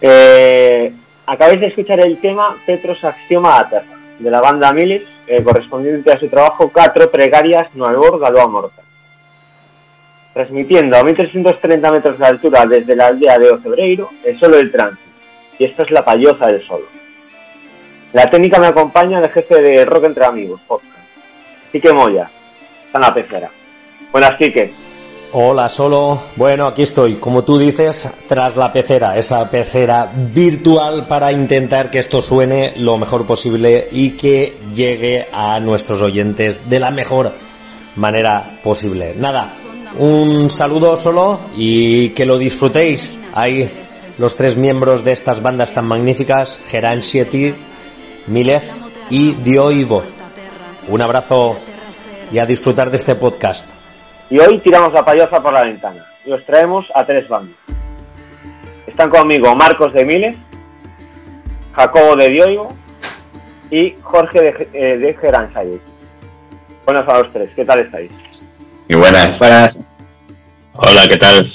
Acabáis de escuchar el tema Petros Axioma a Terra, de la banda Miles, correspondiente a su trabajo 4 pregarias no alborga lo morta. Transmitiendo a 1330 metros de altura desde la aldea de Ocebreiro, es solo el tránsito, y esta es la payoza del solo. La técnica me acompaña el jefe de Rock Entre Amigos, podcast, Quique Moya, está en la pecera. Buenas, Quique. Hola, Solo. Bueno, aquí estoy, como tú dices, tras la pecera, esa pecera virtual para intentar que esto suene lo mejor posible y que llegue a nuestros oyentes de la mejor manera posible. Nada, un saludo, Solo, y que lo disfrutéis. Hay los 3 miembros de estas bandas tan magníficas, Geran Sieti, Milez y Dio Ivo. Un abrazo y a disfrutar de este podcast. Y hoy tiramos la payoza por la ventana y os traemos a 3 bandas. Están conmigo Marcos de Miles, Jacobo de Dioigo y Jorge de Geran Sieti. Buenas a los 3, ¿qué tal estáis? Muy buenas. Hola, ¿qué tal?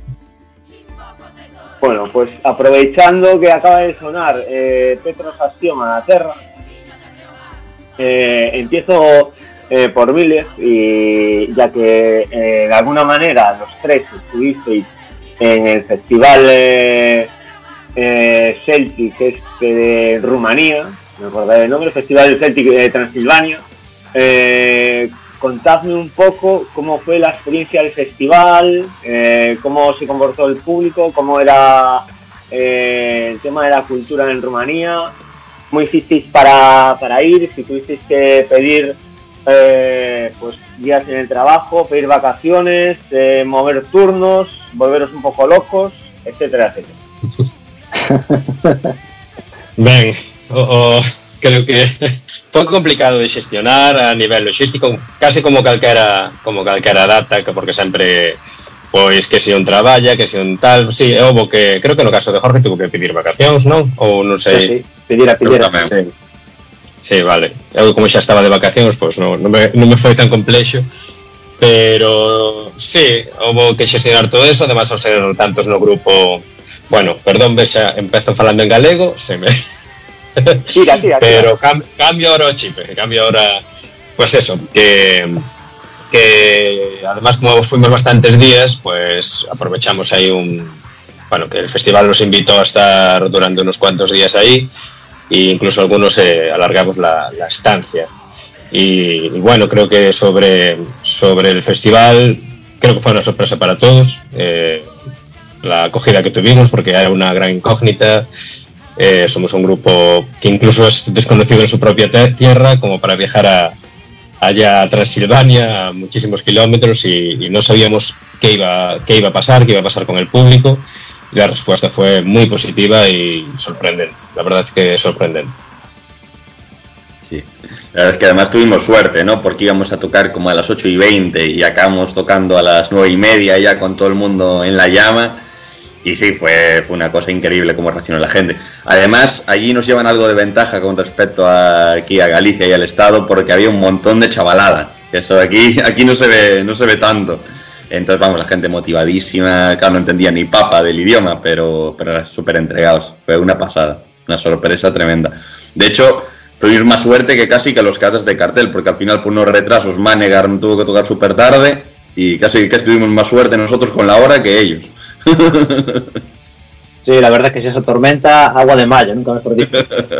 Bueno, pues aprovechando que acaba de sonar Petros Axioma a Terra, empiezo por Miles, y ya que de alguna manera los 3 estuvisteis en el festival Celtic de Rumanía, me acordaré del nombre, Festival Celtic de Transilvania. Contadme un poco cómo fue la experiencia del festival, cómo se comportó el público, cómo era el tema de la cultura en Rumanía, cómo hicisteis para ir, si tuvisteis que pedir pues días en el trabajo, pedir vacaciones, mover turnos, volveros un poco locos, etcétera, etcétera. Ben, creo que foi complicado de xestionar a nivel logístico, case como calquera data, porque sempre pois que se un traballa, que se un tal, si, houbo que, creo que no caso de Jorge tuvo que pedir vacacións, non? Ou non sei. Sí, pedir. Sí, vale. Eu como xa estaba de vacacións, pois non me foi tan complexo, pero sí, houbo que xestionar todo eso, además ao ser tantos no grupo. Bueno, perdón, vexa, empezo falando en galego, se me Tira. Pero cambio ahora o chip, cambio ahora, pues eso, que además como fuimos bastantes días, pues aprovechamos ahí que el festival nos invitó a estar durante unos cuantos días ahí, e incluso algunos alargamos la estancia. Y bueno, creo que sobre el festival, creo que fue una sorpresa para todos, la acogida que tuvimos, porque era una gran incógnita. Somos un grupo que incluso es desconocido en su propia tierra, como para viajar allá a Transilvania, a muchísimos kilómetros, y no sabíamos qué iba a pasar con el público. Y la respuesta fue muy positiva y sorprendente, la verdad es que sorprendente. Sí, la verdad es que además tuvimos suerte, ¿no? Porque íbamos a tocar como a las 8:20 y acabamos tocando a las 9:30 ya con todo el mundo en la llama. Y sí, fue una cosa increíble cómo reaccionó la gente. Además, allí nos llevan algo de ventaja con respecto aquí a Galicia y al Estado, porque había un montón de chavalada. Eso aquí no se ve tanto. Entonces, vamos, la gente motivadísima, claro, no entendía ni papa del idioma, pero eran súper entregados. Fue una pasada, una sorpresa tremenda. De hecho, tuvimos más suerte que casi que los catas de cartel, porque al final por unos retrasos Manegar tuvo que tocar súper tarde y casi tuvimos más suerte nosotros con la hora que ellos. Sí, la verdad es que si eso tormenta, agua de mayo, nunca mejor dicho.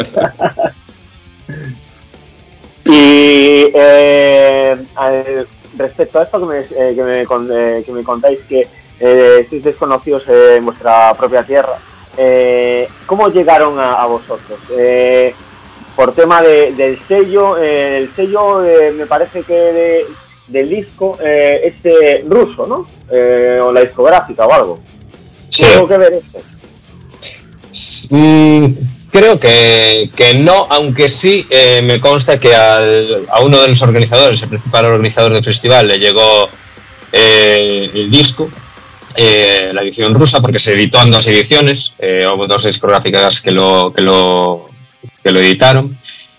Y respecto a esto que me contáis que sois desconocidos en vuestra propia tierra, ¿cómo llegaron a vosotros? Por tema del sello, el sello me parece que del disco ruso, ¿no? O la discográfica o algo. Sí. ¿Tengo que ver esto? Creo que no, aunque sí me consta que a uno de los organizadores, el principal organizador del festival, le llegó el disco, la edición rusa, porque se editó en 2 ediciones, hubo 2 discográficas que lo editaron.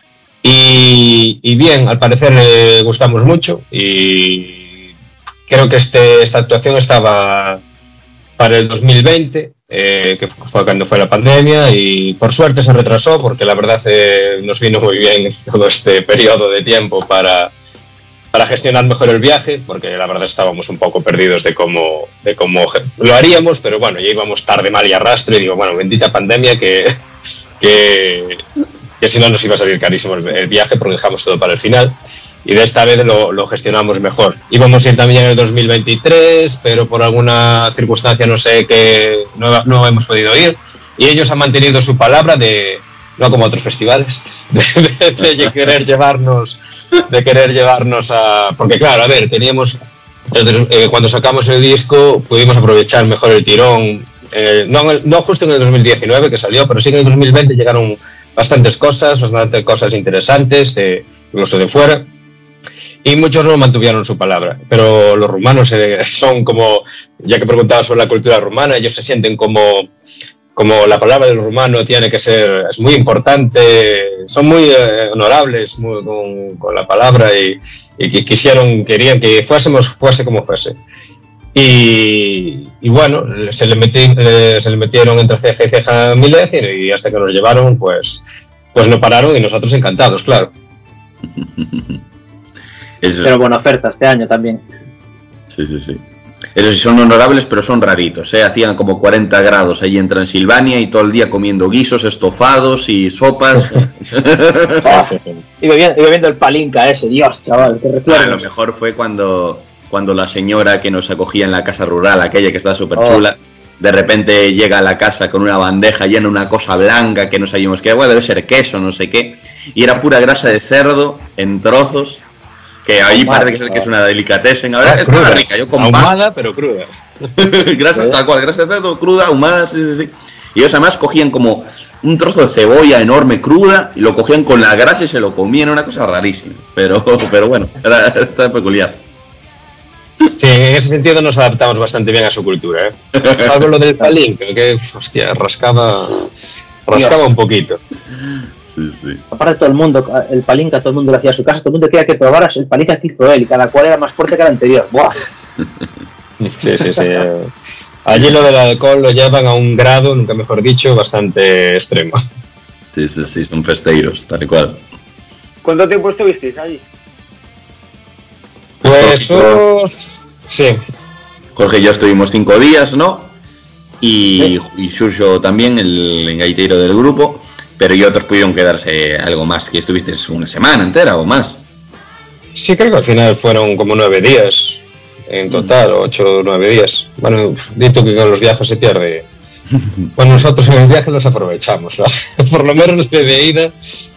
Y bien, al parecer le gustamos mucho y creo que esta actuación estaba para el 2020, que fue cuando fue la pandemia, y por suerte se retrasó porque la verdad nos vino muy bien todo este periodo de tiempo para gestionar mejor el viaje, porque la verdad estábamos un poco perdidos de cómo lo haríamos, pero bueno, ya íbamos tarde, mal y arrastre, y digo, bueno, bendita pandemia que si no nos iba a salir carísimo el viaje porque dejamos todo para el final. Y de esta vez lo gestionamos mejor. Íbamos a ir también en el 2023, pero por alguna circunstancia no sé que no hemos podido ir. Y ellos han mantenido su palabra no como otros festivales, de querer llevarnos a... Porque claro, a ver, teníamos... cuando sacamos el disco pudimos aprovechar mejor el tirón. No justo en el 2019 que salió, pero sí en el 2020 llegaron bastantes cosas interesantes, incluso de fuera. Y muchos no mantuvieron su palabra, pero los rumanos son como, ya que preguntabas sobre la cultura rumana, ellos se sienten como la palabra del rumano tiene que ser, es muy importante, son muy honorables con la palabra y querían que fuese como fuese. Y bueno, se le metieron entre ceja y ceja Milez y hasta que nos llevaron, pues no pararon y nosotros encantados, claro. Pero buena oferta este año también. Sí. Esos sí son honorables, pero son raritos, ¿eh? Hacían como 40 grados allí en Transilvania y todo el día comiendo guisos, estofados y sopas. Sí. Y bebiendo el palinka ese, Dios, chaval, qué recuerdo. Lo mejor fue cuando la señora que nos acogía en la casa rural, aquella que está súper chula, de repente llega a la casa con una bandeja llena de una cosa blanca que no sabíamos qué, bueno, debe ser queso, no sé qué, y era pura grasa de cerdo en trozos. Que ahí parece que es una delicatessen. A ver, está rica, yo con ahumada, pero cruda. Grasa, tal cual, grasa de cerdo cruda, ahumada, sí. Y ellos además cogían como un trozo de cebolla enorme cruda y lo cogían con la grasa y se lo comían, una cosa rarísima. Pero bueno, era peculiar. Sí, en ese sentido nos adaptamos bastante bien a su cultura, ¿eh? Salvo lo del palinka, que, hostia, rascaba un poquito. Sí. Aparte todo el mundo, el palinka, todo el mundo lo hacía a su casa, todo el mundo quería que probaras el palinka que hizo él y cada cual era más fuerte que el anterior. ¡Buah! Sí. Allí lo del alcohol lo llevan a un grado, nunca mejor dicho, bastante extremo. Sí, son festeiros, tal cual. ¿Cuánto tiempo estuvisteis allí? Pues sí. Jorge y yo estuvimos 5 días, ¿no? Y Xurxo también, el gaitero del grupo. Pero y otros pudieron quedarse algo más, que estuviste una semana entera o más. Sí, creo que al final fueron como 9 días en total, 8 o 9 días. Bueno, dito que con los viajes se pierde. Bueno, nosotros en el viaje los aprovechamos, ¿no? Por lo menos de ida.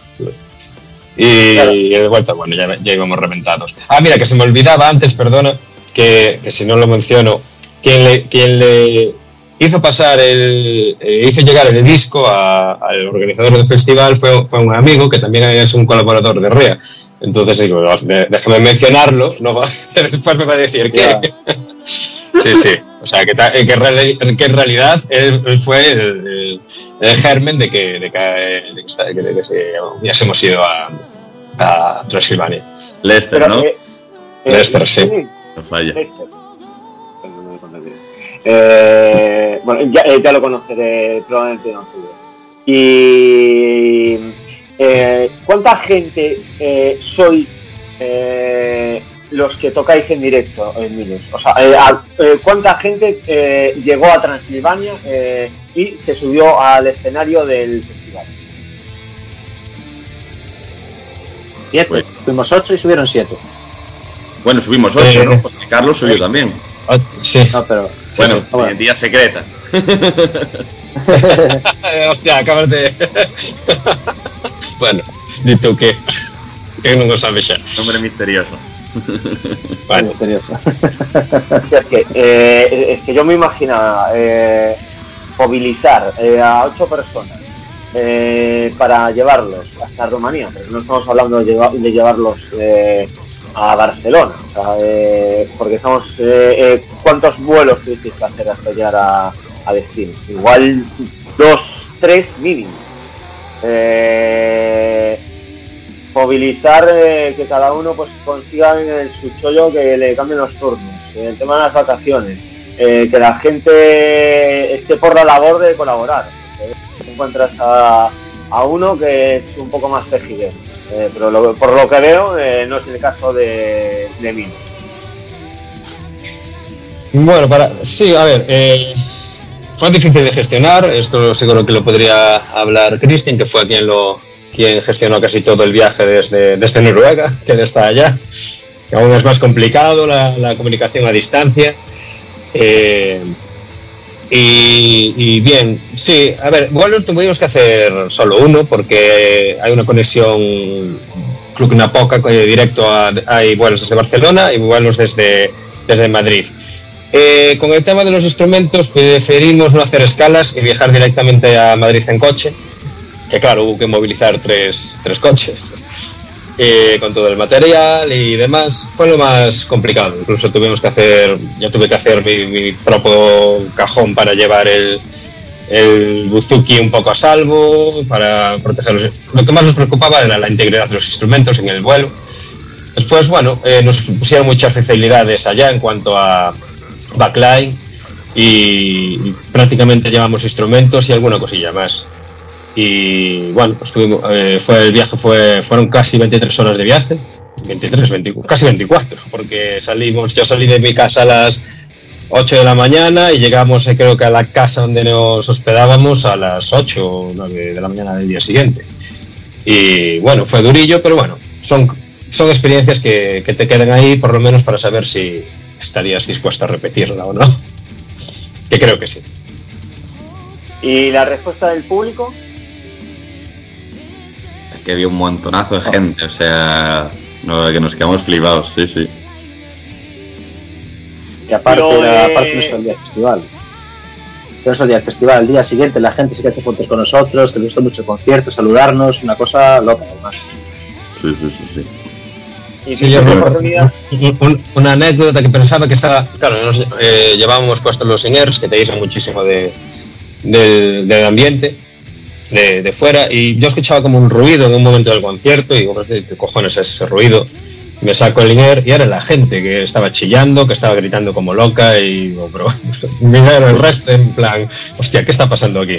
Y de vuelta, bueno, ya íbamos reventados. Ah, mira, que se me olvidaba antes, perdona, que si no lo menciono, quien le hizo llegar el disco al organizador del festival fue un amigo que también es un colaborador de REA. Entonces digo, déjame mencionarlo, no, después me va a decir que... Sí. O sea, que en realidad él fue el germen de que hubiésemos ido a Transilvania. Lester, ¿no? Lester, sí. No falla. Bueno, ya lo conoceré, probablemente en octubre. Y ¿cuánta gente sois los que tocáis en directo en Miles? O sea, ¿cuánta gente llegó a Transilvania y se subió al escenario del festival? 7, pues, fuimos 8 y subieron 7. Bueno, subimos 8, ¿no? Porque Carlos subió también. Sí. No, pero... Bueno, identidad secreta. Hostia, acabas de... Bueno, ni tú qué no lo sabes ya. Nombre misterioso. Vale. Misterioso. Es que yo me imaginaba movilizar a 8 personas para llevarlos hasta Rumanía, pero no estamos hablando de llevarlos a Barcelona, o sea, porque estamos... ¿cuántos vuelos tuvisteis que hacer hasta llegar a destino? Igual 2, 3 mínimo. Movilizar que cada uno pues consiga en su chollo que le cambien los turnos, el tema de las vacaciones, que la gente esté por la labor de colaborar. Encuentras a uno que es un poco más pejiguero, pero por lo que veo no es el caso de mí. Bueno, sí, a ver, fue difícil de gestionar, esto seguro que lo podría hablar Cristian, que fue quien gestionó casi todo el viaje desde Noruega, que él está allá, que aún es más complicado la comunicación a distancia. Y bien, sí, a ver, vuelos tuvimos que hacer solo uno porque hay una conexión Cluj-Napoca directo, hay vuelos desde Barcelona y vuelos desde Madrid. Con el tema de los instrumentos preferimos no hacer escalas y viajar directamente a Madrid en coche, que claro, hubo que movilizar tres coches con todo el material y demás. Fue lo más complicado, incluso yo tuve que hacer mi propio cajón para llevar el buzuki un poco a salvo, para protegerlos. Lo que más nos preocupaba era la integridad de los instrumentos en el vuelo. Después, bueno, nos pusieron muchas facilidades allá en cuanto a backline y prácticamente llevamos instrumentos y alguna cosilla más. Y bueno, pues fueron casi 23 horas de viaje, 24, casi 24, porque yo salí de mi casa a las 8 de la mañana y llegamos creo que a la casa donde nos hospedábamos a las 8 o 9 de la mañana del día siguiente. Y bueno, fue durillo, pero bueno, son experiencias que te quedan ahí por lo menos para saber si estarías dispuesto a repetirla o no, que creo que sí. ¿Y la respuesta del público? Es que había un montonazo de gente, o sea, que nos quedamos flipados, sí. Y aparte no es el día del festival. No es el día del festival, el día siguiente la gente se queda fotos con nosotros, que les gustó mucho el concierto, saludarnos, una cosa loca además. Sí. Sí, yo una anécdota que pensaba que estaba, claro, llevábamos puestos los in-ears que te aíslan muchísimo del ambiente de fuera, y yo escuchaba como un ruido en un momento del concierto y digo, ¿qué cojones es ese ruido? Me saco el in-ear y era la gente que estaba chillando, que estaba gritando como loca, y digo, pero mira el resto en plan, hostia, ¿qué está pasando aquí?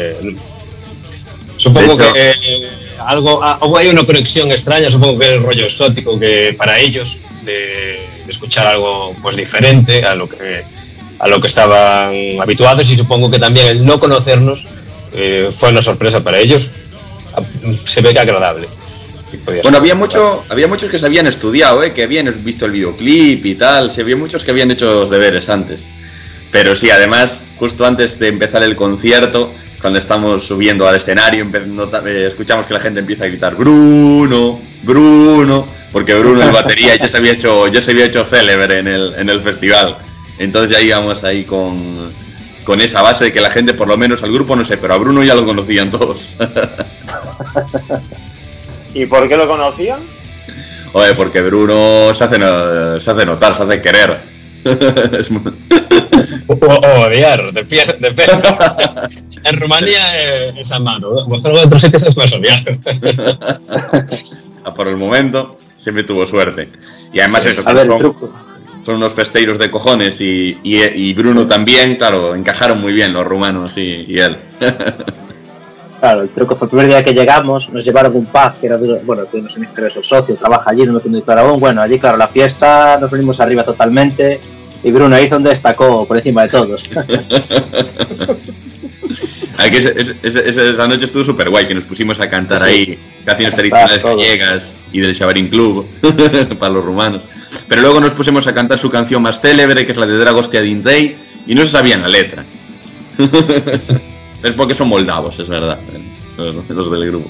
Supongo que hay una conexión extraña, supongo que el rollo exótico que para ellos de escuchar algo pues diferente a lo que estaban habituados, y supongo que también el no conocernos fue una sorpresa para ellos. Se ve que agradable. Bueno, había muchos que se habían estudiado, que habían visto el videoclip y tal, había muchos que habían hecho los deberes antes. Pero sí, además, justo antes de empezar el concierto, cuando estamos subiendo al escenario, escuchamos que la gente empieza a gritar Bruno, porque Bruno, el batería, ya se había hecho célebre en el festival. Entonces ya íbamos ahí con esa base de que la gente, por lo menos al grupo, no sé, pero a Bruno ya lo conocían todos. ¿Y por qué lo conocían? Oye, porque Bruno se hace notar, se hace querer. O odiar, depende. En Rumanía es amado, en otros sitios es más odiar. Por el momento siempre tuvo suerte. Y además son unos festeiros de cojones, y Bruno también, claro, encajaron muy bien los rumanos y él. Claro, el truco fue el primer día que llegamos, nos llevaron un pub que era bueno, que no sé si es el socio, trabaja allí, no me tiene claro aún. Bueno, allí claro, la fiesta, nos venimos arriba totalmente, y Bruno ahí es donde destacó por encima de todos. Aquí esa noche estuvo súper guay, que nos pusimos a cantar ahí canciones tradicionales gallegas y del Xabarín Club para los rumanos. Pero luego nos pusimos a cantar su canción más célebre, que es la de Dragostea din Rei, y no se sabían la letra. Es porque son moldavos, es verdad, los del grupo.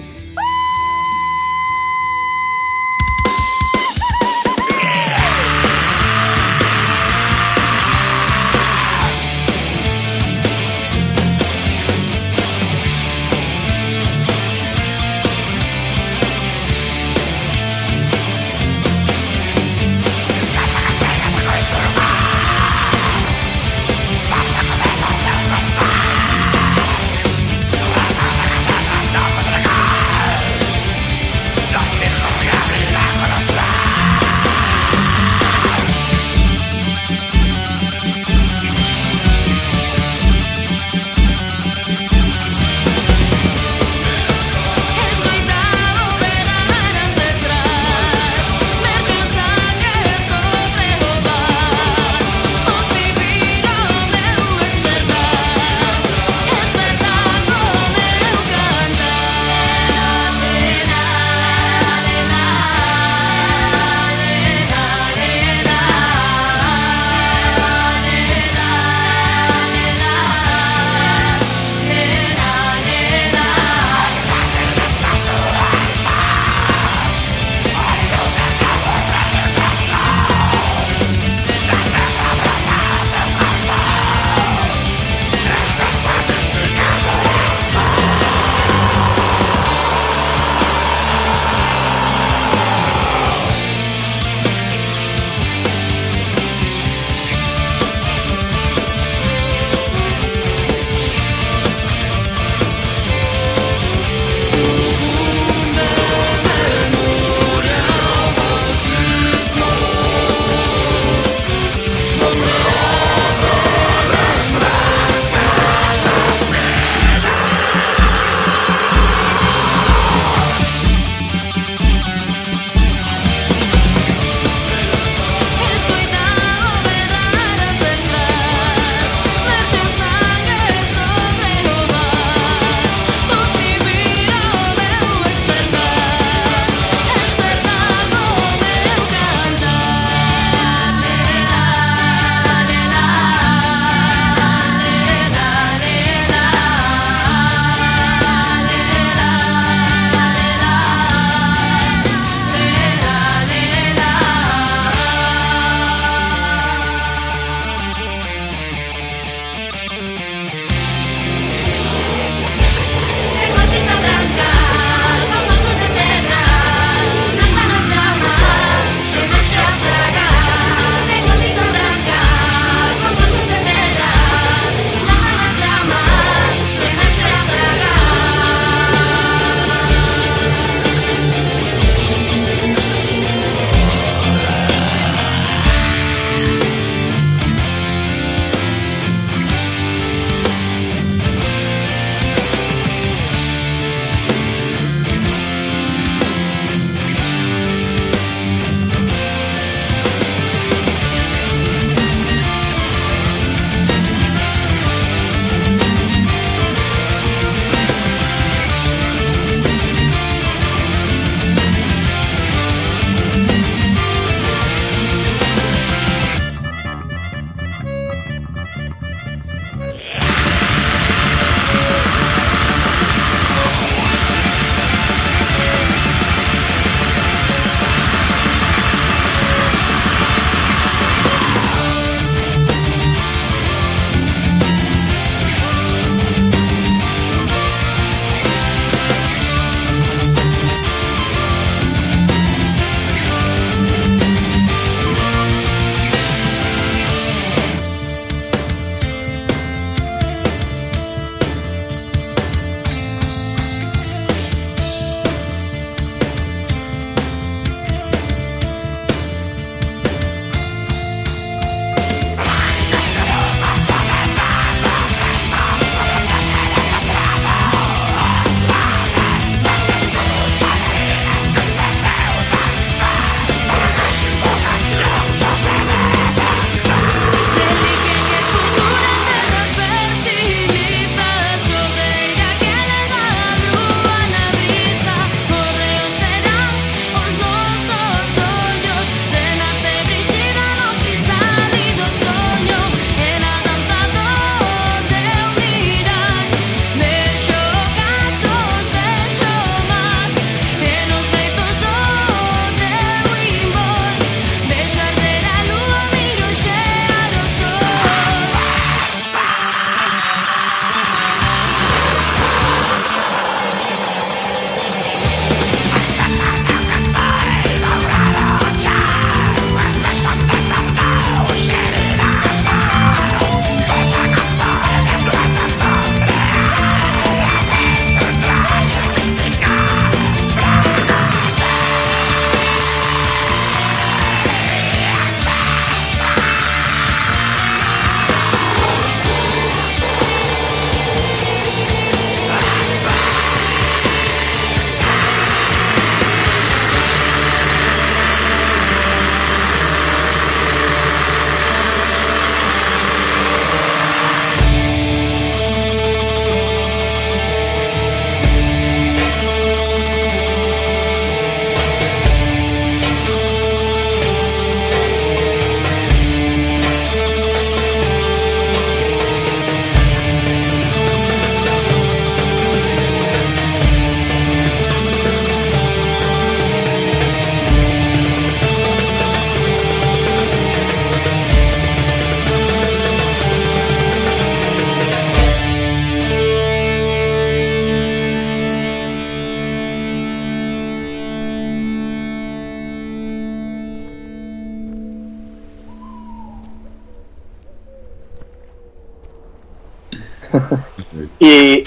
Y,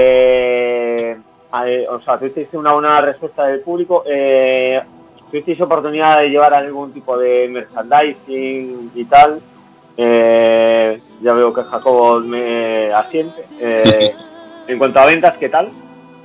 o sea, tuvisteis una buena respuesta del público. ¿Tuvisteis oportunidad de llevar algún tipo de merchandising y tal? Ya veo que Jacobo me asiente. En cuanto a ventas, ¿qué tal?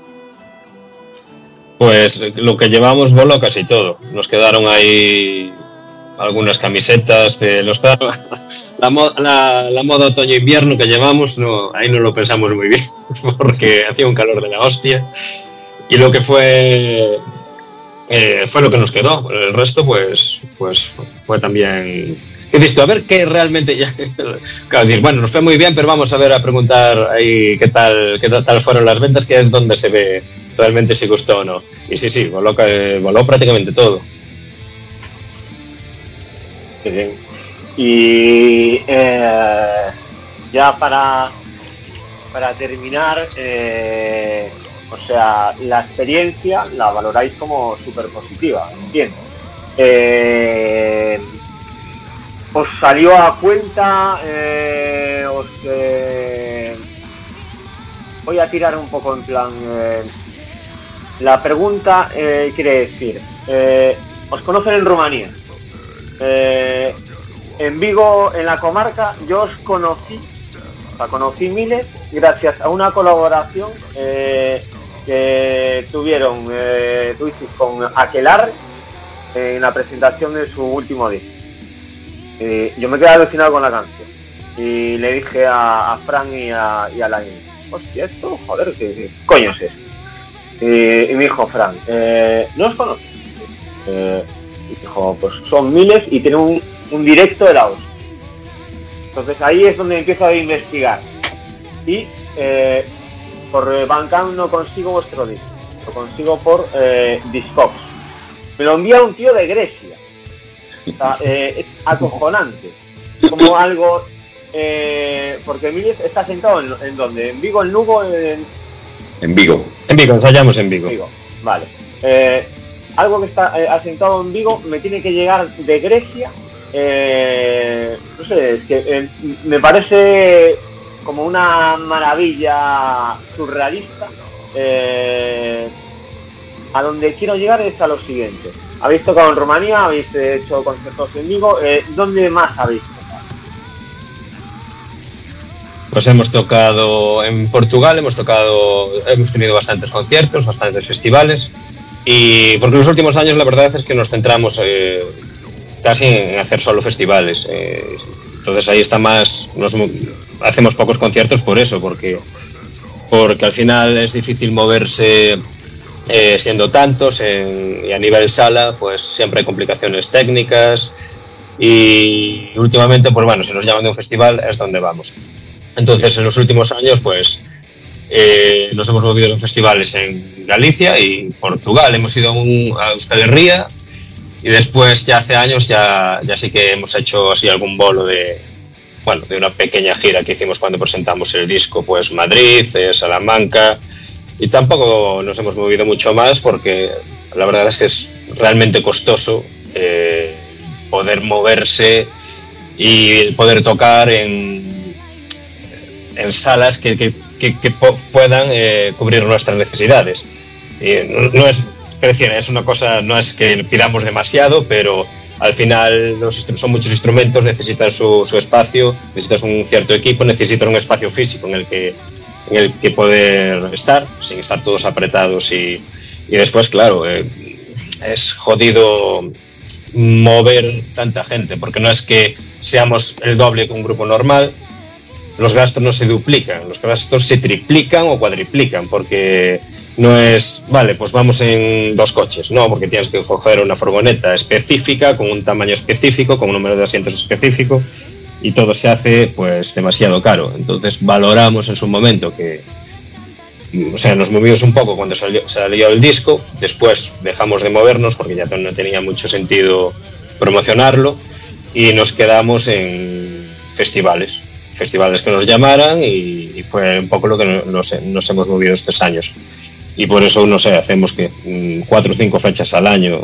Pues lo que llevamos voló casi todo. Nos quedaron ahí algunas camisetas de los la moda otoño-invierno que llevamos, ahí no lo pensamos muy bien porque hacía un calor de la hostia. Y lo que fue lo que nos quedó. El resto pues fue también... He visto, a ver qué realmente ya... Claro, decir, bueno, nos fue muy bien, pero vamos a preguntar ahí qué tal fueron las ventas, que es donde se ve realmente si gustó o no. Y sí, voló prácticamente todo. Qué bien. Y ya para terminar, o sea, la experiencia la valoráis como súper positiva, entiendo. ¿Os salió a cuenta? Voy a tirar un poco en plan... la pregunta quiere decir, ¿os conocen en Rumanía? En Vigo, en la comarca, yo os conocí Miles gracias a una colaboración que tuvisteis con Aquelarre en la presentación de su último disco. Yo me quedé alucinado con la canción y le dije a Fran y a Lain, hostia, esto, joder, ¿qué coño es esto? Y me dijo Fran, ¿no os conoces? Y dijo, pues son Miles y tienen un directo de la hostia. Entonces ahí es donde empiezo a investigar y por Bandcamp no consigo vuestro disco, lo consigo por Discogs. Me lo envía un tío de Grecia. O sea, es acojonante. Como algo... porque Miles está sentado en ¿dónde? ¿En Vigo, en Lugo? En Vigo. En Vigo, ensayamos en Vigo. Vale. Algo que está asentado en Vigo me tiene que llegar de Grecia. No sé, es que me parece como una maravilla surrealista. A donde quiero llegar es a lo siguiente. Habéis tocado en Rumanía, habéis hecho conciertos en Vigo. ¿Dónde más habéis tocado? Pues hemos tocado en Portugal, hemos tenido bastantes conciertos, bastantes festivales. Y porque en los últimos años la verdad es que nos centramos casi en hacer solo festivales. Entonces ahí está más, hacemos pocos conciertos por eso, porque al final es difícil moverse siendo tantos y a nivel sala pues siempre hay complicaciones técnicas y últimamente pues bueno, si nos llaman de un festival es donde vamos. Entonces en los últimos años pues nos hemos movido en festivales en Galicia y Portugal, hemos ido a Euskal Herria y después ya hace años ya sí que hemos hecho así algún bolo de una pequeña gira que hicimos cuando presentamos el disco, pues Madrid, Salamanca, y tampoco nos hemos movido mucho más porque la verdad es que es realmente costoso poder moverse y poder tocar en salas que puedan cubrir nuestras necesidades. Y no es decir, es una cosa, no es que pidamos demasiado, pero al final son muchos instrumentos, necesitan su espacio, necesitas un cierto equipo, necesitan un espacio físico en el que poder estar, sin estar todos apretados y después, claro, es jodido mover tanta gente, porque no es que seamos el doble que un grupo normal, los gastos no se duplican, los gastos se triplican o cuadriplican, porque no es, vale, pues vamos en 2 coches, no, porque tienes que coger una furgoneta específica, con un tamaño específico, con un número de asientos específico, y todo se hace pues demasiado caro. Entonces valoramos en su momento que, o sea, nos movimos un poco cuando salió el disco, después dejamos de movernos porque ya no tenía mucho sentido promocionarlo y nos quedamos en festivales que nos llamaran y fue un poco lo que nos hemos movido estos años. Y por eso, no sé, hacemos que 4 o 5 fechas al año,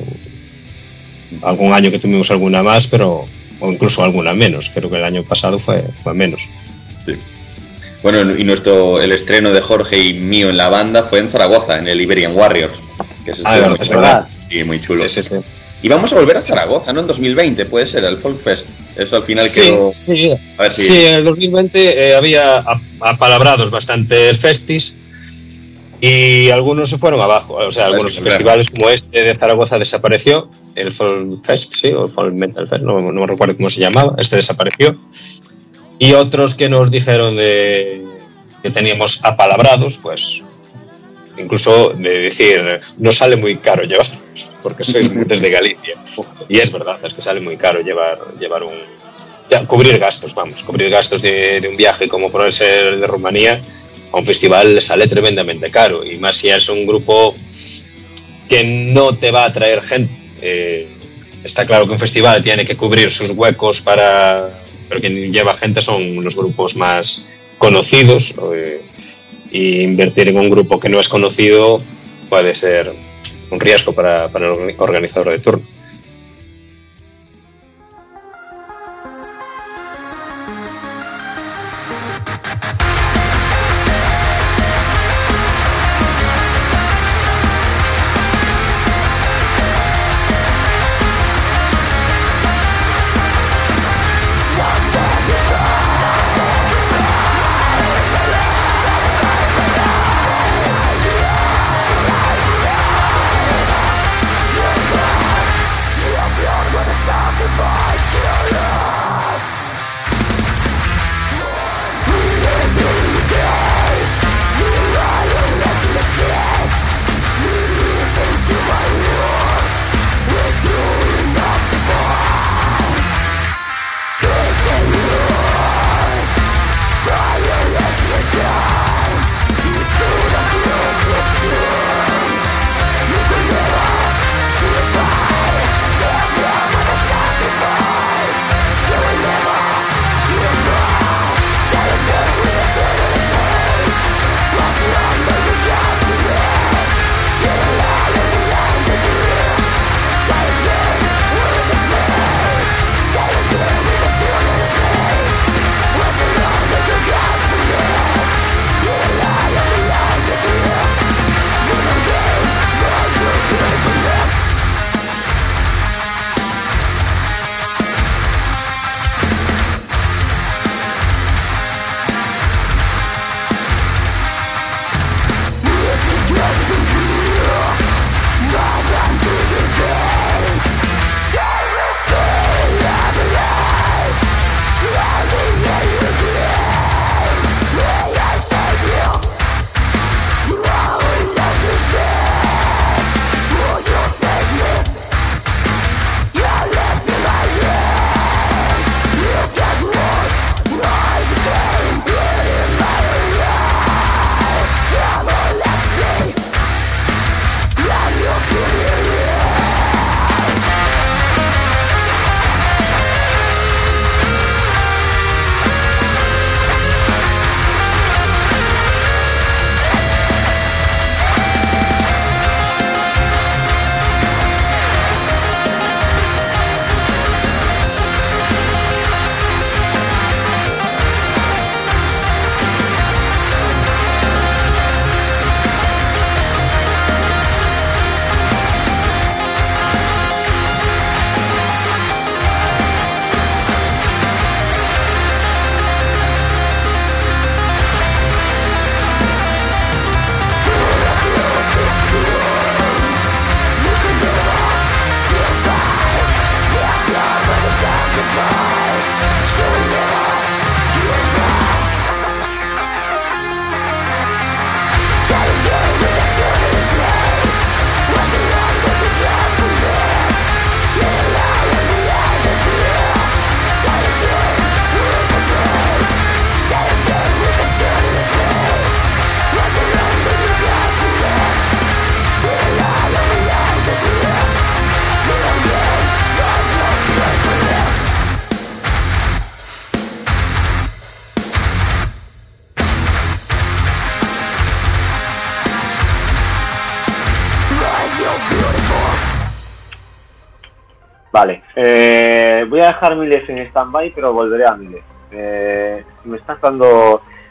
algún año que tuvimos alguna más, pero o incluso alguna menos. Creo que el año pasado fue menos. Sí. Bueno, y el estreno de Jorge y mío en la banda fue en Zaragoza, en el Iberian Warriors, que es verdad. Sí, muy chulo. Sí. Y vamos a volver a Zaragoza, ¿no? En 2020, puede ser, al Folk Fest. Eso al final quedó... Sí. A ver si... Sí, en el 2020 había apalabrados bastante el Festis y algunos se fueron abajo. O sea, algunos festivales como este de Zaragoza desapareció. El Folk Fest, sí, o el Folk Metal Fest, no me recuerdo cómo se llamaba. Este desapareció. Y otros que nos dijeron que teníamos apalabrados, pues incluso de decir, nos sale muy caro llevar, porque sois desde Galicia. Y es verdad, es que sale muy caro llevar cubrir gastos de un viaje como puede ser el de Rumanía. A un festival le sale tremendamente caro, y más si es un grupo que no te va a traer gente. Está claro que un festival tiene que cubrir sus huecos pero quien lleva gente son los grupos más conocidos, y invertir en un grupo que no es conocido puede ser un riesgo para el organizador de turno. Vale, voy a dejar Miles en stand-by, pero volveré a Miles. Me estás dando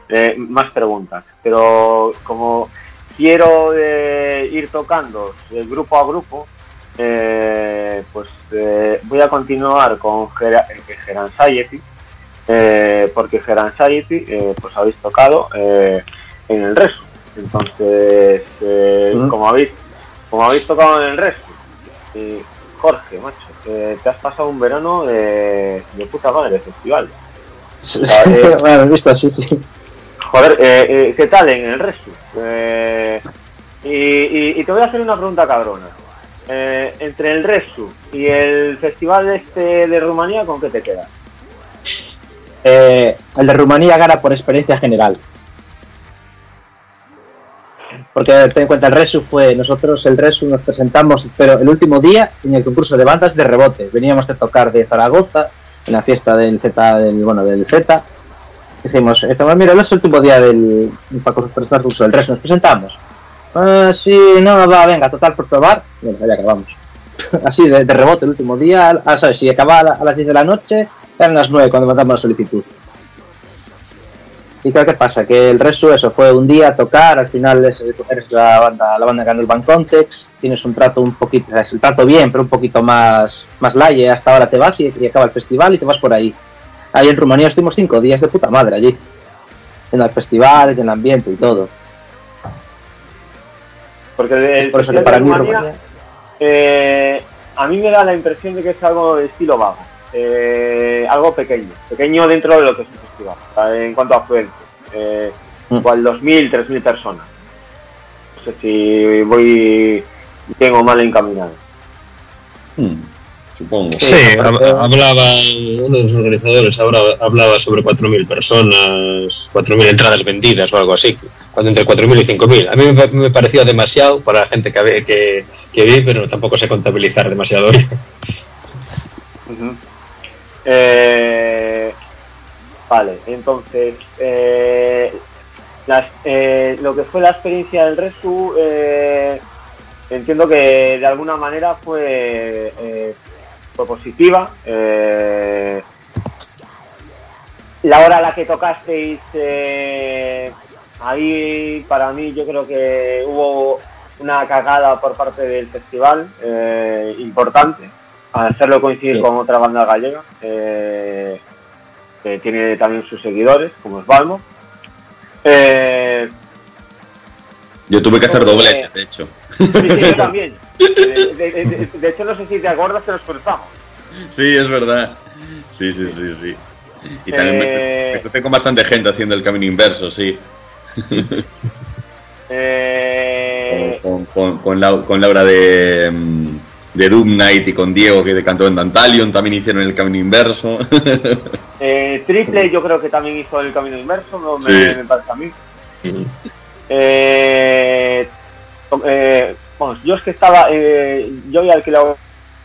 más preguntas, pero como quiero ir tocando grupo a grupo, pues voy a continuar con Geran Society, porque Geran Society pues habéis tocado en el Resu. Entonces, como habéis tocado en el Resu, Jorge, macho, te has pasado un verano de puta madre de festival. O sea, bueno, visto así, sí. Joder, ¿qué tal en el Resu? Y te voy a hacer una pregunta cabrona. Entre el Resu y el festival de Rumanía, ¿con qué te quedas? El de Rumanía gana por experiencia general. Porque ten en cuenta, el Resu nos presentamos, pero el último día en el concurso de bandas de rebote. Veníamos de tocar de Zaragoza, en la fiesta del Z, del Z. Dijimos, mira, es el último día para presentar el curso del Resu, nos presentamos. Sí, no, va, venga, total por probar. Bueno, ya acabamos. Así, de rebote el último día, ¿sabes? Si acababa a las 10 de la noche, eran las 9 cuando mandamos la solicitud. Y claro, ¿qué pasa? Que el Resu, eso, fue un día a tocar, al final eres la banda que ganó el Band Context, tienes un trato un poquito, es el trato bien, pero un poquito más light, hasta ahora te vas y acaba el festival y te vas por ahí. Ahí en Rumanía estuvimos 5 días de puta madre allí, en el festival, en el ambiente y todo. Porque por eso que para mí Rumanía, a mí me da la impresión de que es algo de estilo vago. Algo pequeño dentro de lo que es un festival, en cuanto a afluencia, igual 2.000, 3.000 personas. No sé si tengo mal encaminado. Supongo. Sí, hablaba uno de los organizadores, hablaba sobre 4.000 personas, 4.000 entradas vendidas o algo así, cuando entre 4.000 y 5.000. A mí me pareció demasiado para la gente que vi, pero tampoco sé contabilizar demasiado bien. Vale, entonces lo que fue la experiencia del Resu, entiendo que de alguna manera fue positiva. La hora a la que tocasteis, ahí para mí yo creo que hubo una cagada por parte del festival importante, al hacerlo coincidir con otra banda gallega que tiene también sus seguidores, como es Balmo. Yo tuve que hacer doblete, de hecho. Sí, yo también. De hecho, no sé si te acuerdas que nos cruzamos. Sí, es verdad. Sí. Y también me crucé con bastante gente haciendo el camino inverso, sí. Con Laura de Doom Night y con Diego, que cantó en Dantalion, también hicieron el camino inverso. Triple yo creo que también hizo el camino inverso, no sí. me parece a mí. Bueno, yo es que estaba, yo había alquilado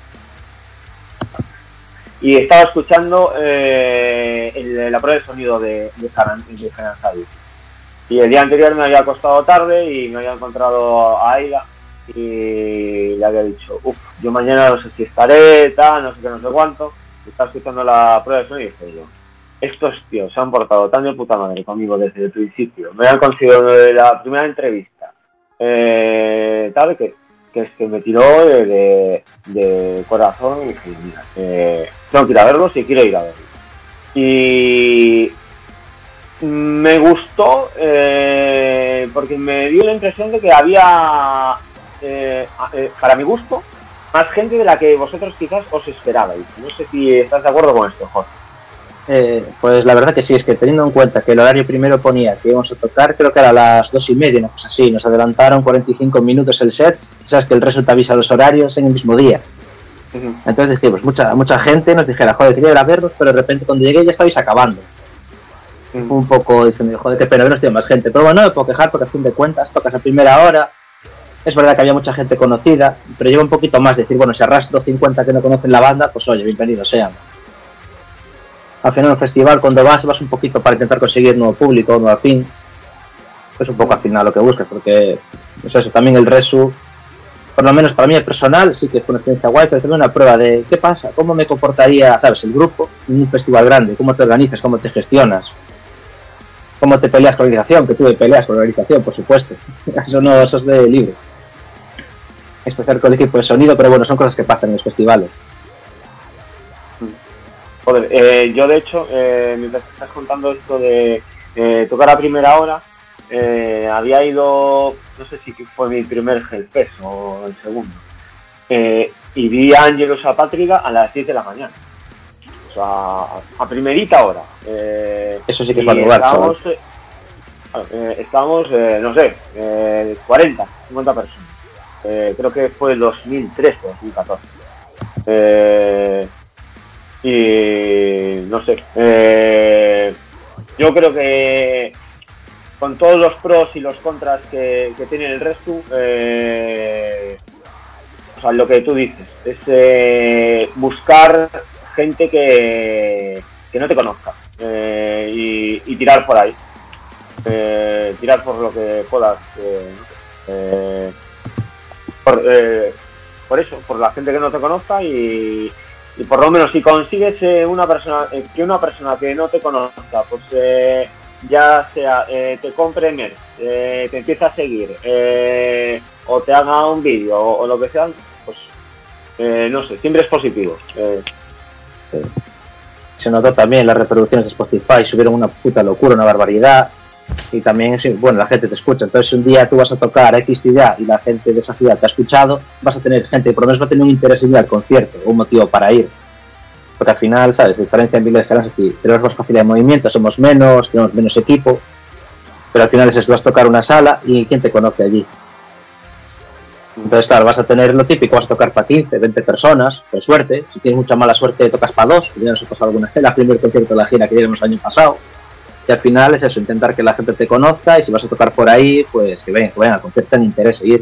y estaba escuchando la prueba de sonido de Geran Society. Y el día anterior me había acostado tarde y me había encontrado a Aida y le había dicho, yo mañana no sé si estaré, tal, no sé qué, no sé cuánto. Y estaba escuchando la prueba de sonido y dije yo, estos tíos se han portado tan de puta madre conmigo desde el principio, me han conseguido la primera entrevista, tal, que es que me tiró de corazón y dije, mira, tengo que ir a verlos y quiero ir a verlos. Y me gustó porque me dio la impresión de que había, para mi gusto, más gente de la que vosotros quizás os esperabais. No sé si estás de acuerdo con esto, Jorge. Pues la verdad que sí, es que teniendo en cuenta que el horario primero ponía que íbamos a tocar, creo que era a las 2:30, una cosa así, nos adelantaron 45 minutos el set, sabes que el Resu te avisa los horarios en el mismo día. Entonces decimos, mucha gente nos dijera, joder, quería ir a verlos, pero de repente cuando llegué ya estabais acabando. Un poco diciendo, joder, qué pena, no estoy más gente, pero bueno, no me puedo quejar porque a fin de cuentas tocas a primera hora. Es verdad que había mucha gente conocida, pero lleva un poquito más decir, bueno, si arrastro 50 que no conocen la banda, pues oye, bienvenidos sean. Al final del festival, cuando vas un poquito para intentar conseguir nuevo público, nuevo fin. Es un poco al final lo que buscas, porque pues eso, también el Resu, por lo menos para mí el personal, sí que fue una experiencia guay, pero también una prueba de qué pasa, cómo me comportaría, sabes, el grupo en un festival grande, cómo te organizas, cómo te gestionas. cómo te peleas con la organización, que tú te peleas con la organización, por supuesto. Eso no, eso es de libre. Especial con el equipo de sonido, pero bueno, son cosas que pasan en los festivales. Joder, yo de hecho, mientras estás contando esto de tocar a primera hora, había ido, no sé si fue mi primer Hellfest o el segundo, y vi a Ángelos Apátrida a las 10 de la mañana. O sea, a primerita hora. Eso sí que es madrugar. Estábamos, no sé, 40, 50 personas. Creo que fue el 2013 o 2014. Y no sé, yo creo que con todos los pros y los contras que tiene el resto, o sea, lo que tú dices es buscar gente que no te conozca, y tirar por ahí, tirar por lo que puedas, por eso, por la gente que no te conozca, y por lo menos si consigues una persona que no te conozca, pues ya sea te compre merch, te empieza a seguir, o te haga un vídeo o lo que sea, pues no sé, siempre es positivo. Se notó también las reproducciones de Spotify, subieron una puta locura, una barbaridad. Y también, bueno, la gente te escucha. Entonces, si un día tú vas a tocar a X ciudad y la gente de esa ciudad te ha escuchado, vas a tener gente que por lo menos va a tener un interés en ir al concierto, o un motivo para ir. Porque al final, ¿sabes? La diferencia en Villa de Esperanza es que tenemos más facilidad de movimiento, somos menos, tenemos menos equipo. Pero al final es eso, vas a tocar una sala y ¿quién te conoce allí? Entonces, claro, vas a tener lo típico, vas a tocar para 15, 20 personas, por suerte. Si tienes mucha mala suerte, tocas para 2, que ya nos ha pasado alguna vez, el primer concierto de la gira que dieron el año pasado. Y al final es eso, intentar que la gente te conozca, y si vas a tocar por ahí, pues que vengan al concierto, tengan interés en ir.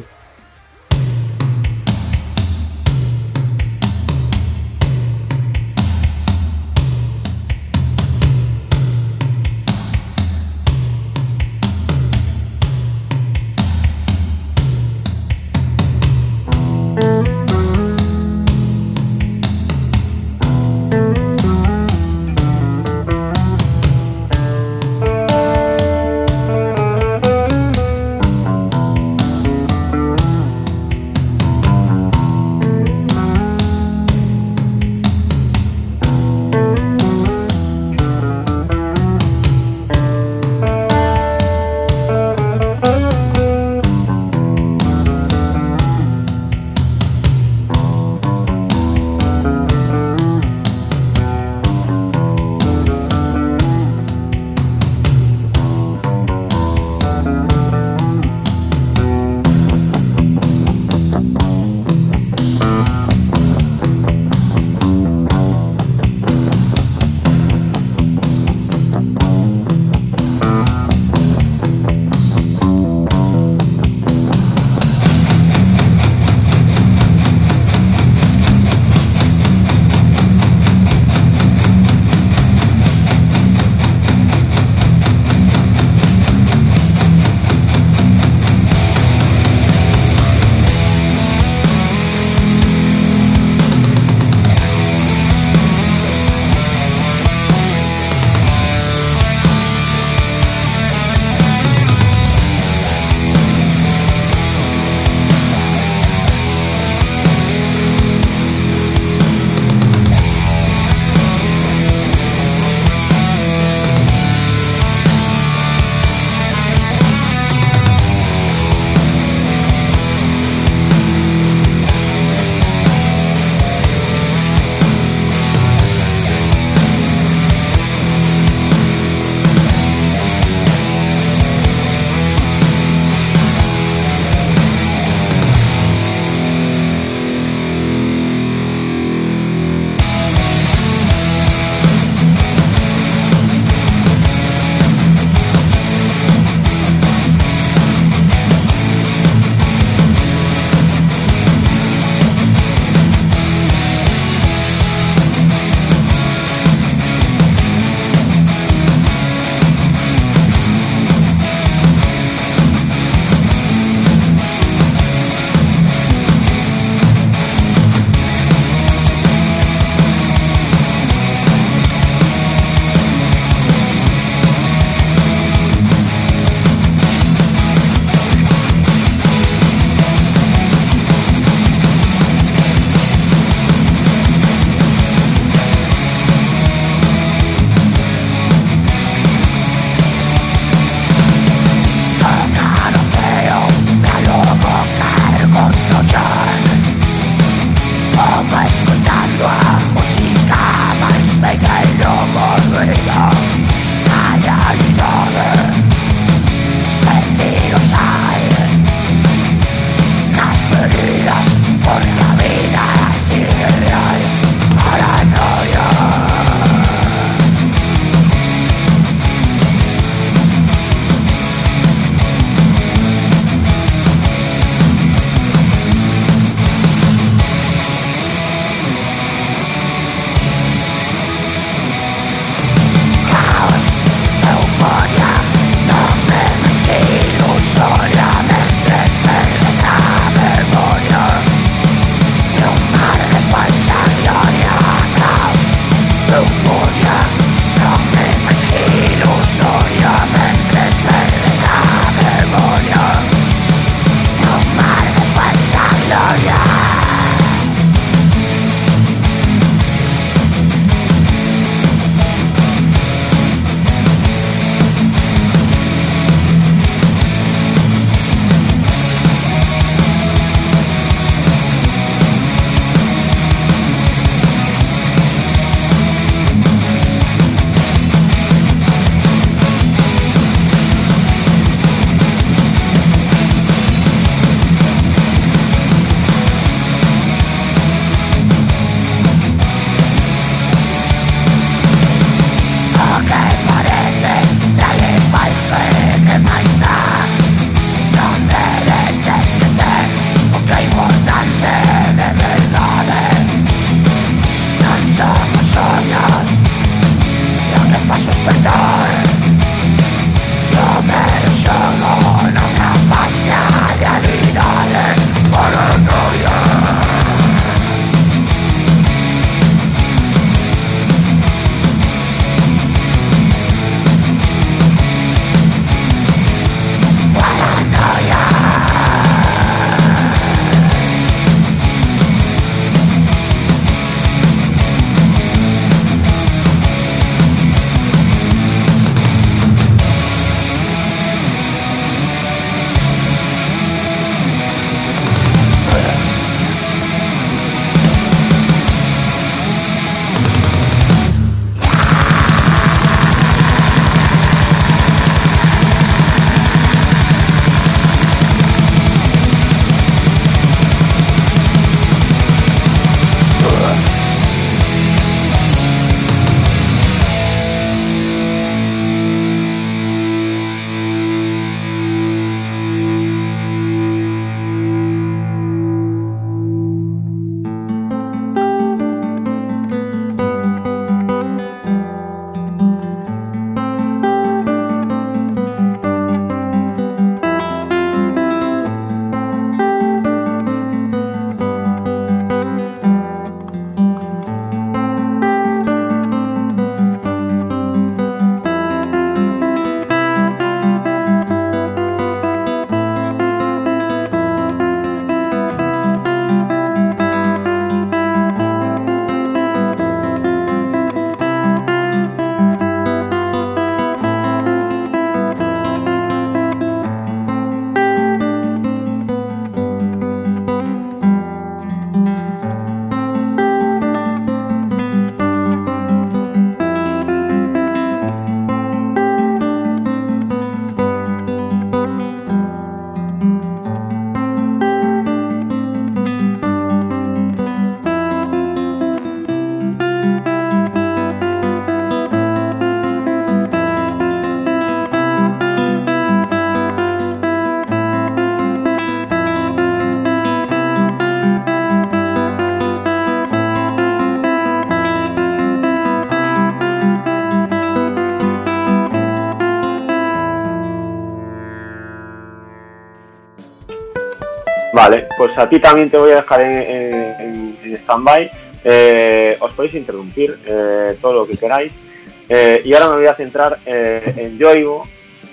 Vale, pues a ti también te voy a dejar en stand-by. Os podéis interrumpir todo lo que queráis. Y ahora me voy a centrar en Yoigo.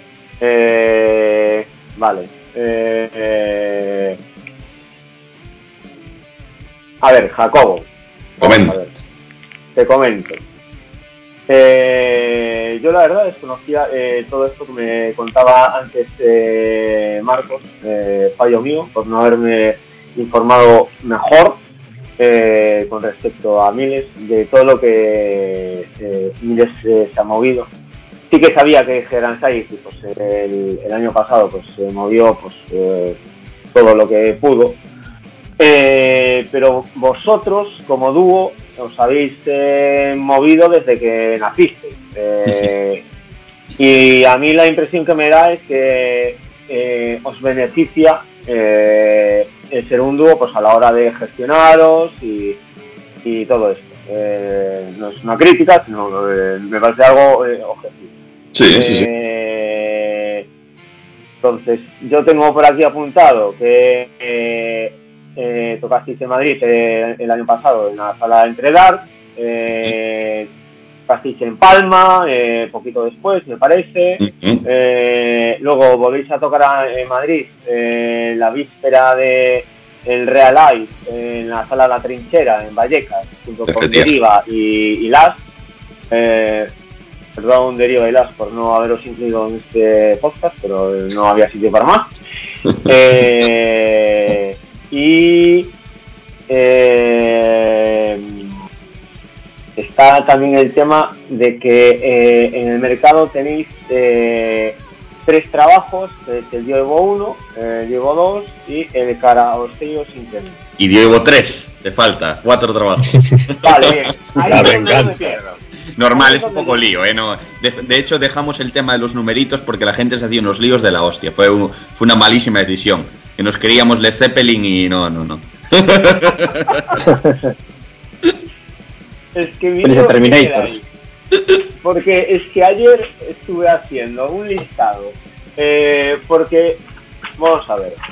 Vale. A ver, Jacobo. Comenta. A ver, te comento. Yo la verdad desconocía todo esto que me contaba antes Marcos, fallo mío, por no haberme informado mejor con respecto a Miles, de todo lo que Miles se ha movido. Sí que sabía que Geranzai pues, el año pasado pues, se movió pues, todo lo que pudo, pero vosotros como dúo os habéis movido desde que nacisteis, y a mí la impresión que me da es que os beneficia el ser un dúo pues, a la hora de gestionaros y todo esto. No es una crítica, sino me parece algo objetivo. Sí. Entonces, yo tengo por aquí apuntado que tocasteis en Madrid el año pasado en la sala de Entredar, tocasteis en Palma poquito después, me parece. Luego volvéis a tocar en Madrid la víspera de el Real Life en la sala La Trinchera en Vallecas, junto con Deriva y Las. Perdón, Deriva y Las, por no haberos incluido en este podcast, pero no había sitio para más. Y está también el tema de que en el mercado tenéis 3 trabajos, el Yoigo 1, el Yoigo 2 y el Caraostello sin tener. Y Yoigo 3, te falta 4 trabajos. Vale, bien. Ahí La es donde venganza. me pierdo. Normal, es un poco lío, No, de hecho, dejamos el tema de los numeritos porque la gente se hacía unos líos de la hostia. Fue una malísima decisión. Que nos queríamos Led Zeppelin y no. Es que Pero mira, Terminator. porque es que ayer estuve haciendo un listado, porque vamos a ver,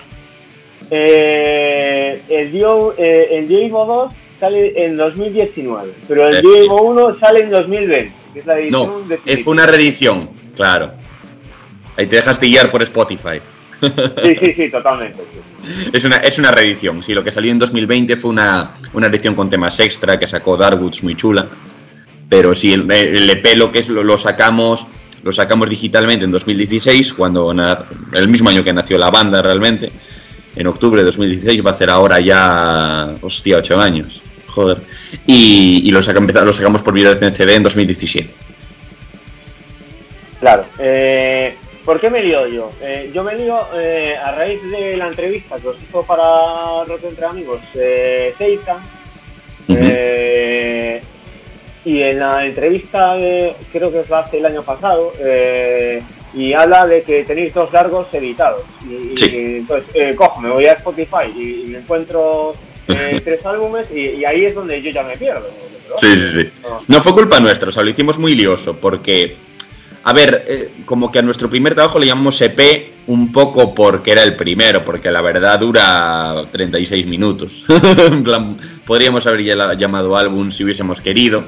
el Yoigo 2 sale en 2019, pero el Yoigo 1 sale en 2020, que es la edición No, definitiva. fue una reedición, claro. Ahí te dejaste guiar por Spotify. Sí, totalmente. Sí. Es una reedición. Sí, lo que salió en 2020 fue una edición con temas extra que sacó Darwoods, muy chula. Pero sí, el EP lo sacamos digitalmente en 2016, cuando el mismo año que nació la banda realmente. En octubre de 2016, va a ser ahora ya, 8 años. Joder. Y lo sacamos por video de CD en 2017. Claro. ¿Por qué me lío yo? Yo me lío a raíz de la entrevista que os hizo para Roto Entre Amigos Seitan. Y en la entrevista, creo que la hace el año pasado, y habla de que tenéis 2 largos editados. Sí. Y entonces, me voy a Spotify y me encuentro 3 álbumes y ahí es donde yo ya me pierdo. Sí. No fue culpa nuestra, o sea, lo hicimos muy lioso porque, a ver, como que a nuestro primer trabajo le llamamos EP un poco porque era el primero, porque la verdad dura 36 minutos. En plan, podríamos haber llamado álbum si hubiésemos querido.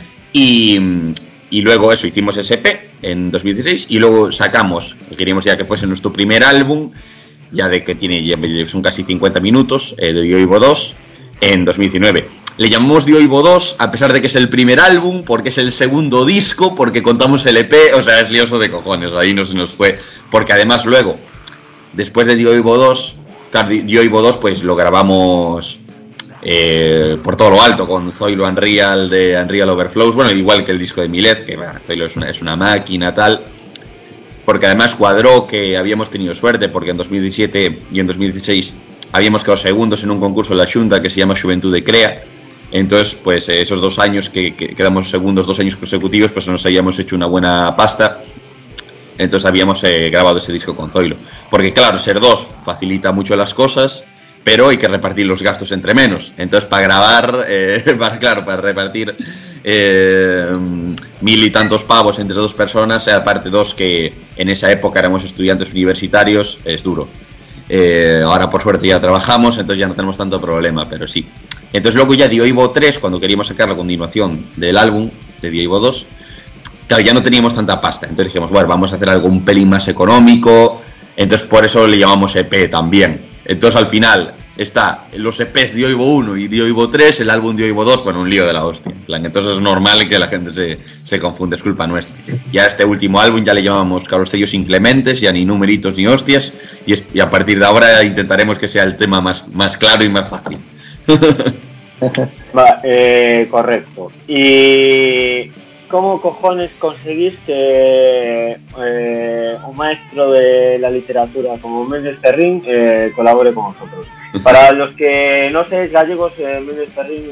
Y luego eso, hicimos ese EP en 2016 y luego sacamos, queríamos ya que fuese nuestro primer álbum, ya de que son casi 50 minutos, de Yoigo 2, en 2019. Le llamamos Yoigo 2 a pesar de que es el primer álbum, porque es el segundo disco, porque contamos el EP, o sea, es lioso de cojones, ahí no se nos fue. Porque además luego, después de Yoigo 2, pues lo grabamos por todo lo alto, con Zoilo Unreal de Unreal Overflows, bueno, igual que el disco de Milet, que bueno, Zoilo es una máquina, tal, porque además cuadró que habíamos tenido suerte, porque en 2017 y en 2016 habíamos quedado segundos en un concurso en la Xunta que se llama Xuventude Crea. Entonces, pues esos 2 años que quedamos segundos 2 años consecutivos, pues nos habíamos hecho una buena pasta. Entonces habíamos grabado ese disco con Zoilo, porque claro, ser 2 facilita mucho las cosas, pero hay que repartir los gastos entre menos. Entonces, para grabar, para repartir 1000 y tantos pavos entre 2 personas, aparte 2 que en esa época éramos estudiantes universitarios, es duro. Ahora por suerte ya trabajamos, entonces ya no tenemos tanto problema, pero sí. Entonces luego ya Dio Ivo 3, cuando queríamos sacar la continuación del álbum de Dio Ivo 2, claro, ya no teníamos tanta pasta, entonces dijimos, bueno, vamos a hacer algo un pelín más económico, entonces por eso le llamamos EP también. Entonces al final está los EPs Dio Ivo 1 y Dio Ivo 3, el álbum Dio Ivo 2, bueno, un lío de la hostia. En plan, entonces es normal que la gente se confunde, es culpa nuestra. Ya este último álbum ya le llamamos Carlos Sellos Inclementes, ya ni numeritos ni hostias, y a partir de ahora intentaremos que sea el tema más claro y más fácil. Correcto. ¿Y cómo cojones conseguís que un maestro de la literatura como Méndez Ferrín colabore con vosotros? Para los que no seáis gallegos, Méndez Ferrín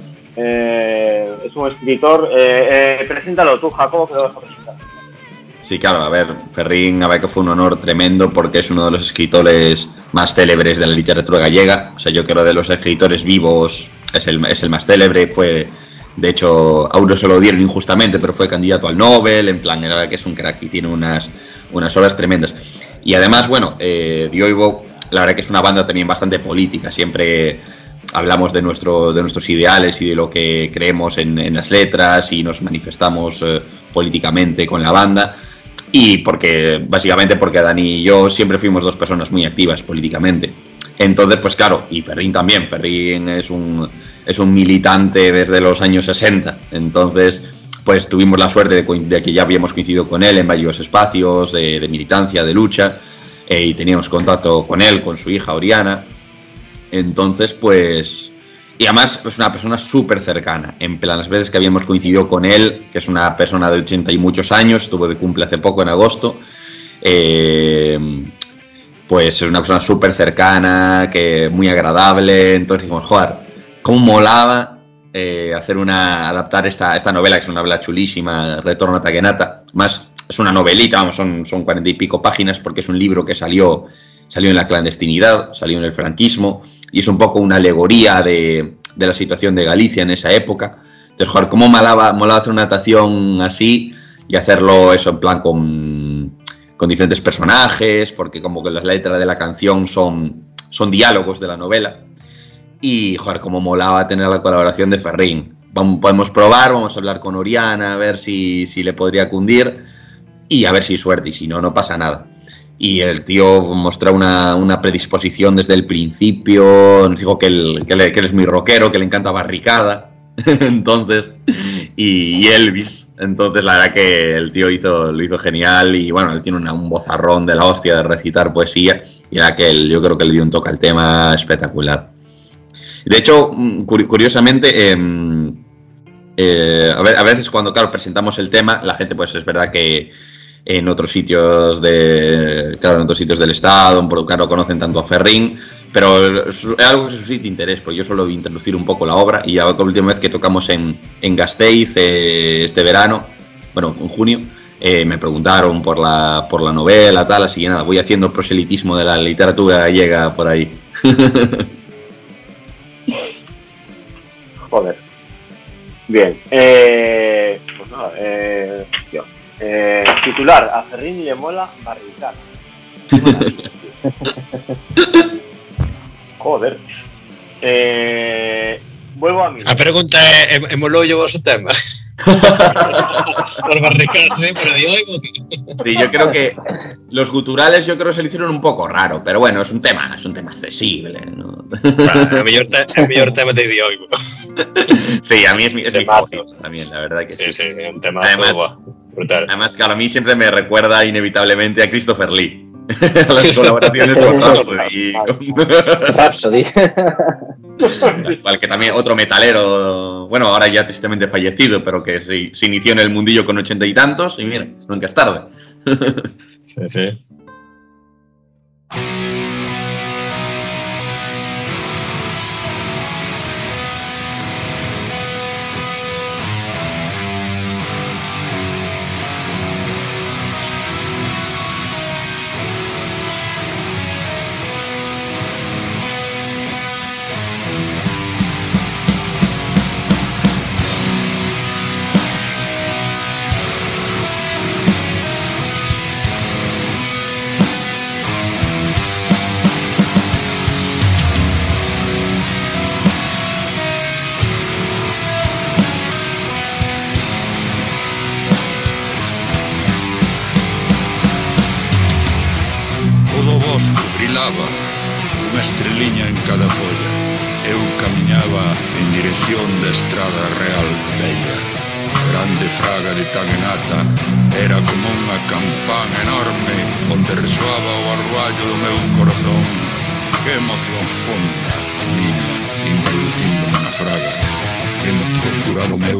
es un escritor. Preséntalo tú, Jacobo, que lo vas a presentar. Sí, claro, a ver, Ferrín, a ver que fue un honor tremendo porque es uno de los escritores más célebres de la literatura gallega. O sea, yo creo de los escritores vivos es el más célebre. Fue, de hecho, a uno se lo dieron injustamente, pero fue candidato al Nobel. En plan, la verdad que es un crack y tiene unas obras tremendas. Y además, bueno, Dio Ivo, la verdad que es una banda también bastante política. Siempre hablamos de nuestros ideales y de lo que creemos en las letras y nos manifestamos políticamente con la banda. Y básicamente porque Dani y yo siempre fuimos dos personas muy activas políticamente. Entonces, pues claro, y Ferrín también. Ferrín es un militante desde los años 60. Entonces, pues tuvimos la suerte de que ya habíamos coincidido con él en varios espacios de militancia, de lucha, y teníamos contacto con él, con su hija Oriana. Entonces, pues... Y además es una persona súper cercana. En plan, las veces que habíamos coincidido con él, que es una persona de 80 y muchos años, estuvo de cumple hace poco, en agosto, pues es una persona súper cercana, que muy agradable. Entonces dijimos, joder, cómo molaba adaptar esta novela, que es una novela chulísima, Retorno a Takenata. Más, es una novelita, vamos, son 40 y pico páginas, porque es un libro que salió en la clandestinidad, salió en el franquismo, y es un poco una alegoría de la situación de Galicia en esa época. Entonces, joder, cómo molaba hacer una adaptación así y hacerlo eso en plan con diferentes personajes, porque como que las letras de la canción son diálogos de la novela. Y, joder, cómo molaba tener la colaboración de Ferrín. Podemos probar, vamos a hablar con Oriana, a ver si le podría cundir, y a ver si hay suerte, y si no, no pasa nada. Y el tío mostró una predisposición desde el principio, nos dijo que él es muy rockero, que le encanta Barricada, entonces, y Elvis. Entonces la verdad que el tío lo hizo genial, y bueno, él tiene un vozarrón de la hostia de recitar poesía, y la que yo creo que le dio un toque al tema espectacular. De hecho, curiosamente, a veces cuando, claro, presentamos el tema, la gente, pues es verdad que en otros sitios del estado, claro, conocen tanto a Ferrín, pero es algo que suscita interés, porque yo suelo introducir un poco la obra, y la última vez que tocamos en Gasteiz este verano, bueno, en junio, me preguntaron por la novela, tal, así que nada, voy haciendo proselitismo de la literatura gallega por ahí. Joder. Bien. Pues nada, titular, a Ferrín le mola Barricada. Joder. Vuelvo a mí. A pregunta é, emolou yo vos o tema? Por Barricada, sí, pero yo oigo que... Sí, yo creo que los guturales se lo hicieron un poco raro, pero bueno, es un tema accesible, ¿no? Bueno, el mejor tema de Diogo. Sí, a mí es mi favorito también, la verdad que sí. Sí, un tema brutal. Además, claro, a mí siempre me recuerda inevitablemente a Christopher Lee. Las colaboraciones con Rhapsody. Igual que también otro metalero, bueno, ahora ya tristemente fallecido, pero que se inició en el mundillo con 80 y tantos, y mira, nunca es tarde. Sí, sí. bailaba, unha estreliña en cada folla. Eu camiñaba en dirección da Estrada Real Bella. A grande fraga de Taguenata era como unha campán enorme onde resoaba o arruallo do meu corazón. Que emoción fonda a miña, introducíndome na fraga en procurado meu.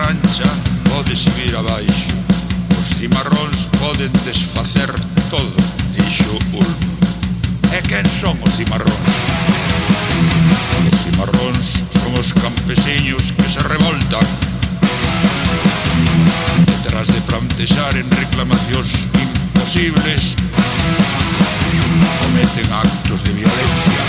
prancha podes vir abaixo. Os cimarróns poden desfacer todo, dixo Ulm. E quen son os cimarróns? Os cimarróns son os campesiños que se revoltan detrás de plantexar en reclamacións imposibles, cometen actos de violencia.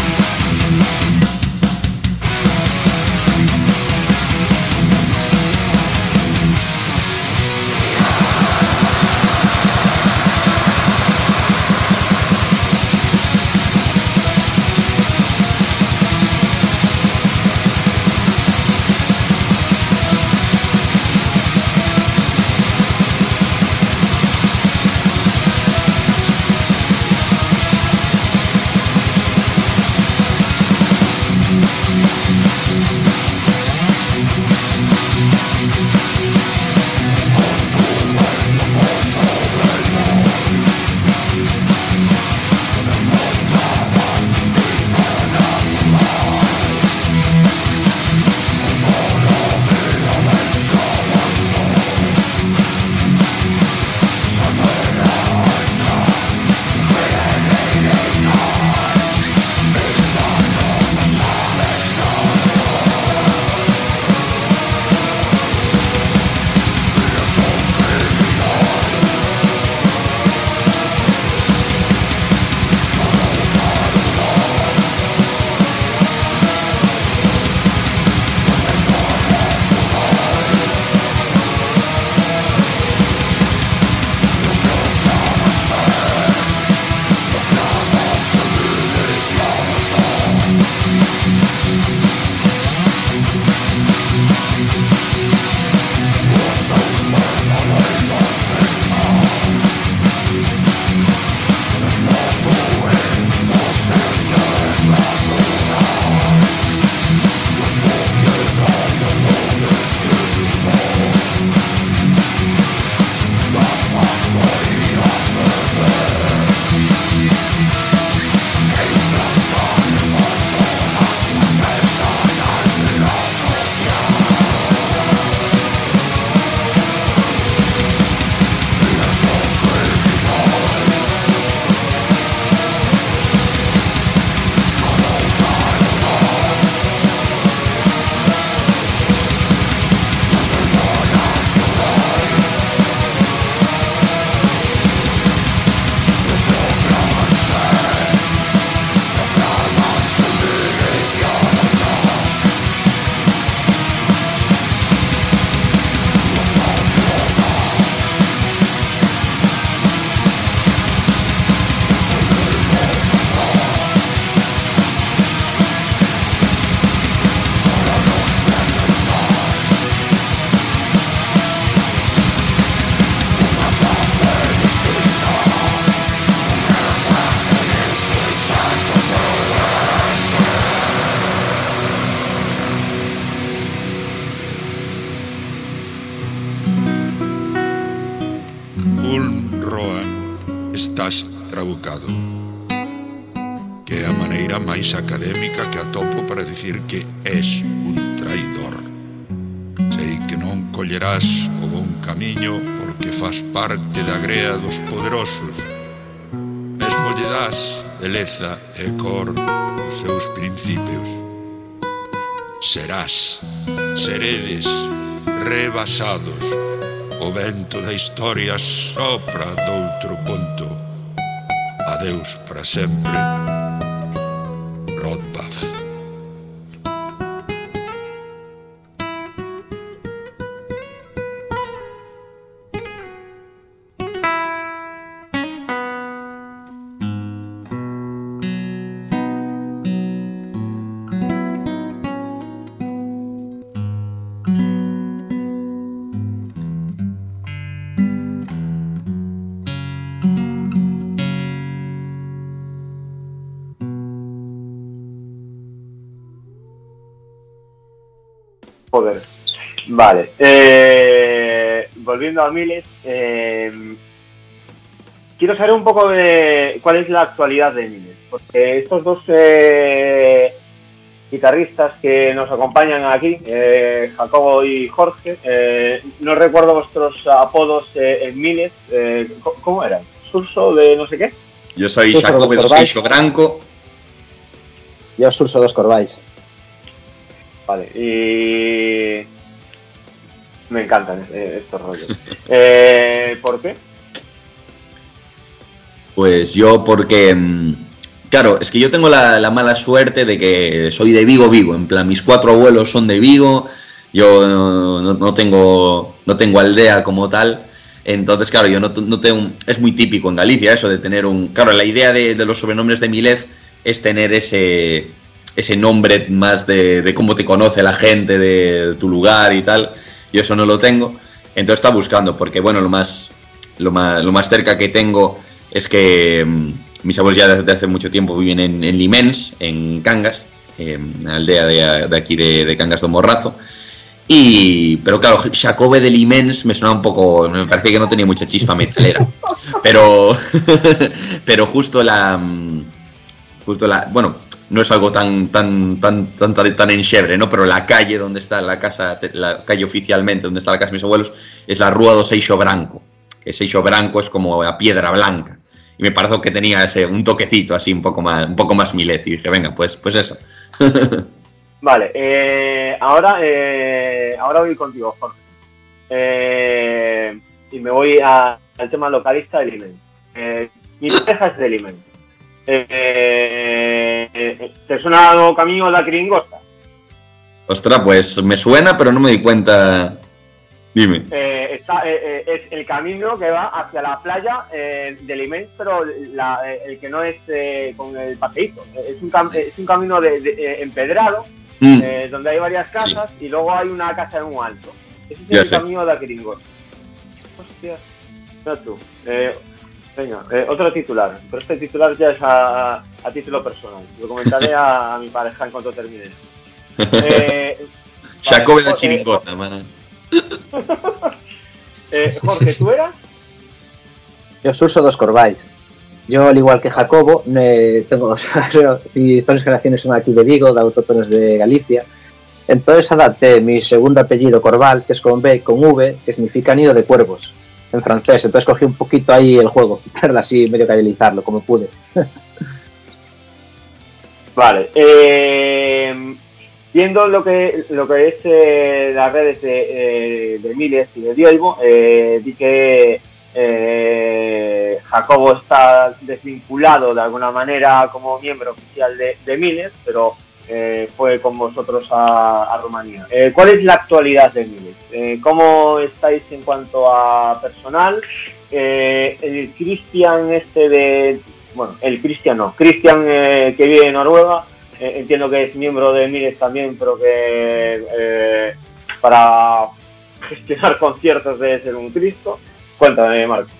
Estás trabucado, que é a maneira máis académica que atopo para dicir que és un traidor. Sei que non collerás o bon camiño porque faz parte da grea dos poderosos. Mesmo lle das beleza e cor os seus principios. Seredes rebasados. O vento da historia sopra doutro ponto. Adeus para sempre, Rothbard. Joder. Vale. Volviendo a Miles, quiero saber un poco de cuál es la actualidad de Miles, porque estos dos guitarristas que nos acompañan aquí, Jacobo y Jorge. No recuerdo vuestros apodos en Miles. ¿Cómo eran? ¿Surso de no sé qué? Yo soy Jacobo dos Seixo Branco. Yo Surso dos Corvais. Vale, y me encantan estos rollos. ¿Por qué? Pues yo porque... Claro, es que yo tengo la mala suerte de que soy de Vigo, en plan, mis 4 abuelos son de Vigo, yo no tengo aldea como tal, entonces claro, yo no tengo, es muy típico en Galicia eso de tener claro, la idea de los sobrenombres de Milez es tener ese nombre más de cómo te conoce la gente, de tu lugar y tal, yo eso no lo tengo, entonces está buscando, porque bueno, lo más cerca que tengo es que... mis abuelos ya desde hace mucho tiempo viven en Limens, en Cangas, una aldea de aquí de Cangas do Morrazo. Pero claro, Xacobe de Limens me suena un poco... Me parece que no tenía mucha chispa metalera. Pero justo la... Bueno, no es algo tan enxebre, ¿no? Pero la calle donde está la calle oficialmente donde está la casa de mis abuelos, es la Rúa do Seixo Branco. Que Seixo Branco es como a piedra blanca. Y me pareció que tenía un toquecito así un poco más Milez. Y dije, venga, pues eso. Vale, ahora voy contigo, Jorge. Y me voy al tema localista de Limens. Mi pareja es de Limens. ¿Te suena algo camino da Quiringosta? Ostras, pues me suena, pero no me di cuenta. Dime. Es el camino que va hacia la playa de Limens, pero el que no es con el paseíto. Es un camino empedrado, donde hay varias casas, sí. Y luego hay una casa en un alto. Ese es el camino de Quiringosta. Hostia, no tú. Venga, otro titular, pero este titular ya es a título personal. Lo comentaré a mi pareja en cuanto termine. Jacobe de Chiricota, man. Jorge, ¿tú eras? Yo Surso dos Corvais. Yo, al igual que Jacobo, tengo mis 3 generaciones son aquí de Vigo, de autóctonos de Galicia. Entonces adapté mi segundo apellido Corval, que es con B, con V, que significa nido de cuervos en francés. Entonces cogí un poquito ahí el juego, para así medio cabilizarlo como pude. Vale. Viendo lo que es las redes de Miles y de Diego, vi que Jacobo está desvinculado de alguna manera como miembro oficial de Miles, pero fue con vosotros a Rumanía. ¿Cuál es la actualidad de Miles? ¿Cómo estáis en cuanto a personal? El Cristian Cristian que vive en Noruega, entiendo que es miembro de Miles también, pero que para gestionar conciertos debe ser un Cristo. Cuéntame, Marco.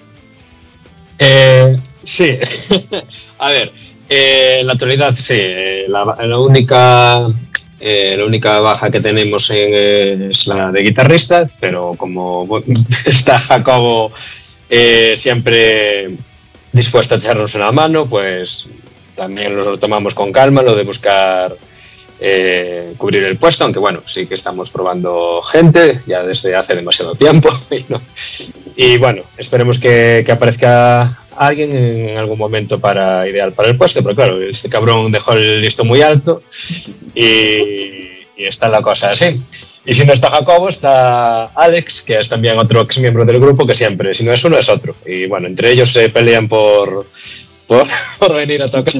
Sí, a ver, en la actualidad sí, la única baja que tenemos es la de guitarrista, pero como está Jacobo siempre dispuesto a echarnos una mano, pues también lo tomamos con calma, lo de buscar cubrir el puesto, aunque bueno, sí que estamos probando gente ya desde hace demasiado tiempo y bueno, esperemos que aparezca alguien en algún momento ideal para el puesto, pero claro, este cabrón dejó el listón muy alto y está la cosa así. Y si no está Jacobo, está Alex, que es también otro ex miembro del grupo, que siempre, si no es uno, es otro. Y bueno, entre ellos se pelean por venir a tocar.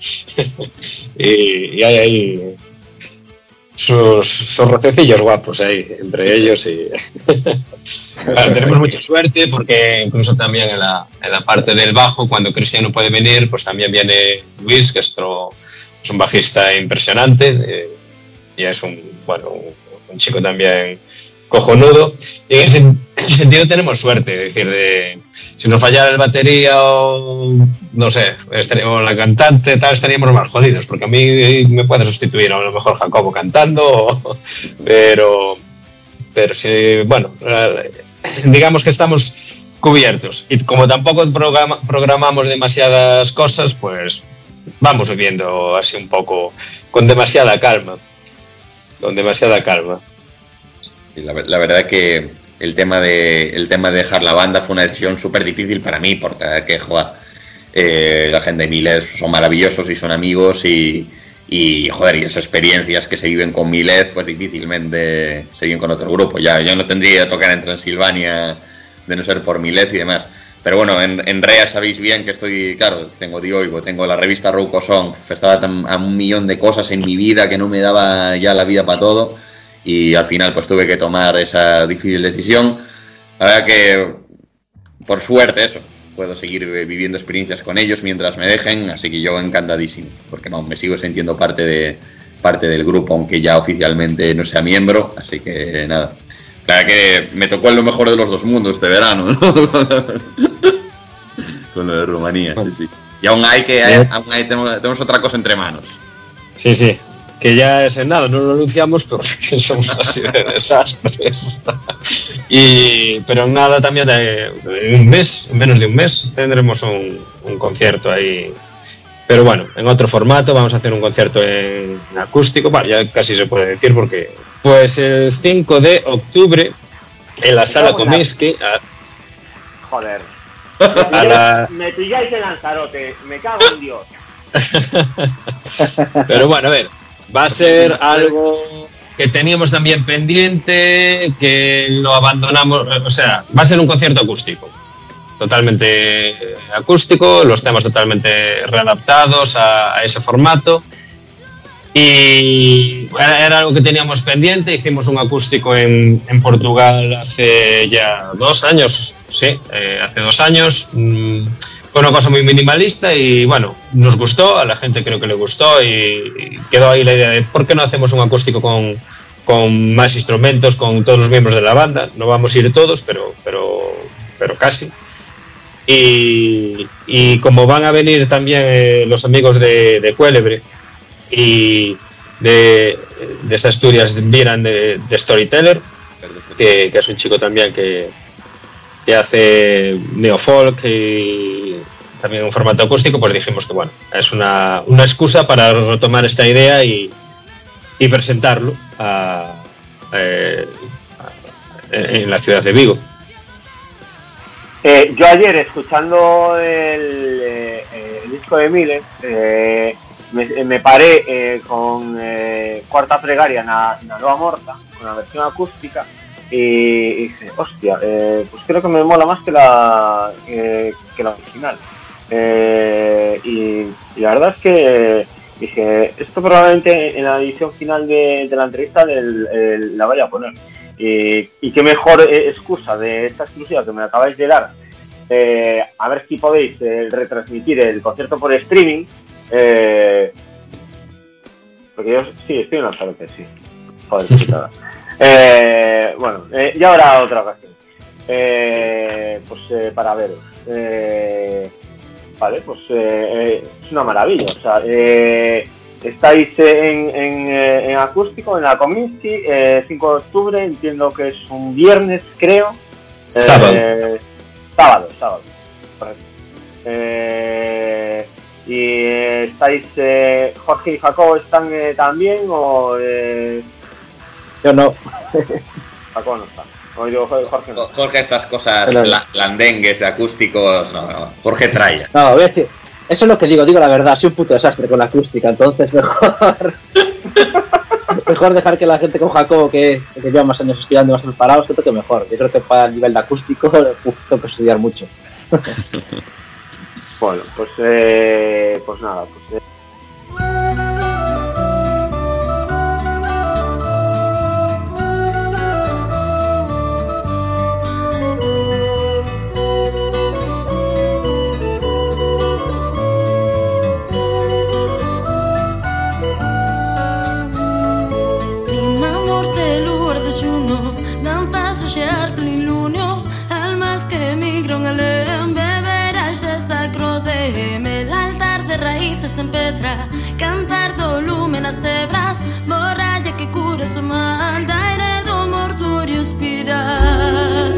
y hay ahí sus rocecillos guapos ahí, entre ellos. Y claro, tenemos mucha suerte porque incluso también en la parte del bajo, cuando Cristian no puede venir, pues también viene Luis, que es un bajista impresionante y es un chico también cojonudo. Y en ese sentido tenemos suerte, es decir, si nos fallara el batería o no sé, o la cantante, tal, estaríamos más jodidos, porque a mí me puede sustituir a lo mejor Jacobo cantando, pero si, bueno, digamos que estamos cubiertos, y como tampoco programamos demasiadas cosas, pues vamos viviendo así un poco con demasiada calma. Y la verdad que el tema de dejar la banda fue una decisión súper difícil para mí, porque joder, la gente de Miles son maravillosos y son amigos y joder, y esas experiencias que se viven con Miles, pues difícilmente se viven con otro grupo. Ya yo no tendría que tocar en Transilvania de no ser por Miles y demás. Pero bueno, en Rea sabéis bien que estoy, claro, tengo Dioigo, tengo la revista Rouco Song, estaba a un millón de cosas en mi vida que no me daba ya la vida para todo y al final pues tuve que tomar esa difícil decisión. La verdad que, por suerte eso, puedo seguir viviendo experiencias con ellos mientras me dejen, así que yo encantadísimo, porque me sigo sintiendo parte del grupo, aunque ya oficialmente no sea miembro, así que nada. Claro que me tocó lo mejor de los dos mundos este verano, ¿no? Con lo de Rumanía, sí. Y aún tenemos otra cosa entre manos. Sí, que ya es en nada, no lo anunciamos, pero que somos así de desastres. Pero en nada también en menos de un mes, tendremos un concierto ahí. Pero bueno, en otro formato, vamos a hacer un concierto en acústico, bueno, ya casi se puede decir porque... Pues el 5 de octubre en la Sala Comiskey. Joder. Me pilláis en Lanzarote, me cago en Dios. Pero bueno, a ver, va a ser algo que teníamos también pendiente, que lo abandonamos, o sea, va a ser un concierto acústico. Totalmente acústico, los temas totalmente readaptados a ese formato. Y era algo que teníamos pendiente, hicimos un acústico en Portugal hace ya 2 años, sí, hace 2 años, fue una cosa muy minimalista y bueno, nos gustó, a la gente creo que le gustó y quedó ahí la idea de ¿por qué no hacemos un acústico con más instrumentos, con todos los miembros de la banda? No vamos a ir todos, pero casi. Y como van a venir también los amigos de Cuélebre, y de esa Asturias Viran de Storyteller, que es un chico también que hace neofolk y también un formato acústico, pues dijimos que bueno, es una excusa para retomar esta idea y presentarlo en la ciudad de Vigo. Yo ayer, escuchando el disco de Miles, me paré con Cuarta Pregaria na Nova Morta, con la versión acústica, y dije, hostia, pues creo que me mola más que la original. Y la verdad es que dije, esto probablemente en la edición final de la entrevista la vaya a poner. Y qué mejor excusa de esta exclusiva que me acabáis de dar, a ver si podéis retransmitir el concierto por streaming. Porque yo sí estoy en Lanzarote, sí. Joder, qué putada. Bueno, ya habrá otra ocasión. Pues para veros. Vale, pues es una maravilla. O sea, estáis en acústico en la Comiskey, 5 de octubre, entiendo que es un viernes, creo. Sábado, correcto. ¿Y estáis, Jorge y Jacobo están también o...? Yo no. Jacobo no está. O digo, Jorge no. Jorge, estas cosas blandengues de acústicos, no. Jorge traya. No, voy a decir, eso es lo que digo la verdad, soy un puto desastre con la acústica, entonces mejor dejar que la gente con Jacobo, que lleva más años estudiando, más preparados, que toque mejor. Yo creo que para el nivel de acústico tengo que estudiar mucho. Bueno, pues nada, pues... Prima morte lur de xuno, danzas o xer plinlunio, almas que emigran a beberás de sacro de el altar de raíces en pedra, cantar do lume nas tebras, borralla que cura o mal, da aire do mortuorio espiral.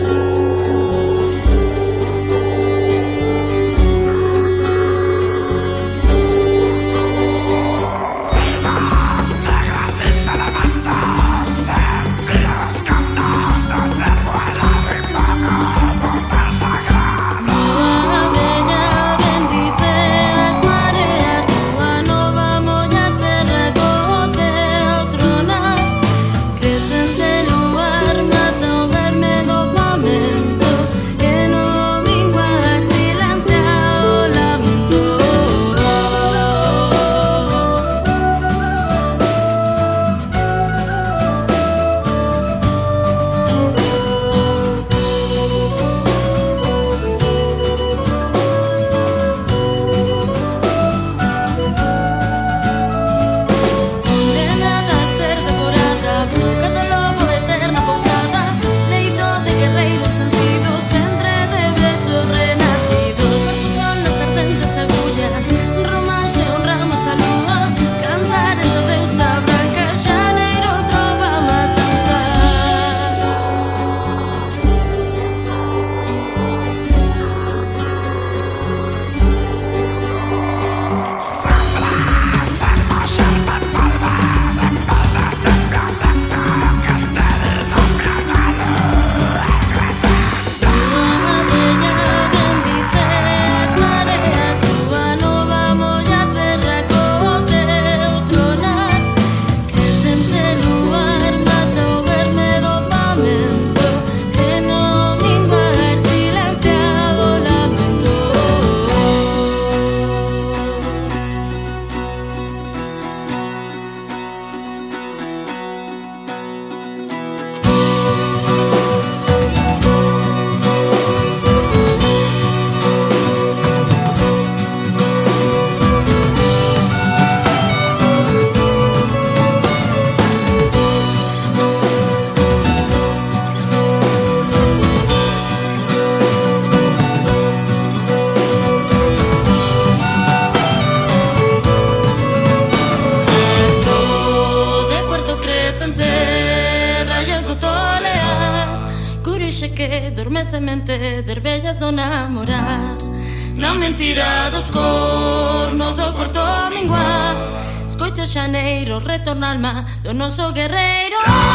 fixe que dormese mente de vellas do namorar. Na mentira dos cornos do porto a minguar, escoito xaneiro, retorna alma do noso guerreiro.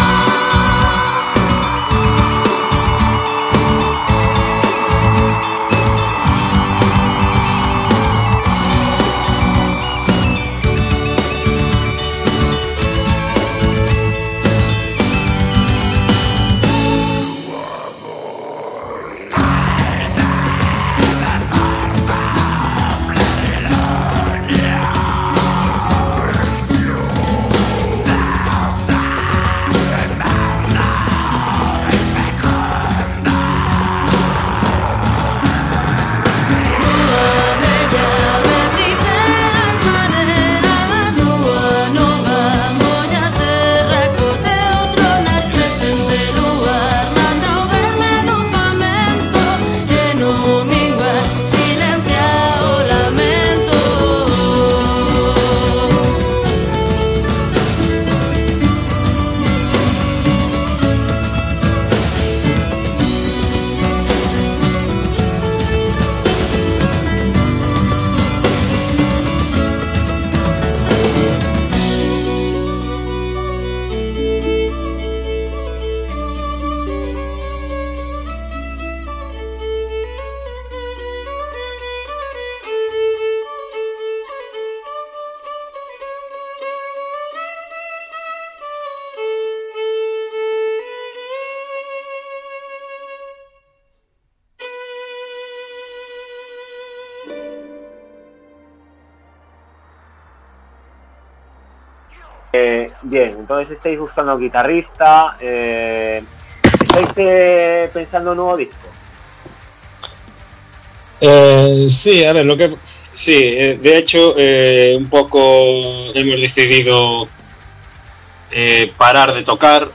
Bien, entonces estáis buscando guitarrista, ¿estáis pensando en un nuevo disco? Sí, a ver, de hecho, un poco hemos decidido parar de tocar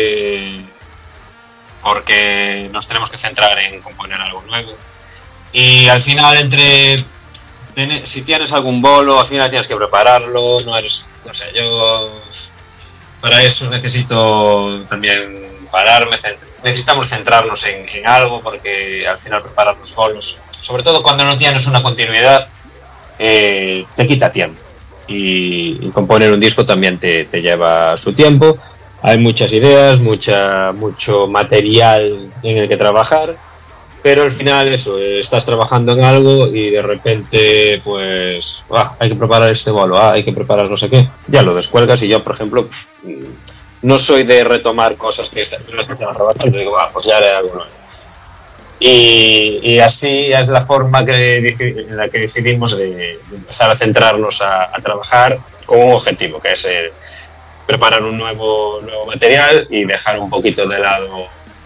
porque nos tenemos que centrar en componer algo nuevo. Y al final, si tienes algún bolo, al final tienes que prepararlo, no sé, yo para eso necesito también pararme, necesitamos centrarnos en algo, porque al final preparar los bolos, sobre todo cuando no tienes una continuidad, te quita tiempo, y componer un disco también te lleva su tiempo. Hay muchas ideas, mucho material en el que trabajar, pero al final estás trabajando en algo y de repente pues hay que preparar este bolo, hay que preparar no sé qué, ya lo descuelgas. Y yo, por ejemplo, no soy de retomar cosas que están trabajando, digo, pues ya haré algo nuevo. Y así es la forma en la que decidimos de empezar a centrarnos a trabajar con un objetivo, que es preparar un nuevo material y dejar un poquito de lado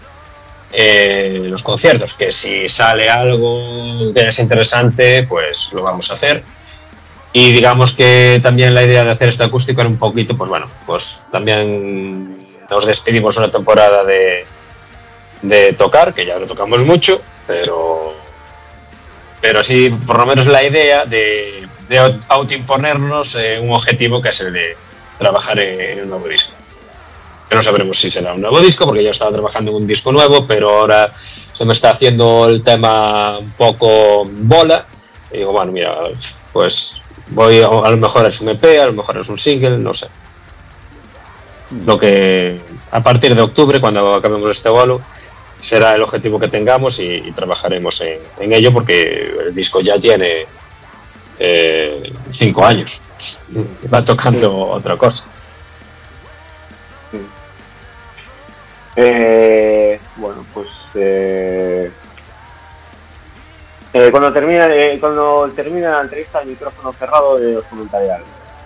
los conciertos, que si sale algo que es interesante, pues lo vamos a hacer. Y digamos que también la idea de hacer este acústico era un poquito, pues bueno, pues también nos despedimos una temporada de tocar, que ya lo tocamos mucho, pero así por lo menos la idea de autoimponernos un objetivo, que es el de trabajar en un nuevo disco. Que no sabremos si será un nuevo disco, porque yo estaba trabajando en un disco nuevo, pero ahora se me está haciendo el tema un poco bola. Y digo, bueno, mira, pues a lo mejor es un EP, a lo mejor es un single, no sé. Lo que a partir de octubre, cuando acabemos este bolo, será el objetivo que tengamos, y trabajaremos en ello, porque el disco ya tiene 5 años. Va tocando otra cosa. Bueno, pues cuando termina la entrevista, el micrófono cerrado, os comentaré algo.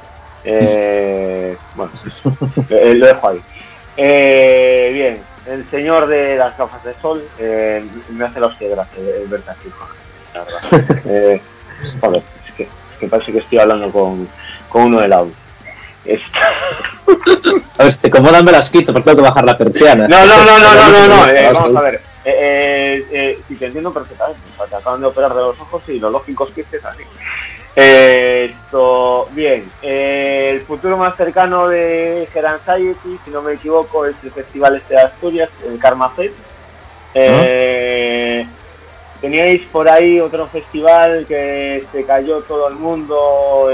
Bueno, lo dejo ahí. Bien, el señor de las gafas de sol me hace la hostia gracia verte aquí, la verdad. Joder, es que parece que estoy hablando con uno del audio. A ver, te incomodan, me las quito, porque tengo que bajar la persiana. No. Vamos a ver. Si te entiendo perfectamente. O sea, te acaban de operar de los ojos y lo lógico es que estés así. Bien. El futuro más cercano de Head Anxiety, si no me equivoco, es el festival de Asturias, el Karma Fest. Teníais por ahí otro festival que se cayó todo el mundo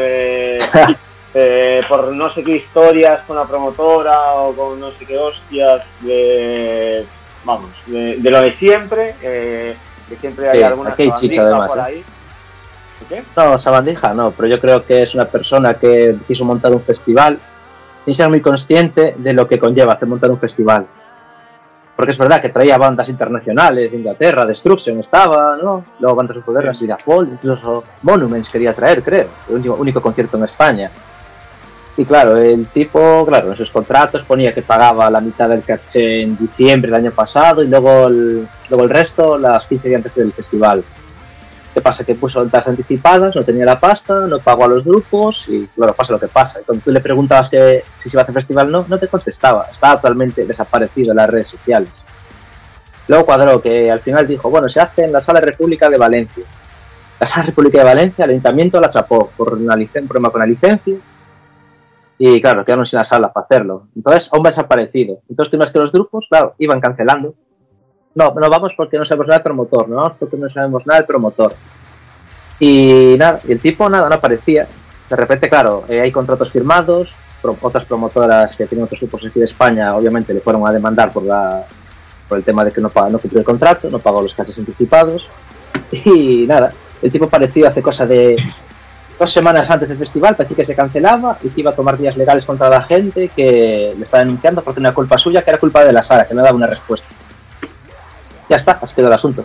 por no sé qué historias con la promotora o con no sé qué hostias de lo de siempre, que siempre hay alguna sabandija por ahí. ¿Qué? No, sabandija no, pero yo creo que es una persona que quiso montar un festival sin ser muy consciente de lo que conlleva hacer montar un festival. Porque es verdad que traía bandas internacionales de Inglaterra, Destruction estaba, ¿no? Luego bandas superguerras, Idafol, incluso Monuments quería traer, creo, el único concierto en España. Y claro, el tipo, en sus contratos ponía que pagaba la mitad del caché en diciembre del año pasado y luego el resto las 15 días antes del festival. ¿Qué pasa? Que puso ventas anticipadas, no tenía la pasta, no pagó a los grupos y claro, pasa lo que pasa. Y cuando tú le preguntabas que si se iba a hacer festival no te contestaba. Estaba totalmente desaparecido en las redes sociales. Luego cuadró que al final dijo, bueno, se hace en la Sala República de Valencia. La Sala República de Valencia, el ayuntamiento la chapó por un problema con la licencia y claro, quedaron sin la sala para hacerlo. Entonces aún va desaparecido. Entonces tú ves que los grupos, claro, iban cancelando. No vamos porque no sabemos nada del promotor, no vamos porque no sabemos nada del promotor. Y nada, y el tipo no aparecía. De repente, claro, hay contratos firmados, otras promotoras que tienen otros grupos aquí de España, obviamente le fueron a demandar por el tema de que no cumplió el contrato, no pagó los cachés anticipados. Y nada, el tipo apareció hace cosa de 2 semanas antes del festival, parecía que se cancelaba y que iba a tomar días legales contra la gente que le estaba denunciando porque tenía culpa suya, que era culpa de la sala, que no daba una respuesta. Ya está, has quedado el asunto.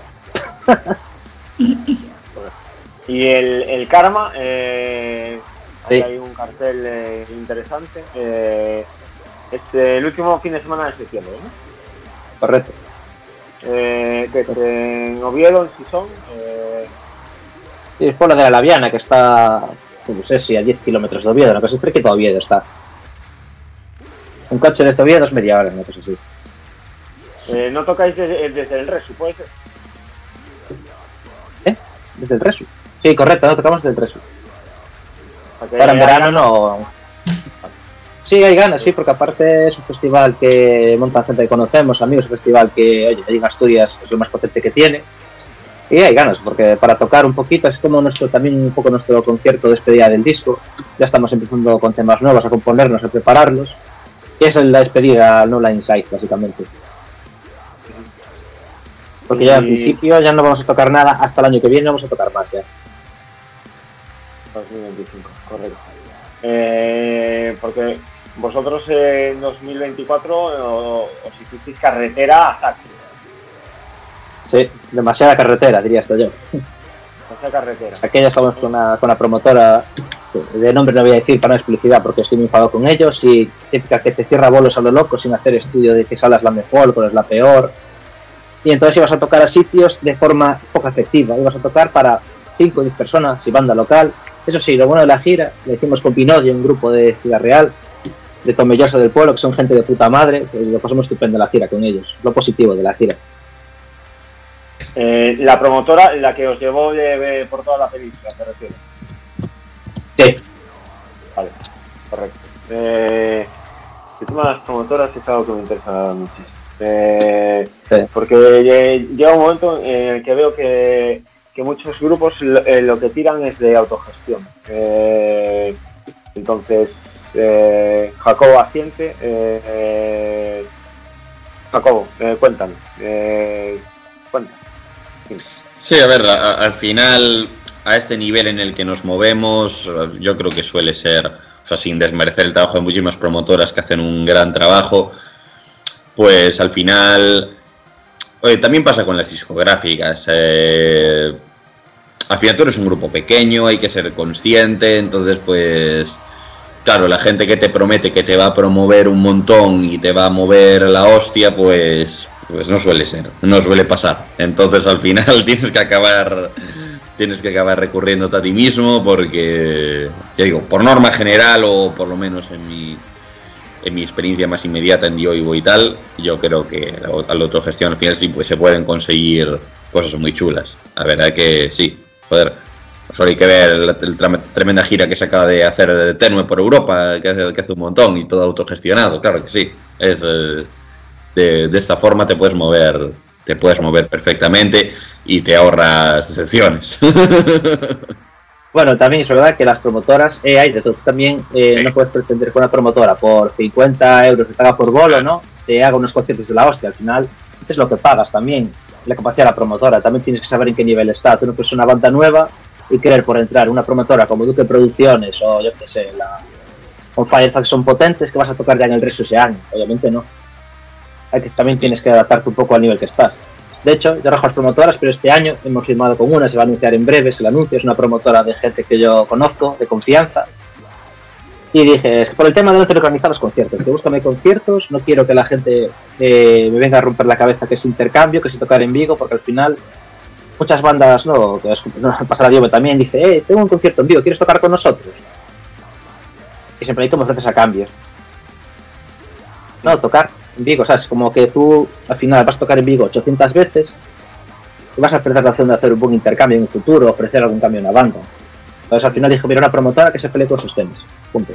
Y el Karma, sí. Hay un cartel interesante. Es el último fin de semana de septiembre, ¿no? Correcto. Que es en Oviedo, en Sison. Sí, es por la de la Laviana, que está, no sé si a 10 kilómetros de Oviedo, no sé si que Oviedo está. Un coche desde Oviedo es media hora, no sé si. ¿No tocáis desde el Resu, puede ser? ¿Desde el Resu? Sí, correcto, no tocamos desde el Resu. Ahora en verano no. Sí, hay ganas, sí, porque aparte es un festival que monta gente que conocemos, amigos, un festival que, oye, allí en Asturias es lo más potente que tiene. Y hay ganas, porque para tocar un poquito, es como también un poco nuestro concierto de despedida del disco. Ya estamos empezando con temas nuevos, a componernos, a prepararlos. Y esa es la despedida al No Line Inside, básicamente. Porque ya en principio ya no vamos a tocar nada, hasta el año que viene vamos a tocar más ya. 2025, correcto. Porque vosotros en 2024 os hicisteis carretera a saco. Sí, demasiada carretera, diría esto yo. Demasiada carretera. Aquella estamos con la promotora, de nombre no voy a decir para no explicidad porque estoy muy enfadado con ellos, y típica que te cierra bolos a lo loco sin hacer estudio de qué sala es la mejor, cuál es la peor. Y entonces ibas a tocar a sitios de forma poco efectiva, ibas a tocar para 5 o 10 personas y banda local. Eso sí, lo bueno de la gira, le hicimos con Pinodio, un grupo de Ciudad Real, de Tomelloso del Pueblo, que son gente de puta madre, pues lo pasamos estupendo la gira con ellos, lo positivo de la gira. La promotora, la que os llevó por toda la península, ¿te refieres? Sí. Vale, correcto. El tema de las promotoras es algo que me interesa muchísimo. Sí. Porque llega un momento en el que veo que muchos grupos lo que tiran es de autogestión. Entonces, Jacobo asiente. Jacobo, cuéntame. Cuéntame. Sí, a ver, al final, a este nivel en el que nos movemos, yo creo que suele ser, o sea, sin desmerecer el trabajo de muchísimas promotoras que hacen un gran trabajo, pues al final, oye, también pasa con las discográficas. Al final tú eres un grupo pequeño, hay que ser consciente, entonces pues claro, la gente que te promete que te va a promover un montón y te va a mover la hostia, pues no suele ser, no suele pasar. Entonces al final tienes que acabar recurriéndote a ti mismo, porque ya digo, por norma general, o por lo menos en mi experiencia más inmediata en Dioivo y tal, yo creo que a la autogestión al final sí, pues se pueden conseguir cosas muy chulas. La verdad que sí, joder, solo hay que ver la tremenda gira que se acaba de hacer de Tenue por Europa, que hace un montón, y todo autogestionado, claro que sí. Es de esta forma te puedes mover te puedes mover perfectamente y te ahorras decepciones. Bueno, también es verdad que las promotoras, hay de todo. También no puedes pretender que una promotora por 50 euros que te haga por bolo, ¿no? Te haga unos conciertos de la hostia. Al final es lo que pagas también, la capacidad de la promotora. También tienes que saber en qué nivel está. Tú no puedes ser una banda nueva y querer por entrar una promotora como Duque Producciones o yo qué sé, o Firefax son potentes que vas a tocar ya en el resto de ese año. Obviamente no. También tienes que adaptarte un poco al nivel que estás. De hecho, yo rajo las promotoras, pero este año hemos firmado con una, se va a anunciar en breve, se la anuncia, es una promotora de gente que yo conozco, de confianza. Y dije, es que por el tema de no tener que organizar los conciertos, que búscame conciertos, no quiero que la gente me venga a romper la cabeza que es intercambio, que es tocar en Vigo, porque al final muchas bandas, no, que pasará Diego también, dice, tengo un concierto en Vigo, ¿quieres tocar con nosotros? Y siempre hay como ofreces a cambio. No, tocar en Vigo, ¿sabes? Como que tú al final vas a tocar en Vigo 800 veces y vas a perder la opción de hacer un buen intercambio en el futuro, ofrecer algún cambio en la banda. Entonces al final dije, mira, una promotora que se pelee con sus temas. Punto.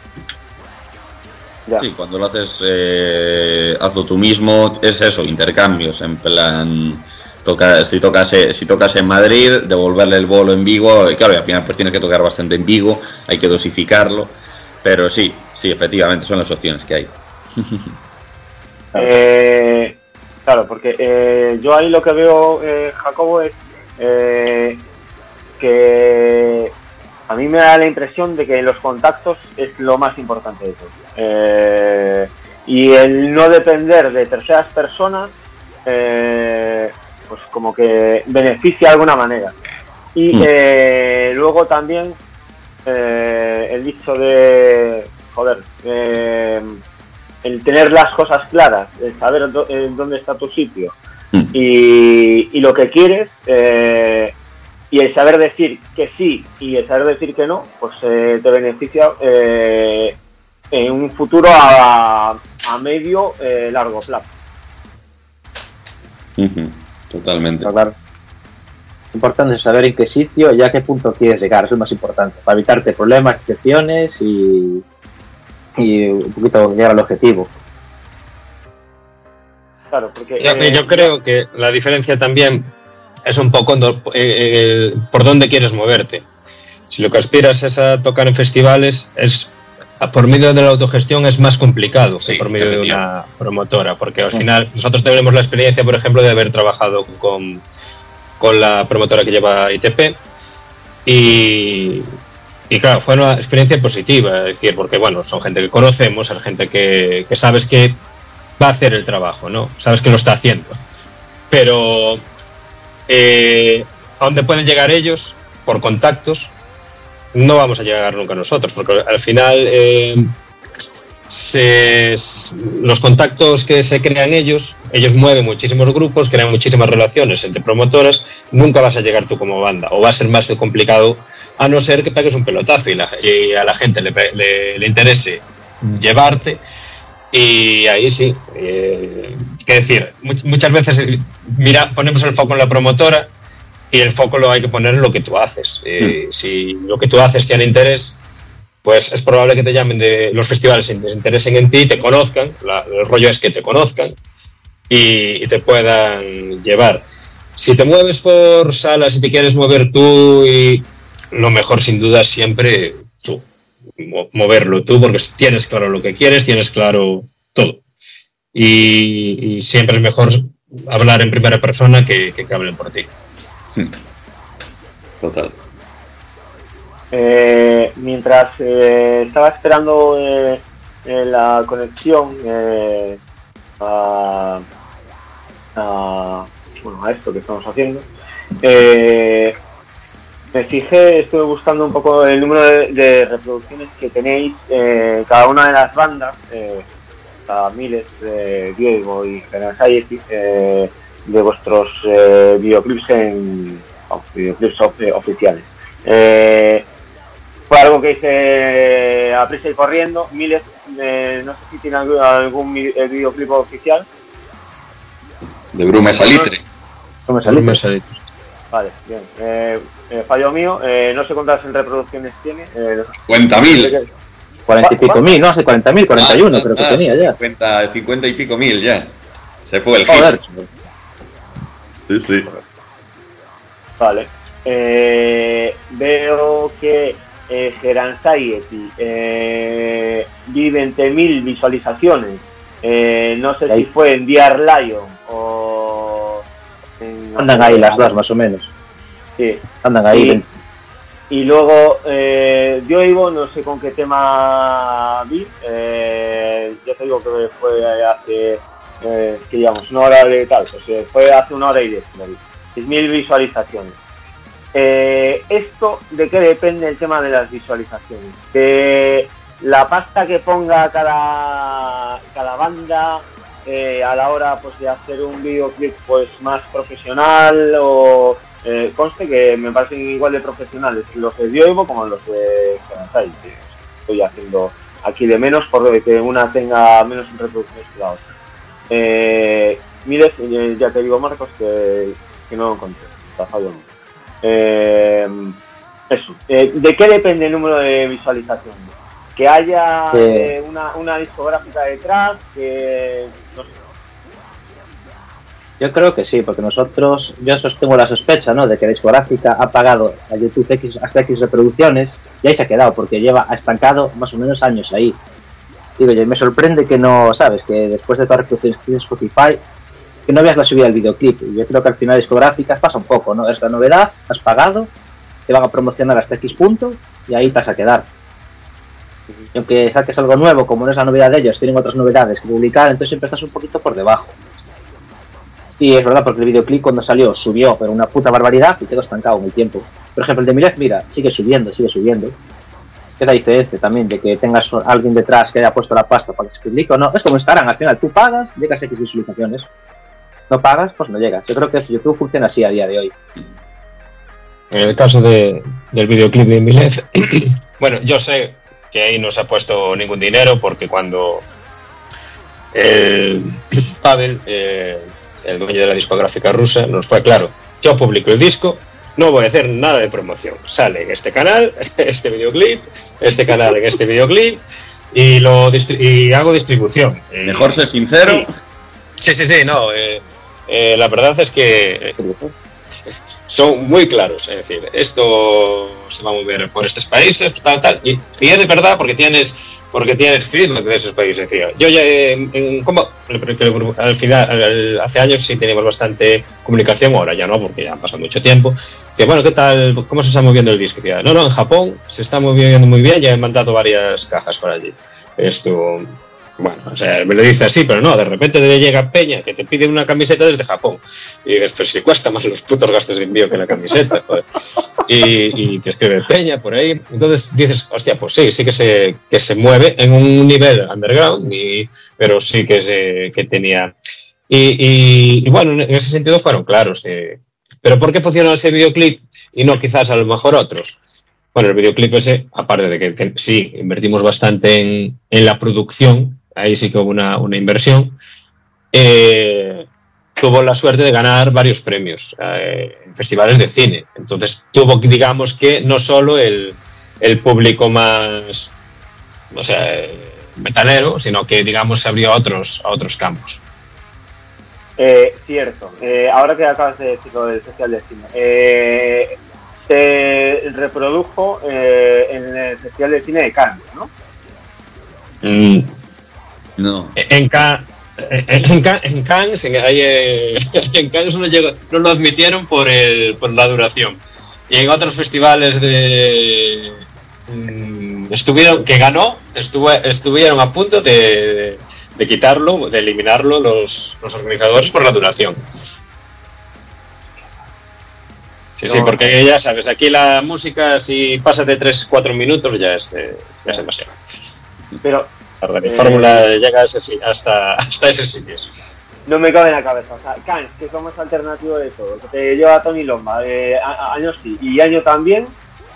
Ya. Sí, cuando lo haces, hazlo tú mismo, es eso, intercambios, en plan, si tocas en Madrid, devolverle el bolo en Vigo, y claro, y al final pues tienes que tocar bastante en Vigo, hay que dosificarlo, pero sí, efectivamente, son las opciones que hay. Claro, porque yo ahí lo que veo, Jacobo, es que a mí me da la impresión de que los contactos es lo más importante de todo. Y el no depender de terceras personas, pues como que beneficia de alguna manera. Y luego también el dicho de, el tener las cosas claras, el saber dónde está tu sitio y lo que quieres, y el saber decir que sí y el saber decir que no, pues te beneficia en un futuro a medio largo plazo. Totalmente. Claro. Lo importante es saber en qué sitio y a qué punto quieres llegar, eso es lo más importante, para evitarte problemas, excepciones y un poquito llegar al objetivo. Claro, porque yo creo que la diferencia también es un poco por dónde quieres moverte. Si lo que aspiras es a tocar en festivales, por medio de la autogestión es más complicado que por medio de una promotora, porque al final nosotros tenemos la experiencia, por ejemplo, de haber trabajado con la promotora que lleva ITP y claro, fue una experiencia positiva, es decir, porque bueno, son gente que conocemos, es gente que sabes que va a hacer el trabajo, ¿no? Sabes que lo está haciendo. Pero a dónde pueden llegar ellos, por contactos, no vamos a llegar nunca nosotros, porque al final los contactos que se crean ellos mueven muchísimos grupos, crean muchísimas relaciones entre promotoras, nunca vas a llegar tú como banda, o va a ser más complicado, a no ser que pegues un pelotazo y a la gente le interese llevarte, y ahí sí, que decir, muchas veces ponemos el foco en la promotora y el foco lo hay que poner en lo que tú haces. Si lo que tú haces tiene interés, pues es probable que te llamen de los festivales, se interesen en ti, te conozcan, el rollo es que te conozcan y te puedan llevar. Si te mueves por salas y te quieres mover tú, y lo mejor sin duda es siempre tú, moverlo tú, porque tienes claro lo que quieres, tienes claro todo. Y siempre es mejor hablar en primera persona que hablen por ti. Total. Mientras estaba esperando la conexión a esto que estamos haciendo, me fijé, estuve buscando un poco el número de reproducciones que tenéis cada una de las bandas, a miles de Diego y General Society, de vuestros videoclips oficiales. Fue algo que hice a prisa y corriendo, miles, no sé si tiene algún videoclip oficial. De Brume Salitre. Brume Salitre. Vale, bien. Fallo mío, no sé cuántas reproducciones tiene. 50.000. 40 y pico mil, no, hace 40.000, 41, pero que tenía ya. 50 y pico mil ya. Se fue el Joder. hit. Sí. Vale. Veo que Geranxiety vi 20.000 visualizaciones. No sé si fue en Dear Lion o... Andan ahí las dos, más o menos. Sí. Andan ahí. Y luego, yo Ivo, no sé con qué tema vi. Ya te digo que fue hace, que digamos, una hora de tal. Pues fue hace una hora y 10. 6.000 visualizaciones. ¿Esto de qué depende el tema de las visualizaciones? Que la pasta que ponga cada banda a la hora pues de hacer un videoclip pues más profesional o conste que me parecen igual de profesionales los de Dioivo como los de Kansai, que estoy haciendo aquí de menos por que una tenga menos reproducciones que la otra. Mires, ya te digo, Marcos, que no lo encontré, está fallando. Eso. ¿De qué depende el número de visualizaciones? Que haya una discográfica detrás, que no sé. Yo creo que sí, porque yo sostengo la sospecha, ¿no?, de que la discográfica ha pagado a YouTube hasta X reproducciones y ahí se ha quedado, porque lleva estancado más o menos años ahí. Digo, yo me sorprende que no, ¿sabes?, que después de todas las reproducciones de Spotify, que no veas la subida del videoclip. Y yo creo que al final discográficas pasa un poco, ¿no? Es la novedad, has pagado, te van a promocionar hasta X punto y ahí te vas a quedar. Y aunque saques algo nuevo, como no es la novedad de ellos, tienen otras novedades que publicar, entonces siempre estás un poquito por debajo. Y es verdad, porque el videoclip cuando salió subió, pero una puta barbaridad y quedó estancado en el tiempo. Por ejemplo, el de Milef, mira, sigue subiendo. Queda diferencia también de que tengas a alguien detrás que haya puesto la pasta para que se publique o no. Es como Instagram, al final tú pagas, llegas a X visualizaciones. No pagas, pues no llegas. Yo creo que YouTube funciona así a día de hoy. En el caso del videoclip de Milef, bueno, yo sé que ahí no se ha puesto ningún dinero porque cuando Pavel, el dueño de la discográfica rusa, nos fue claro: yo publico el disco, no voy a hacer nada de promoción. Sale en este canal, este videoclip, este canal en este videoclip y hago distribución. Mejor ser sincero. Sí, no. La verdad es que son muy claros, es decir, esto se va a mover por estos países, tal, y es verdad porque tienes feedback de esos países, tío. Yo ya, al final, hace años sí teníamos bastante comunicación, ahora ya no, porque ya ha pasado mucho tiempo. Que bueno, ¿qué tal? ¿Cómo se está moviendo el disco? Tío? No, en Japón se está moviendo muy bien, ya he mandado varias cajas por allí. Esto... Bueno, o sea, me lo dice así, pero no, de repente te llega Peña que te pide una camiseta desde Japón y dices, pero si cuesta más los putos gastos de envío que la camiseta, joder. Y te escribe Peña por ahí, entonces dices, hostia, pues sí que se mueve en un nivel underground, pero sí que tenía... Y bueno, en ese sentido fueron claros. Pero ¿por qué funcionó ese videoclip y no quizás a lo mejor otros? Bueno, el videoclip ese, aparte de que sí, invertimos bastante en la producción, ahí sí que hubo una inversión, tuvo la suerte de ganar varios premios en festivales de cine. Entonces tuvo, digamos, que no solo el público más, o sea, metalero, sino que, digamos, se abrió a otros campos. Cierto. Ahora que acabas de decir lo del Festival de Cine, se reprodujo en el Festival de Cine de Cannes, ¿no? No. En Cannes no lo admitieron por la duración. Y en otros festivales estuvieron a punto de quitarlo, de eliminarlo los organizadores por la duración. Sí, porque ya sabes, aquí la música, si pasa de 3-4 minutos, ya es demasiado. Pero la fórmula llega hasta ese sitio. No me cabe en la cabeza. O sea, Cannes, que es lo más alternativo de todo, que te lleva Tony Lomba, años sí, y año también,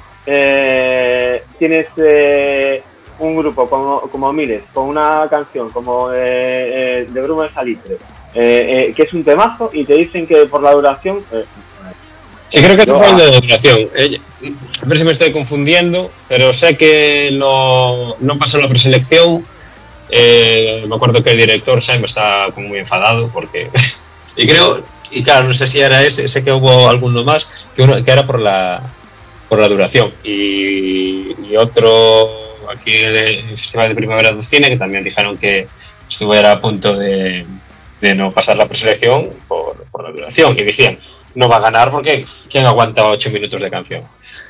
tienes un grupo como Miles, con una canción como de Bruma de Salitre, que es un temazo, y te dicen que por la duración... Sí, creo que es un de duración. A ver si me estoy confundiendo, pero sé que no pasó la preselección. Me acuerdo que el director Simon está como muy enfadado porque... Y creo Y claro, no sé si era ese, sé que hubo alguno más, que era por la duración. Y otro aquí en el Festival de Primavera del Cine, que también dijeron que estuviera a punto de no pasar la preselección por la duración. Y decían, no va a ganar porque ¿quién aguanta 8 minutos de canción?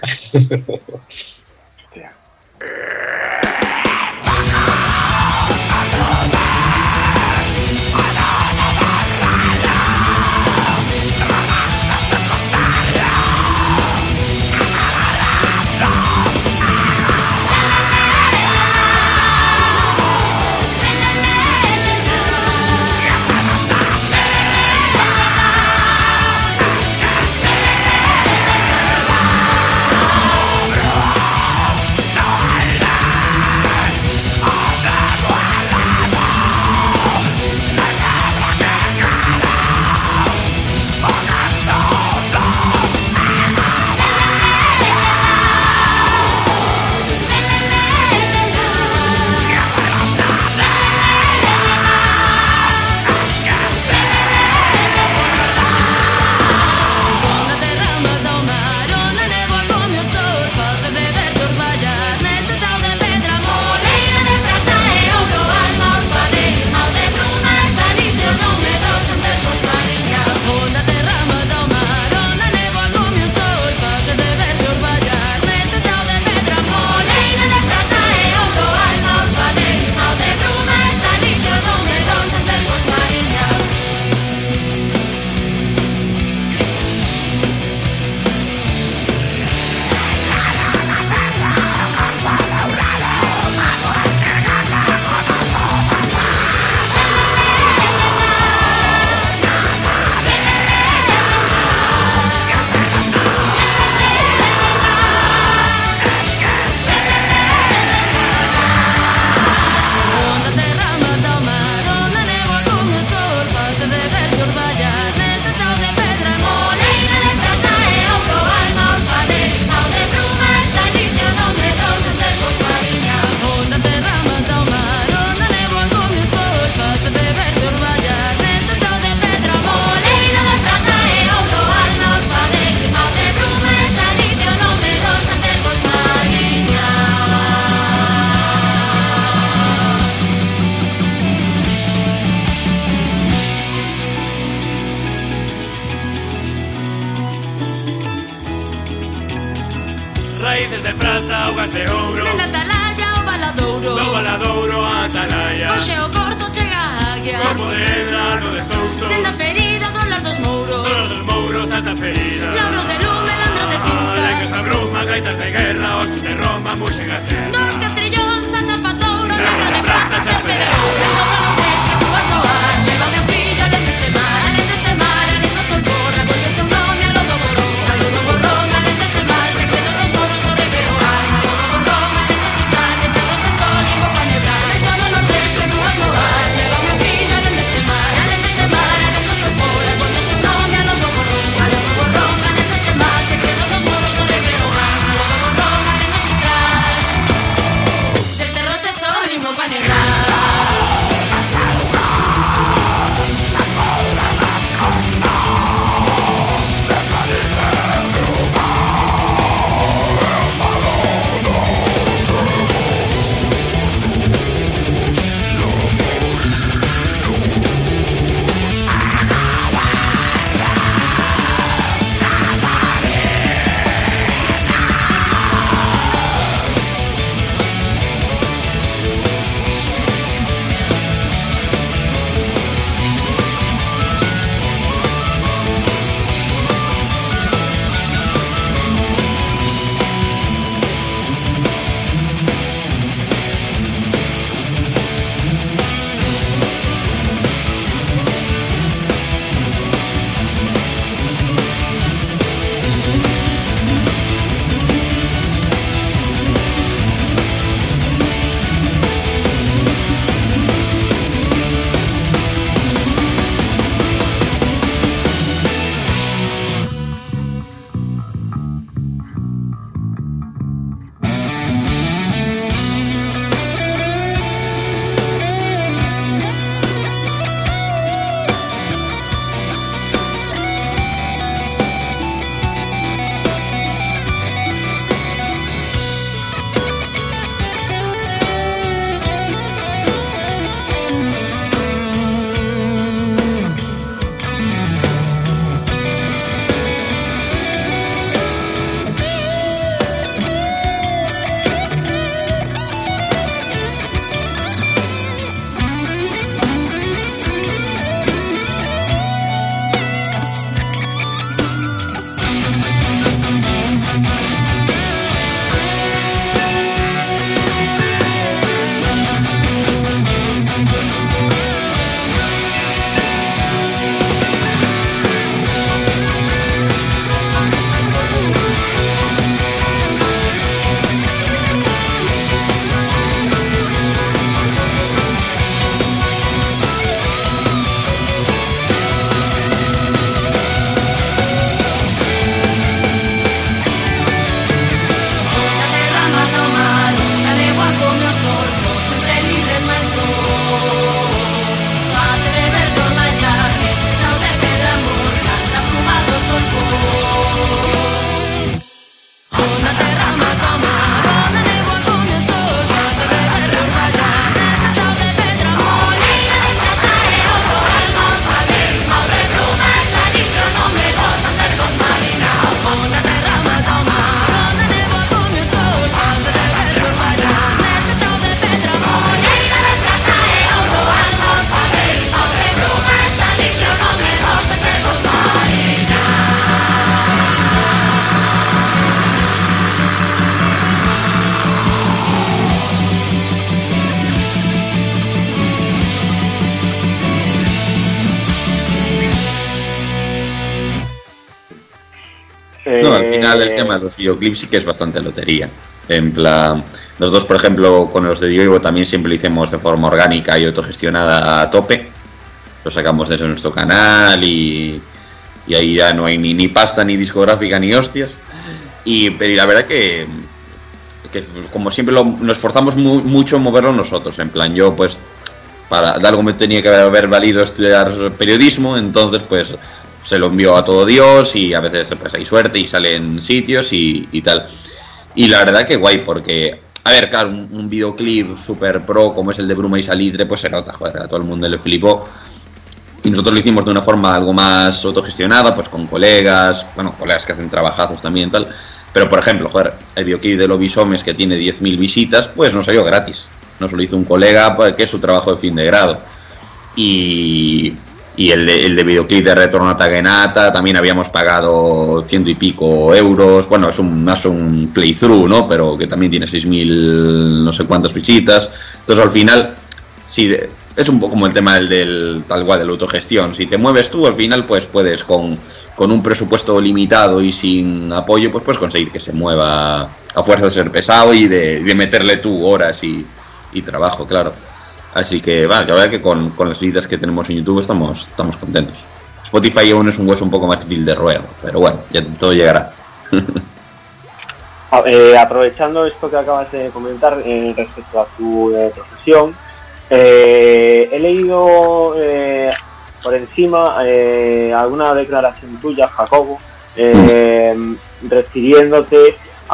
Raíces de prata, augas de ouro, Nena Atalaya o Valadouro, do Valadouro a Atalaya, Coxe o corto chega a Águia, como de Edra, no de Souto, Nena Ferida, Dólar dos Mouros, todos os mouros ata ferida, Lauros de lume, Landros de cinza, Alegres a bruma, gaitas de guerra, osos de Roma, muxen a terra, Dos Castrillón, Santa Fatouro, Terra de Prata, Serpe de Ouro, Todo no tes que tu vas no ar, Leva de fillo, alén deste mar, alén do sol porra, Volve seu nome a lodo borrón, alén deste mar, secreto dos moros do Ribero Alma, lodo borrón, alén dos estantes, de roce sol, limbo pa nebrar, Todo no tes que tu vas no ar, Leva de fillo, alén deste mar, alén do sol porra, No, al final el tema de los videoclips sí que es bastante lotería. En plan, nosotros, por ejemplo, con los de Dioivo también siempre lo hicimos de forma orgánica y autogestionada a tope. Lo sacamos desde nuestro canal y ahí ya no hay ni pasta, ni discográfica, ni hostias. Pero la verdad que como siempre nos esforzamos mucho en moverlo nosotros. En plan, yo pues para de algo me tenía que haber valido estudiar periodismo, entonces pues se lo envió a todo Dios y a veces pues hay suerte y sale en sitios y tal. Y la verdad que guay, porque, a ver, claro, un videoclip super pro como es el de Bruma y Salitre, pues se nota, joder, a todo el mundo le flipó. Y nosotros lo hicimos de una forma algo más autogestionada, pues con colegas que hacen trabajazos también y tal. Pero, por ejemplo, joder, el videoclip de Lobisomes, que tiene 10.000 visitas, pues no salió gratis. Nos lo hizo un colega, pues, que es su trabajo de fin de grado. Y el de videoclip de Retorno a Tagenata también habíamos pagado 100 y pico euros. Bueno, es más un playthrough, ¿no? Pero que también tiene 6.000 no sé cuántas visitas. Entonces, al final, sí, es un poco como el tema del tal cual, de la autogestión. Si te mueves tú, al final, pues puedes con un presupuesto limitado y sin apoyo, pues puedes conseguir que se mueva a fuerza de ser pesado y de meterle tú horas y trabajo, claro. Así que, la verdad que con las visitas que tenemos en YouTube estamos contentos. Spotify aún es un hueso un poco más difícil de roer, pero bueno, ya todo llegará. Aprovechando esto que acabas de comentar respecto a tu profesión, he leído por encima alguna declaración tuya, Jacobo, refiriéndote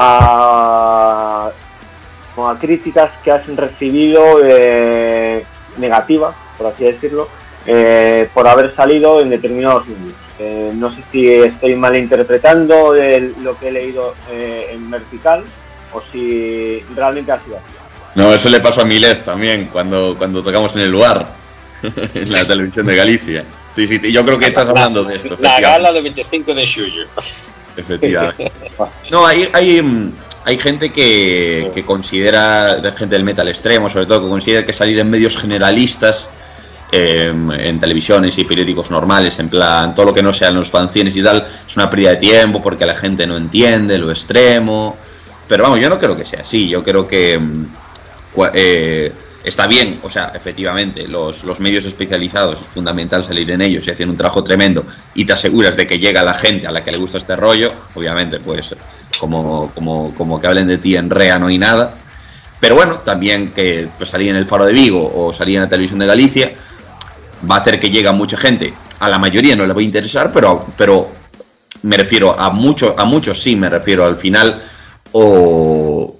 a críticas que has recibido negativas, por así decirlo, por haber salido en determinados medios. No sé si estoy malinterpretando lo que he leído en vertical o si realmente ha sido así. No, eso le pasó a Milez también cuando tocamos en el lugar, en la televisión de Galicia. Sí, yo creo que estás hablando de esto. La gala de 25 de Xullo. Efectivamente. No, hay gente que considera, gente del metal extremo sobre todo, que considera que salir en medios generalistas, en televisiones y periódicos normales, en plan todo lo que no sean los fanzines y tal, es una pérdida de tiempo porque la gente no entiende lo extremo. Pero vamos, yo no creo que sea así. Yo creo que está bien, o sea, efectivamente, los medios especializados es fundamental salir en ellos y haciendo un trabajo tremendo y te aseguras de que llega a la gente a la que le gusta este rollo. Obviamente, pues como que hablen de ti en REA no hay nada. Pero bueno, también que pues, salir en el Faro de Vigo o salir en la televisión de Galicia va a hacer que llegue a mucha gente. A la mayoría no le va a interesar, pero me refiero a muchos sí, me refiero al final o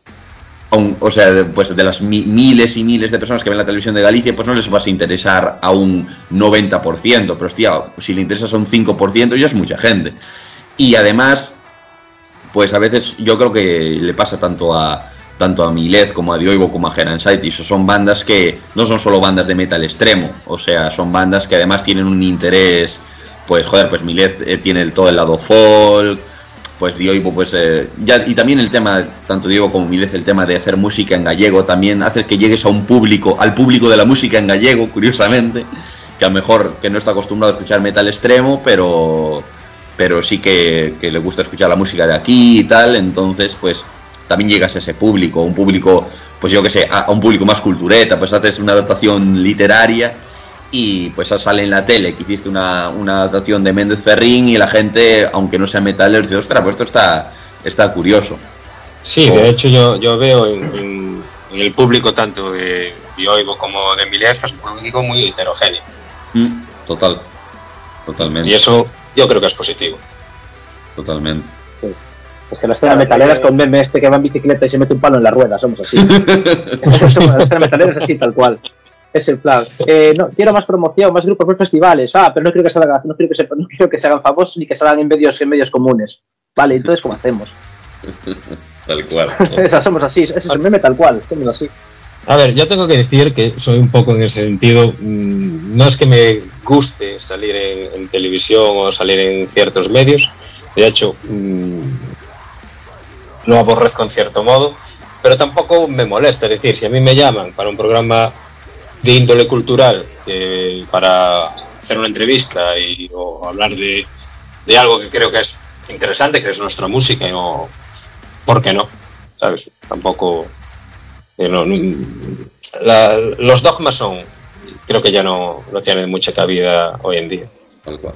sea, pues de las miles y miles de personas que ven la televisión de Galicia, pues no les vas a interesar a un 90%, pero hostia, si le interesas a un 5% ya es mucha gente. Y además, pues a veces yo creo que le pasa tanto a Milez como a Dioivo como a Geransightis, son bandas que no son solo bandas de metal extremo, o sea, son bandas que además tienen un interés, pues joder, pues Milez tiene todo el lado folk, pues Dioivo pues y también el tema, tanto Dioivo como Milez, el tema de hacer música en gallego también hace que llegues a al público de la música en gallego, curiosamente, que a lo mejor que no está acostumbrado a escuchar metal extremo, pero sí que le gusta escuchar la música de aquí y tal, entonces pues también llegas a ese público, un público, pues yo que sé, a un público más cultureta, pues haces una adaptación literaria y pues sale en la tele que hiciste una adaptación de Méndez Ferrín y la gente, aunque no sea metalero, dice, ostras, pues esto está curioso. Sí, de hecho yo veo en el público tanto de Dioivo como de Milez, es un público muy heterogéneo. Totalmente. Y eso yo creo que es positivo. Totalmente. Sí. Es que la escena metalera es con meme que va en bicicleta y se mete un palo en la rueda, somos así. La escena metalera es así, tal cual. Es el plan. No, quiero más promoción, más grupos, más festivales. Pero no quiero que se hagan famosos ni que salgan en medios comunes. Vale, entonces ¿cómo hacemos? Tal cual. Somos así, ese es el meme tal cual, somos así. A ver, yo tengo que decir que soy un poco en ese sentido, no es que me guste salir en televisión o salir en ciertos medios, de hecho lo aborrezco en cierto modo, pero tampoco me molesta, es decir, si a mí me llaman para un programa de índole cultural, para hacer una entrevista o hablar de algo que creo que es interesante, que es nuestra música y no, ¿por qué no? ¿Sabes? Tampoco los dogmas creo que ya no tienen mucha cabida hoy en día. Tal cual.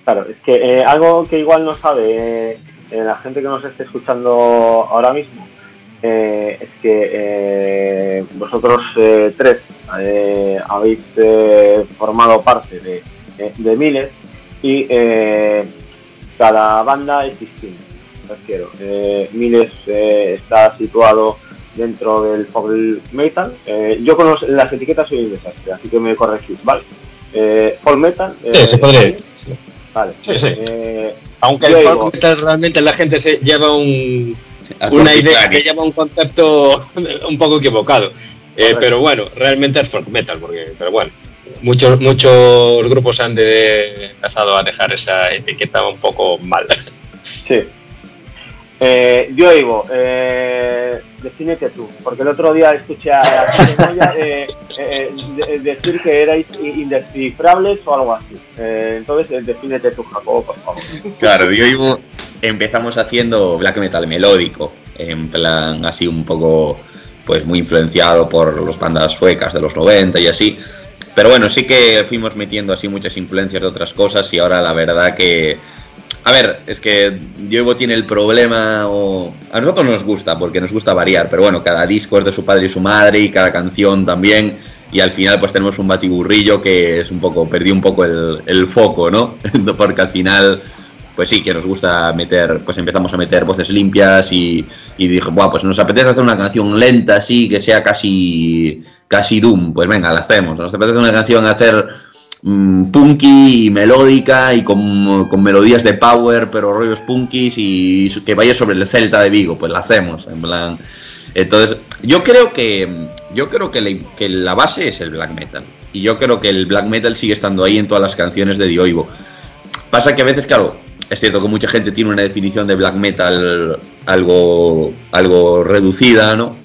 Claro, es que algo que igual no sabe la gente que nos esté escuchando ahora mismo es que vosotros tres habéis formado parte de Miles y cada banda es distinta. Refiero, Miles está situado dentro del folk metal. Yo con las etiquetas soy un desastre, así que me corregís, ¿vale? Folk metal. Sí, se podría decir. Sí. Vale. Sí. Aunque el folk metal realmente la gente se lleva una idea, que lleva un concepto un poco equivocado. Pero bueno, realmente es folk metal, pero bueno, muchos grupos han empezado a dejar esa etiqueta un poco mal. Sí. Yo, Ivo, defínete tú, porque el otro día escuché a Moya decir que erais indescifrables o algo así. Entonces, defínete tú, Jacobo, por favor. Claro, yo, Ivo, empezamos haciendo black metal melódico, en plan así un poco, pues muy influenciado por las bandas suecas de los 90 y así. Pero bueno, sí que fuimos metiendo así muchas influencias de otras cosas y ahora la verdad que... A ver, es que Yoivo tiene el problema, a nosotros nos gusta, porque nos gusta variar, pero bueno, cada disco es de su padre y su madre y cada canción también, y al final pues tenemos un batiburrillo que es un poco, perdió un poco el foco, ¿no? Porque al final, pues sí, que nos gusta meter, pues empezamos a meter voces limpias y dije, buah, pues nos apetece hacer una canción lenta así, que sea casi doom, pues venga, la hacemos. Nos apetece una canción hacer... punky y melódica y con melodías de power pero rollos punkis y que vaya sobre el Celta de Vigo, pues la hacemos en plan. Entonces yo creo que la base es el black metal y yo creo que el black metal sigue estando ahí en todas las canciones de Dioivo. Pasa que a veces, claro, es cierto que mucha gente tiene una definición de black metal algo reducida, ¿no?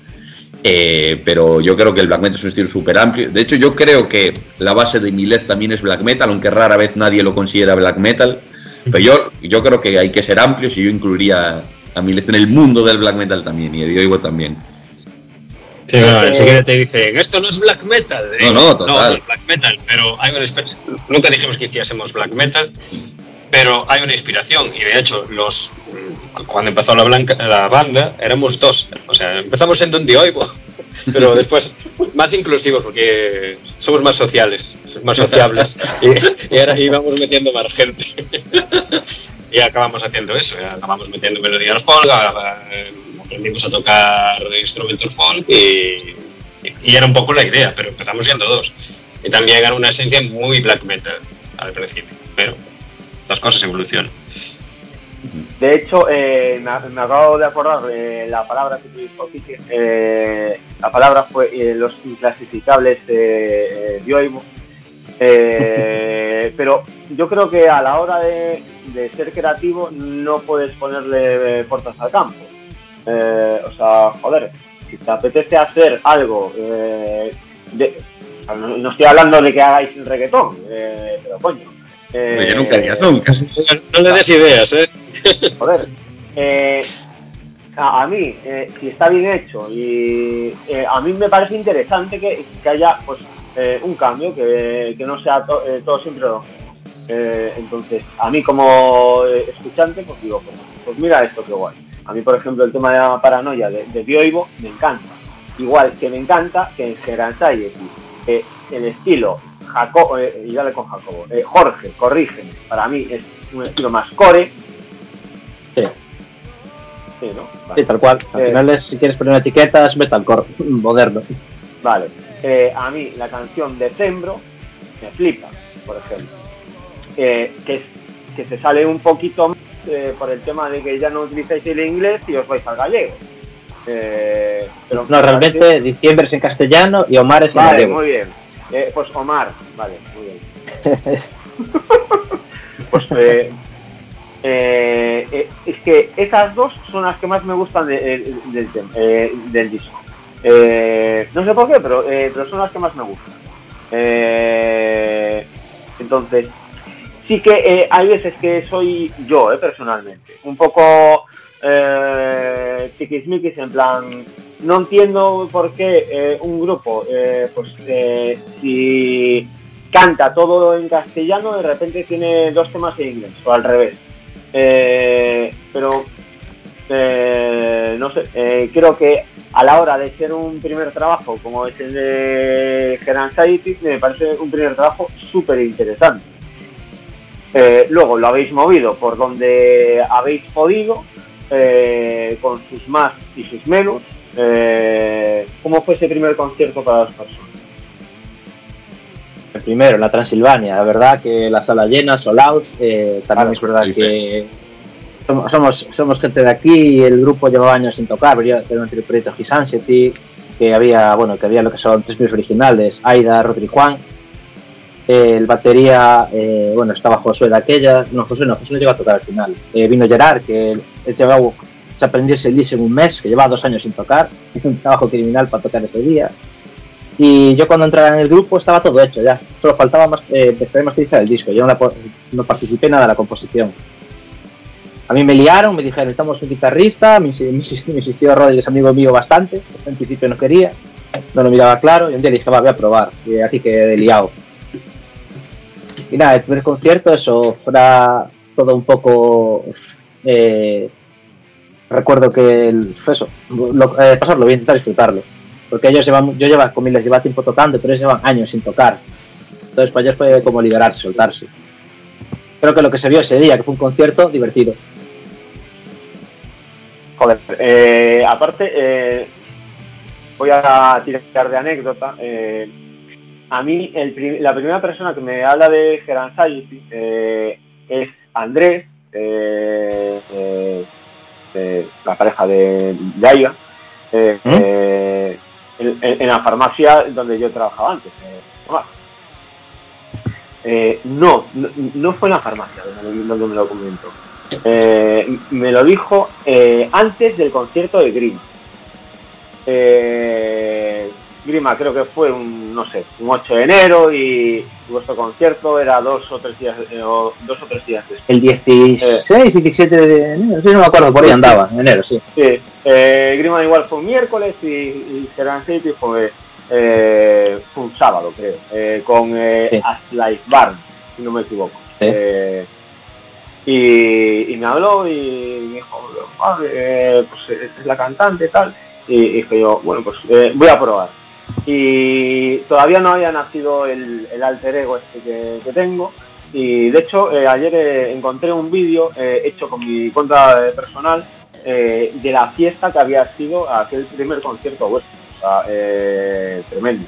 Pero yo creo que el black metal es un estilo súper amplio. De hecho, yo creo que la base de Miles también es black metal, aunque rara vez nadie lo considera black metal. Pero yo creo que hay que ser amplios y yo incluiría a Miles en el mundo del black metal también, y a Dioivo también. Sí, bueno, enseguida te dicen, esto no es black metal. No, total. No es black metal, pero hay una nunca dijimos que hiciésemos black metal, pero hay una inspiración, y de hecho, cuando empezó la banda, éramos dos. O sea, empezamos siendo un Dioivo, pero después más inclusivos, porque somos más sociales, más sociables, y ahora íbamos metiendo más gente. Y acabamos haciendo eso, acabamos metiendo melodías folk, aprendimos a tocar instrumentos folk y era un poco la idea, pero empezamos siendo dos. Y también era una esencia muy black metal al principio, pero las cosas evolucionan. De hecho, me acabo de acordar la palabra que utilizó Kike. La palabra fue los inclasificables Dioivo. Pero yo creo que a la hora de ser creativo no puedes ponerle puertas al campo. O sea, joder, si te apetece hacer algo no estoy hablando de que hagáis reggaetón, pero coño. Yo nunca digas nunca. No le des ideas, Joder. A mí, si está bien hecho y a mí me parece interesante que haya pues un cambio, que no sea todo siempre lo mismo. Entonces, a mí como escuchante, pues digo, pues mira esto, qué guay. A mí, por ejemplo, el tema de la paranoia de Dioivo me encanta. Igual que me encanta que en Geranzai el estilo Jacobo, y dale con Jacobo, Jorge, corrígeme, para mí es un estilo más core. Sí. Sí, ¿no? Vale. Sí, tal cual. Al final, si quieres poner una etiqueta, es metalcore moderno. Vale. A mí la canción de Zembro me flipa, por ejemplo. Que se sale un poquito más por el tema de que ya no utilizáis el inglés y os vais al gallego. Pero no, realmente diciembre es en castellano y Omar es en gallego. Muy bien. Pues Omar, vale, muy bien. Pues es que esas dos son las que más me gustan del disco. No sé por qué, pero son las que más me gustan. Entonces, sí que hay veces que soy yo, personalmente, un poco tiquismiquis, en plan, no entiendo por qué un grupo, si canta todo en castellano, de repente tiene 2 temas en inglés, o al revés. Pero no sé, creo que a la hora de ser un primer trabajo como es el de Heranxiety, me parece un primer trabajo súper interesante. Luego lo habéis movido por donde habéis podido, con sus más y sus menos. ¿Cómo fue ese primer concierto para las personas? El primero, en la Transilvania, la verdad que la sala llena, sold out, también es verdad que somos gente de aquí y el grupo llevaba años sin tocar, pero yo tenía un proyecto Heranxiety, que había lo que son 3 miembros originales, Aida, Rodri, Juan, el batería, estaba Josué de aquella, Josué no llegó a tocar al final, vino Gerard, que él llevaba a aprenderse el disco en un mes, que llevaba 2 años sin tocar, hizo un trabajo criminal para tocar ese día. Y yo cuando entraba en el grupo estaba todo hecho ya, solo faltaba masterizar el disco, yo no participé nada de la composición. A mí me liaron, me dijeron, necesitamos un guitarrista, me insistió Rodri, que es amigo mío bastante, en principio no quería, no lo miraba claro, y un día le dije, voy a probar, y aquí quedé liado. Y nada, el primer concierto, eso, fuera todo un poco... recuerdo que pasarlo bien, intentar disfrutarlo. Porque ellos lleva tiempo tocando, pero ellos llevan años sin tocar. Entonces para ellos fue como liberarse, soltarse. Creo que lo que se vio ese día, que fue un concierto divertido. Joder, aparte, voy a tirar de anécdota. A mí, la primera persona que me habla de Heranxiety es Andrés, la pareja de Aida, en la farmacia donde yo trabajaba antes. No fue en la farmacia donde me lo comentó. Me lo dijo antes del concierto de Grima. Grima creo que fue un 8 de enero y vuestro concierto era 2 o 3 días después. El 16, 17 de enero, sí, no me acuerdo, por ahí andaba, en enero, sí. Sí, Grima igual fue un miércoles y Heranxiety fue un sábado, creo, con Aslife Barn, si no me equivoco. Sí. Y me habló y me dijo, pues es la cantante y tal. Y dije yo, bueno, pues voy a probar. Y todavía no había nacido el alter ego este que tengo. Y de hecho, ayer encontré un vídeo hecho con mi cuenta personal de la fiesta que había sido aquel primer concierto vuestro. O sea, tremendo.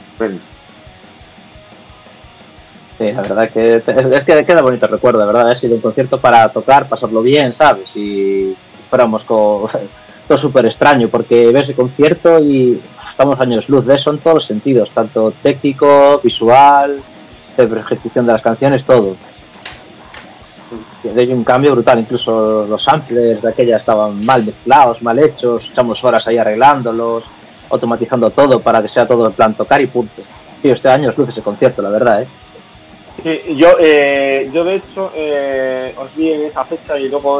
Sí, la verdad que es que queda bonito el recuerdo, de verdad. Ha sido un concierto para tocar, pasarlo bien, ¿sabes? Y fuéramos con todo súper extraño, porque ves el concierto y estamos años luz de eso en todos los sentidos, tanto técnico, visual, de ejecución de las canciones, todo. Hay un cambio brutal, incluso los samplers de aquella estaban mal mezclados, mal hechos, echamos horas ahí arreglándolos, automatizando todo para que sea todo en plan tocar y punto. Sí, este año es luz ese concierto, la verdad, Sí, yo de hecho os vi en esa fecha y luego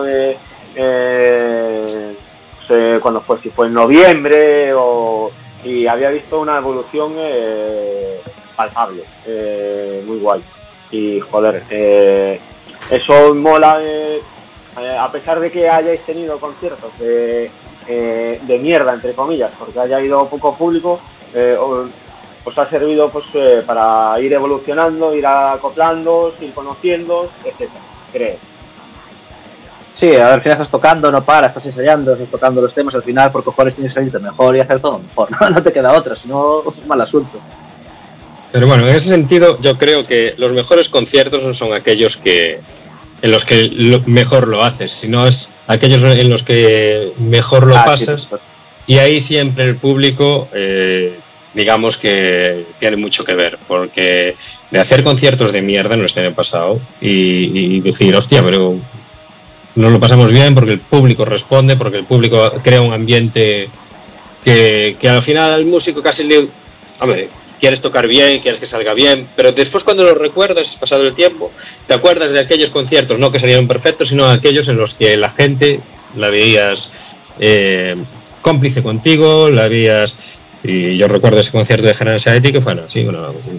cuando fue, si fue en noviembre y había visto una evolución palpable, muy guay. Y joder, eso mola, a pesar de que hayáis tenido conciertos de mierda, entre comillas, porque haya ido poco público, os ha servido pues para ir evolucionando, ir acoplando, ir conociendo, etcétera, creo. Sí, a ver, al final estás tocando, no paras, estás ensayando, estás tocando los temas, al final por cojones tienes que salirte mejor y hacer todo mejor, no te queda otra, si no es un mal asunto. Pero bueno, en ese sentido yo creo que los mejores conciertos no son aquellos en los que mejor lo haces, sino es aquellos en los que mejor lo pasas, sí, y ahí siempre el público digamos que tiene mucho que ver, porque de hacer conciertos de mierda no este año pasado y decir, hostia, pero no lo pasamos bien porque el público responde, porque el público crea un ambiente que al final al músico casi le... Hombre, quieres tocar bien, quieres que salga bien, pero después cuando lo recuerdas, pasado el tiempo, te acuerdas de aquellos conciertos, no que salieron perfectos, sino aquellos en los que la gente la veías cómplice contigo, la veías... Y yo recuerdo ese concierto de Heranxiety que fue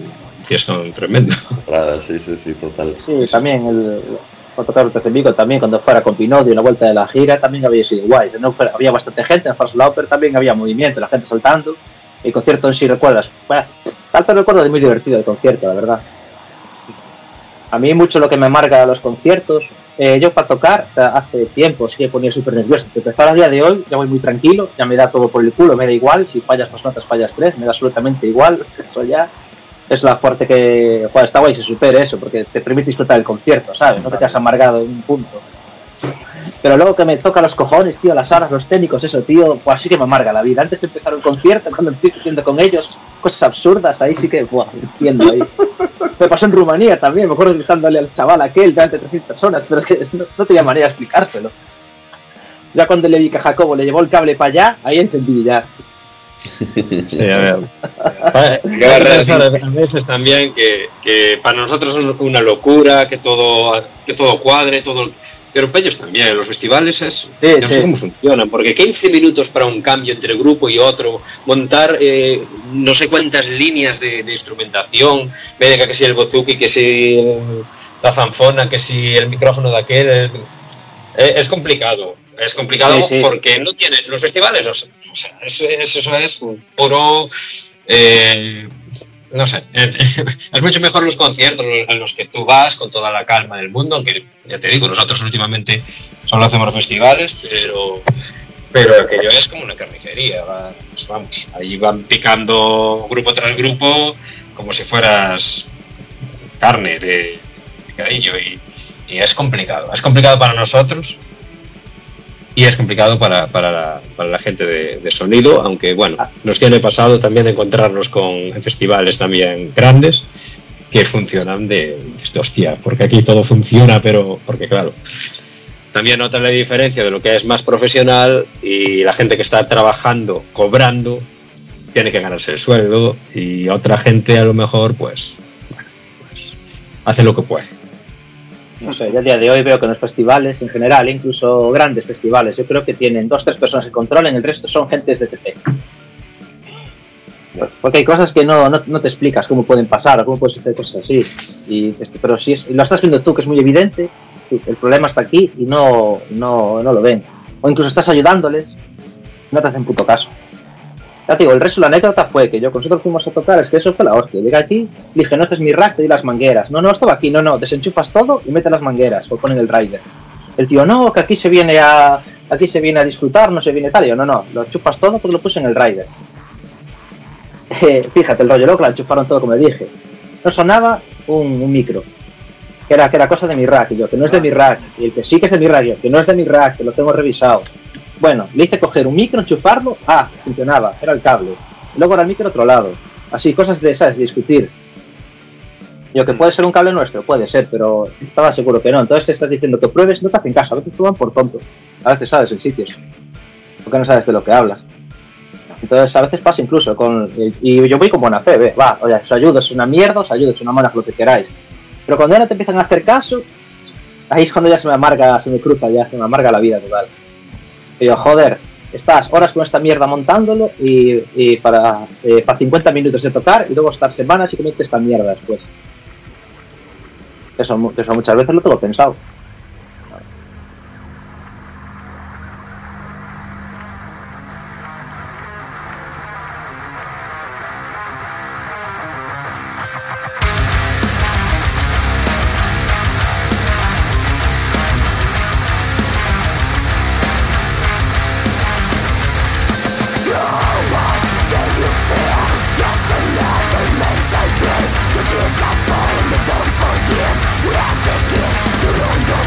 fiestón tremendo. Claro, sí, total. Sí, también cuando tocaron en Vigo, también cuando fuera con Pinodio en la vuelta de la gira, también había sido guay. ¿No? Había bastante gente en Farsolao, pero también había movimiento, la gente saltando. El concierto en sí, recuerdas. Bueno, tanto recuerdo de muy divertido el concierto, la verdad. A mí mucho lo que me amarga los conciertos, yo para tocar, o sea, hace tiempo sí que ponía súper nervioso. Empezar a día de hoy ya voy muy tranquilo, ya me da todo por el culo, me da igual. Si fallas 2 notas, fallas 3, me da absolutamente igual. Eso ya es la fuerte que, joder, está guay, se supere eso, porque te permite disfrutar el concierto, ¿sabes? No te quedas amargado en un punto. Pero luego que me toca los cojones, tío, las horas, los técnicos, eso, tío, pues así que me amarga la vida. Antes de empezar un concierto, cuando estoy discutiendo con ellos, cosas absurdas, ahí sí que, buah, entiendo ahí. Me pasó en Rumanía también, me acuerdo gritándole al chaval aquel delante de 300 personas, pero es que no tenía manera de explicárselo. Ya cuando le vi que a Jacobo le llevó el cable para allá, ahí entendí ya. Sí, a ver. A veces también que para nosotros es una locura, que todo cuadre, todo. Pero para ellos también, los festivales es. No sé cómo funcionan, porque 15 minutos para un cambio entre grupo y otro, montar no sé cuántas líneas de instrumentación, venga, que si el bozuki, que si la fanfona, que si el micrófono de aquel. Es complicado. Es complicado porque no tiene. Los festivales, no sé, o sea, eso es puro. No sé, es mucho mejor los conciertos en los que tú vas con toda la calma del mundo, aunque ya te digo, nosotros últimamente solo hacemos festivales, pero aquello es como una carnicería, vamos, ahí van picando grupo tras grupo como si fueras carne de picadillo y es complicado para nosotros. Y es complicado para la gente de sonido, aunque bueno, nos tiene pasado también encontrarnos en festivales también grandes que funcionan de hostia, porque aquí todo funciona, pero porque claro, también notan la diferencia de lo que es más profesional y la gente que está trabajando, cobrando, tiene que ganarse el sueldo y otra gente a lo mejor pues hace lo que puede. No sé, yo a día de hoy veo que en los festivales en general, incluso grandes festivales, yo creo que tienen 2 o 3 personas que controlan, el resto son gentes de TT. Porque hay cosas que no te explicas cómo pueden pasar o cómo puedes hacer cosas así. Pero si lo estás viendo tú, que es muy evidente, el problema está aquí y no lo ven. O incluso estás ayudándoles, no te hacen puto caso. Ya te digo, el resto de la anécdota fue que yo con nosotros fuimos a tocar, es que eso fue la hostia. Llegué aquí, dije, no, este es mi rack, te di las mangueras. No, estaba aquí, no, desenchufas todo y metes las mangueras, o ponen el rider. El tío, no, que aquí se viene a disfrutar, no se viene tal. Y yo, no, lo chupas todo porque lo puse en el rider. Fíjate el rollo loco, la enchufaron todo como dije. No sonaba un micro, que era cosa de mi rack, y yo, que no es de mi rack, y el que sí que es de mi rack, yo, que no es de mi rack, que lo tengo revisado. Bueno, le hice coger un micro, enchufarlo, funcionaba, era el cable. Luego era el micro otro lado. Así, cosas de esas, de discutir. Yo, que puede ser un cable nuestro, puede ser, pero estaba seguro que no. Entonces te estás diciendo que pruebes, no te hacen caso, a veces prueban por tonto. A veces sabes en sitios, porque no sabes de lo que hablas. Entonces a veces pasa incluso y yo voy con buena fe, oye, os ayudo, es una mierda, os ayudo, es una mala, lo que queráis. Pero cuando ya no te empiezan a hacer caso, ahí es cuando ya se me cruza, ya se me amarga la vida total. Y yo, joder, estás horas con esta mierda montándolo y para 50 minutos de tocar y luego estar semanas y comerte esta mierda después. Eso muchas veces lo tengo pensado. You don't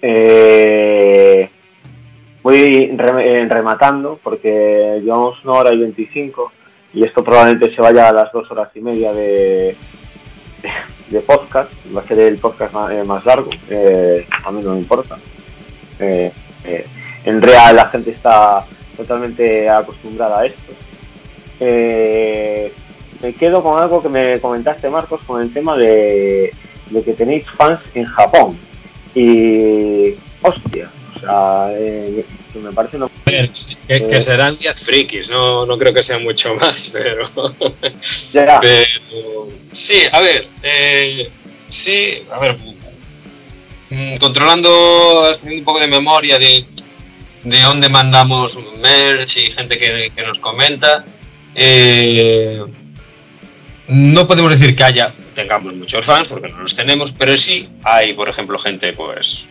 Voy rematando porque llevamos 1 hora y 25 y esto probablemente se vaya a las 2 horas y media de podcast. Va a ser el podcast más largo, a mí no me importa. En real la gente está totalmente acostumbrada a esto. Me quedo con algo que me comentaste, Marcos, con el tema de que tenéis fans en Japón. Y hostia, o sea, me parece que serán 10 frikis, no creo que sea mucho más, pero ya. Pero sí, a ver, controlando, haciendo un poco de memoria de dónde mandamos merch y gente que nos comenta, no podemos decir que tengamos muchos fans, porque no los tenemos, pero sí hay, por ejemplo, gente pues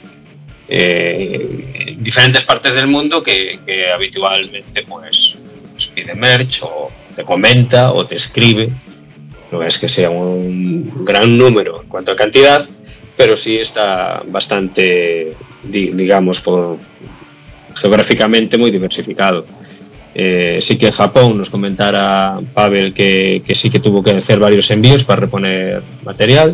en diferentes partes del mundo que habitualmente pues pide merch o te comenta o te escribe. No es que sea un gran número en cuanto a cantidad, pero sí está bastante, digamos, geográficamente muy diversificado. Sí que en Japón nos comentara Pavel que sí que tuvo que hacer varios envíos para reponer material,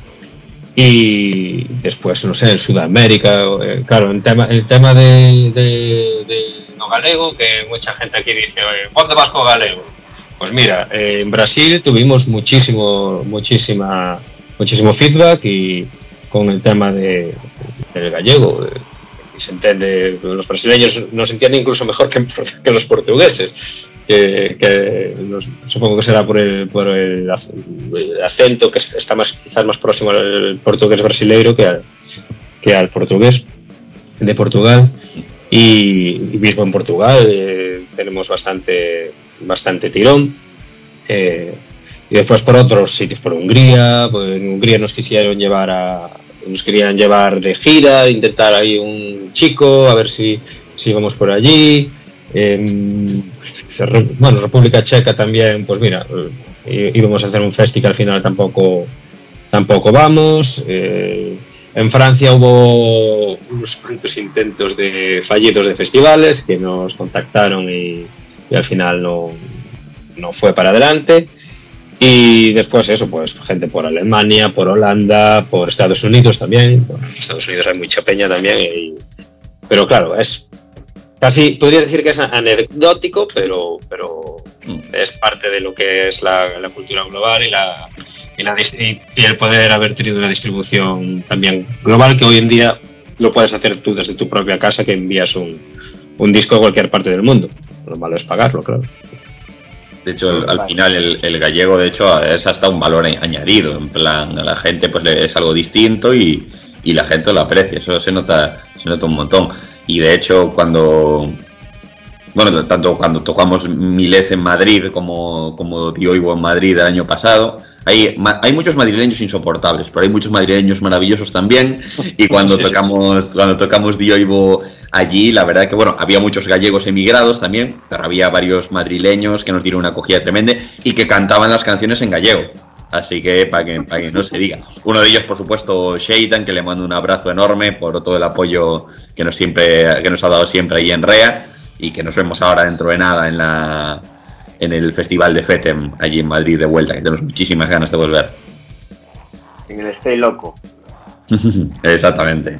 y después, no sé, en Sudamérica, claro, el tema de no galego, que mucha gente aquí dice, ¿cuándo vas con galego? Pues mira, en Brasil tuvimos muchísimo feedback, y con el tema del gallego, se entiende, los brasileños nos entienden incluso mejor que los portugueses, supongo que será por el acento, que está quizás más próximo al portugués brasileiro que al portugués de Portugal, y mismo en Portugal tenemos bastante tirón, y después por otros sitios, por Hungría. Pues en Hungría nos querían llevar de gira, intentar ahí un chico, a ver si íbamos por allí. Bueno, República Checa también, pues mira, íbamos a hacer un festi que al final tampoco vamos. En Francia hubo unos cuantos intentos fallidos de festivales que nos contactaron y al final no fue para adelante. Y después eso, pues gente por Alemania, por Holanda, por Estados Unidos también. Por Estados Unidos hay mucha peña también. Pero claro, es casi, podría decir que es anecdótico, pero es parte de lo que es la cultura global y el poder haber tenido una distribución también global, que hoy en día lo puedes hacer tú desde tu propia casa, que envías un disco a cualquier parte del mundo. Lo malo es pagarlo, claro. De hecho, al final el gallego, de hecho, es hasta un valor añadido. En plan, a la gente pues es algo distinto y la gente lo aprecia. Eso se nota un montón. Y de hecho, tanto cuando tocamos Milez en Madrid como Dioibo en Madrid el año pasado, hay muchos madrileños insoportables, pero hay muchos madrileños maravillosos también. Y cuando tocamos Dioibo allí, la verdad que había muchos gallegos emigrados también, pero había varios madrileños que nos dieron una acogida tremenda y que cantaban las canciones en gallego. Así que para que no se diga. Uno de ellos, por supuesto, Sheitan, que le mando un abrazo enorme por todo el apoyo que nos ha dado siempre ahí en Rea, y que nos vemos ahora dentro de nada en el Festival de FETEM allí en Madrid de vuelta, que tenemos muchísimas ganas de volver. En el Stay Loco. Exactamente.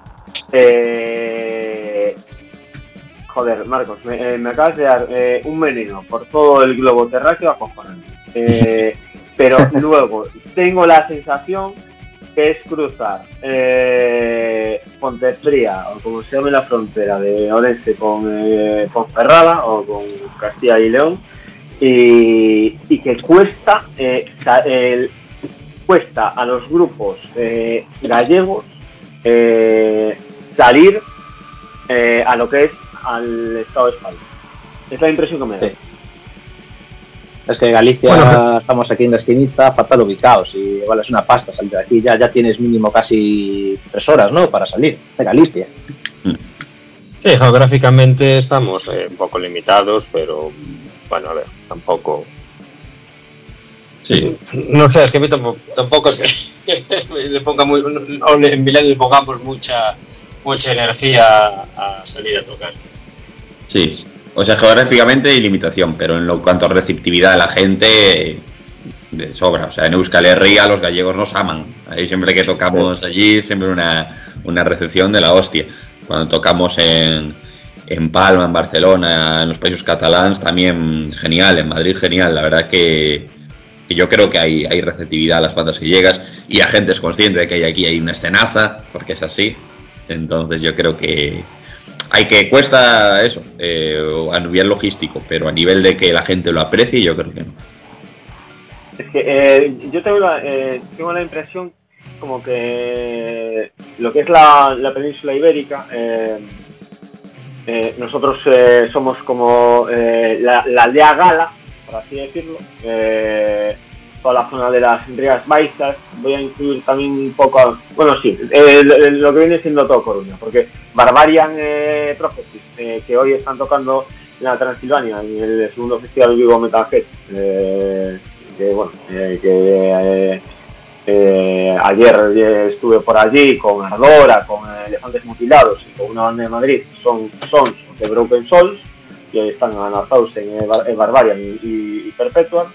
Joder, Marcos, me acabas de dar un veneno por todo el globo terráqueo acojonante. Pero luego tengo la sensación que es cruzar Pontefría, o como se llame la frontera de Orense con Ferrada o con Castilla y León, y que cuesta a los grupos gallegos salir a lo que es al Estado de España. Es la impresión que me da. Sí. Es que Galicia, estamos aquí en la esquinita, fatal ubicados, y igual es una pasta salir de aquí. Ya tienes mínimo casi 3 horas, ¿no?, para salir de Galicia. Sí, geográficamente estamos un poco limitados, pero bueno, a ver, tampoco. Sí. No sé, es que a mí tampoco es que le ponga en Milenio le pongamos mucha mucha energía a salir a tocar. Sí, o sea, geográficamente hay limitación, pero en lo cuanto a receptividad de la gente, de sobra. O sea, en Euskal Herria los gallegos nos aman. Ahí siempre que tocamos allí, siempre una recepción de la hostia. Cuando tocamos en Palma, en Barcelona, en los países catalanes, también genial. En Madrid, genial. La verdad que yo creo que hay receptividad a las bandas que llegas y la gente es consciente de que hay una escenaza, porque es así. Entonces yo creo que cuesta eso, a nivel logístico, pero a nivel de que la gente lo aprecie, yo creo que no. Es que yo tengo la impresión como que lo que es la península ibérica, nosotros somos como la aldea gala, por así decirlo, toda la zona de las Rías Baixas. Voy a incluir también un poco, bueno, sí, lo que viene siendo todo Coruña, porque Barbarian Prophecies, que hoy están tocando en la Transilvania, en el segundo festival Vivo Metalhead, que bueno, ayer estuve por allí con Ardora, con Elefantes Mutilados y con una banda de Madrid, son Sons de Broken Souls, que están lanzados en Barbarian y Perpetual.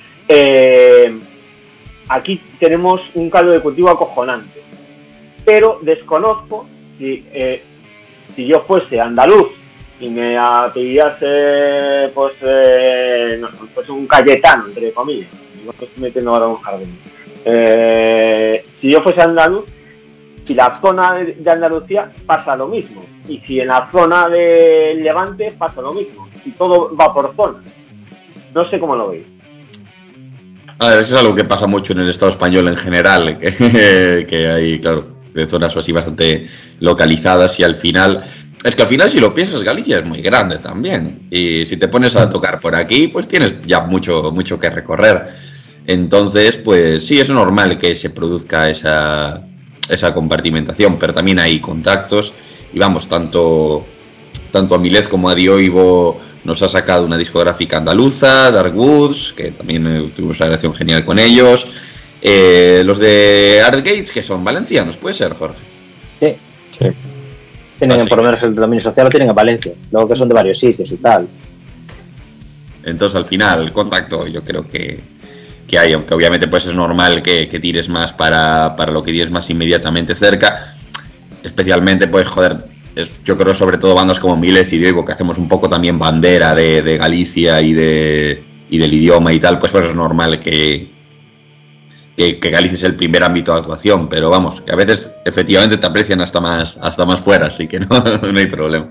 Aquí tenemos un caldo de cultivo acojonante, pero desconozco si yo fuese andaluz y me apellidase pues un Cayetano, entre comillas, no estoy metiendo ahora un jardín, si yo fuese andaluz, si la zona de Andalucía pasa lo mismo, y si en la zona de Levante pasa lo mismo, y todo va por zonas. No sé cómo lo veis. A ver, eso es algo que pasa mucho en el Estado español en general, que hay, claro, de zonas así bastante localizadas, y al final, si lo piensas, Galicia es muy grande también, y si te pones a tocar por aquí, pues tienes ya mucho que recorrer. Entonces, pues sí, es normal que se produzca esa compartimentación, pero también hay contactos, y vamos, tanto Amilez como Adioivo nos ha sacado una discográfica andaluza, Dark Woods, que también tuvimos una relación genial con ellos. Los de Art Gates, que son valencianos, ¿puede ser, Jorge? Sí. Tienen, por lo menos el dominio social lo tienen en Valencia, luego que son de varios sitios y tal. Entonces, al final, el contacto yo creo que hay, aunque obviamente pues es normal que tires más para lo que tienes más inmediatamente cerca, especialmente pues joder, yo creo sobre todo bandas como Milez y Diego, que hacemos un poco también bandera de Galicia y del idioma y tal, pues es normal que Galicia es el primer ámbito de actuación, pero vamos, que a veces efectivamente te aprecian hasta más fuera, así que no hay problema.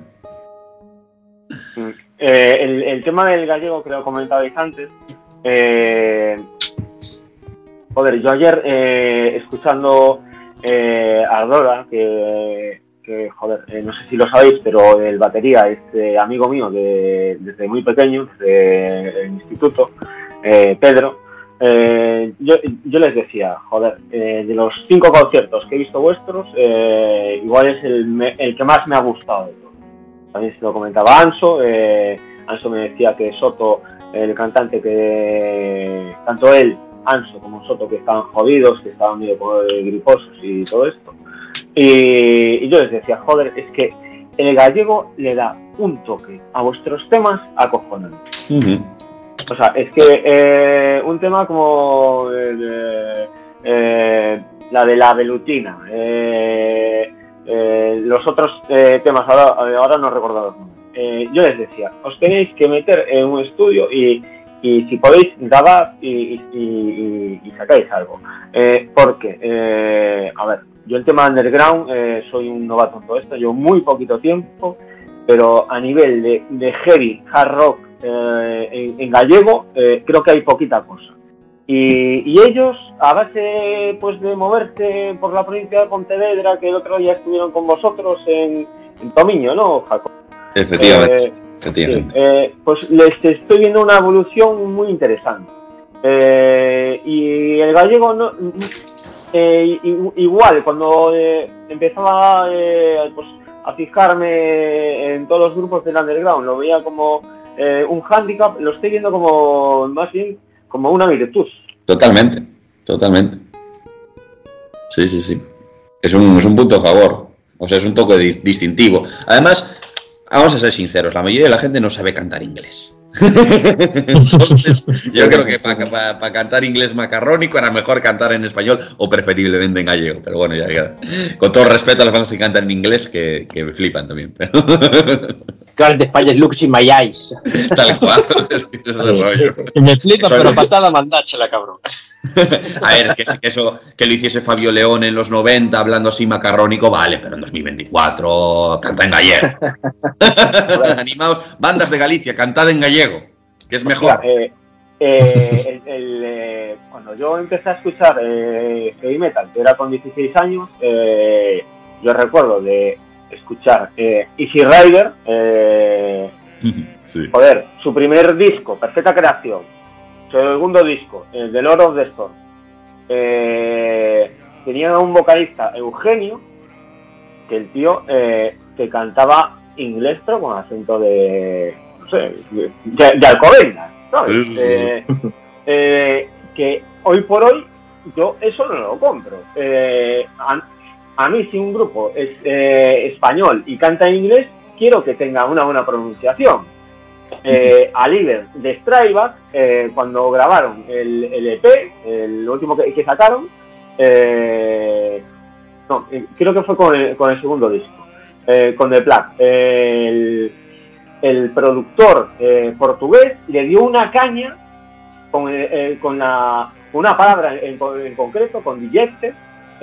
El tema del gallego que lo comentabais antes, joder, yo ayer escuchando Ardora, que joder, no sé si lo sabéis, pero el batería es amigo mío desde muy pequeño, desde el instituto, Pedro. Yo les decía, joder, de los 5 conciertos que he visto vuestros, igual es el que más me ha gustado de todos. También se lo comentaba Anso. Anso me decía que Soto, el cantante, que tanto él, Anso como Soto, que estaban jodidos, que estaban medio griposos y todo esto. Y yo les decía, joder, es que el gallego le da un toque a vuestros temas acojonante. Uh-huh. O sea, es que un tema como la de la velutina, los otros temas, ahora no recuerdo los nombres. Yo les decía, os tenéis que meter en un estudio y si podéis grabar y sacáis algo. Porque, a ver, yo el tema underground soy un novato en todo esto, llevo muy poquito tiempo, pero a nivel de heavy, hard rock en gallego, creo que hay poquita cosa. Y ellos, a base pues de moverse por la provincia de Pontevedra, que el otro día estuvieron con vosotros en Tomiño, ¿no, Jacob? Efectivamente. Pues les estoy viendo una evolución muy interesante. Y el gallego no, igual, cuando empezaba pues, a fijarme en todos los grupos del underground, lo veía como un hándicap, lo estoy viendo como más bien como una virtud. Totalmente. Sí. Es un punto a favor. O sea, es un toque distintivo. Además, vamos a ser sinceros, la mayoría de la gente no sabe cantar inglés. Entonces, yo creo que para cantar inglés macarrónico era mejor cantar en español o preferiblemente en gallego. Pero bueno, ya con todo respeto a las bandas que cantan en inglés, que me flipan también. Pero... Claro, de España es Lux y My Eyes. Tal cual. Es que eso es el rollo. Me flipa, pero patada mandáchela, cabrón. A ver, que lo hiciese Fabio León en los 90 hablando así macarrónico, vale, pero en 2024 canta en gallego. Animaos, bandas de Galicia, cantad en gallego, que es mejor. Cuando yo empecé a escuchar heavy metal, que era con 16 años, yo recuerdo de escuchar Easy Rider, Sí. joder, su primer disco, Perfecta Creación, su segundo disco, el de Lord of the Storm, tenía un vocalista, Eugenio, que el tío que cantaba inglés pero con acento de, no sé, de Alcobendas, ¿sabes? Que hoy por hoy yo eso no lo compro. A mí, si un grupo es español y canta en inglés, quiero que tenga una buena pronunciación. A líder de Strayback, cuando grabaron el EP, el último que sacaron, creo que fue con el segundo disco, con The Plague, el productor portugués le dio una caña con una palabra en concreto, con Digeste,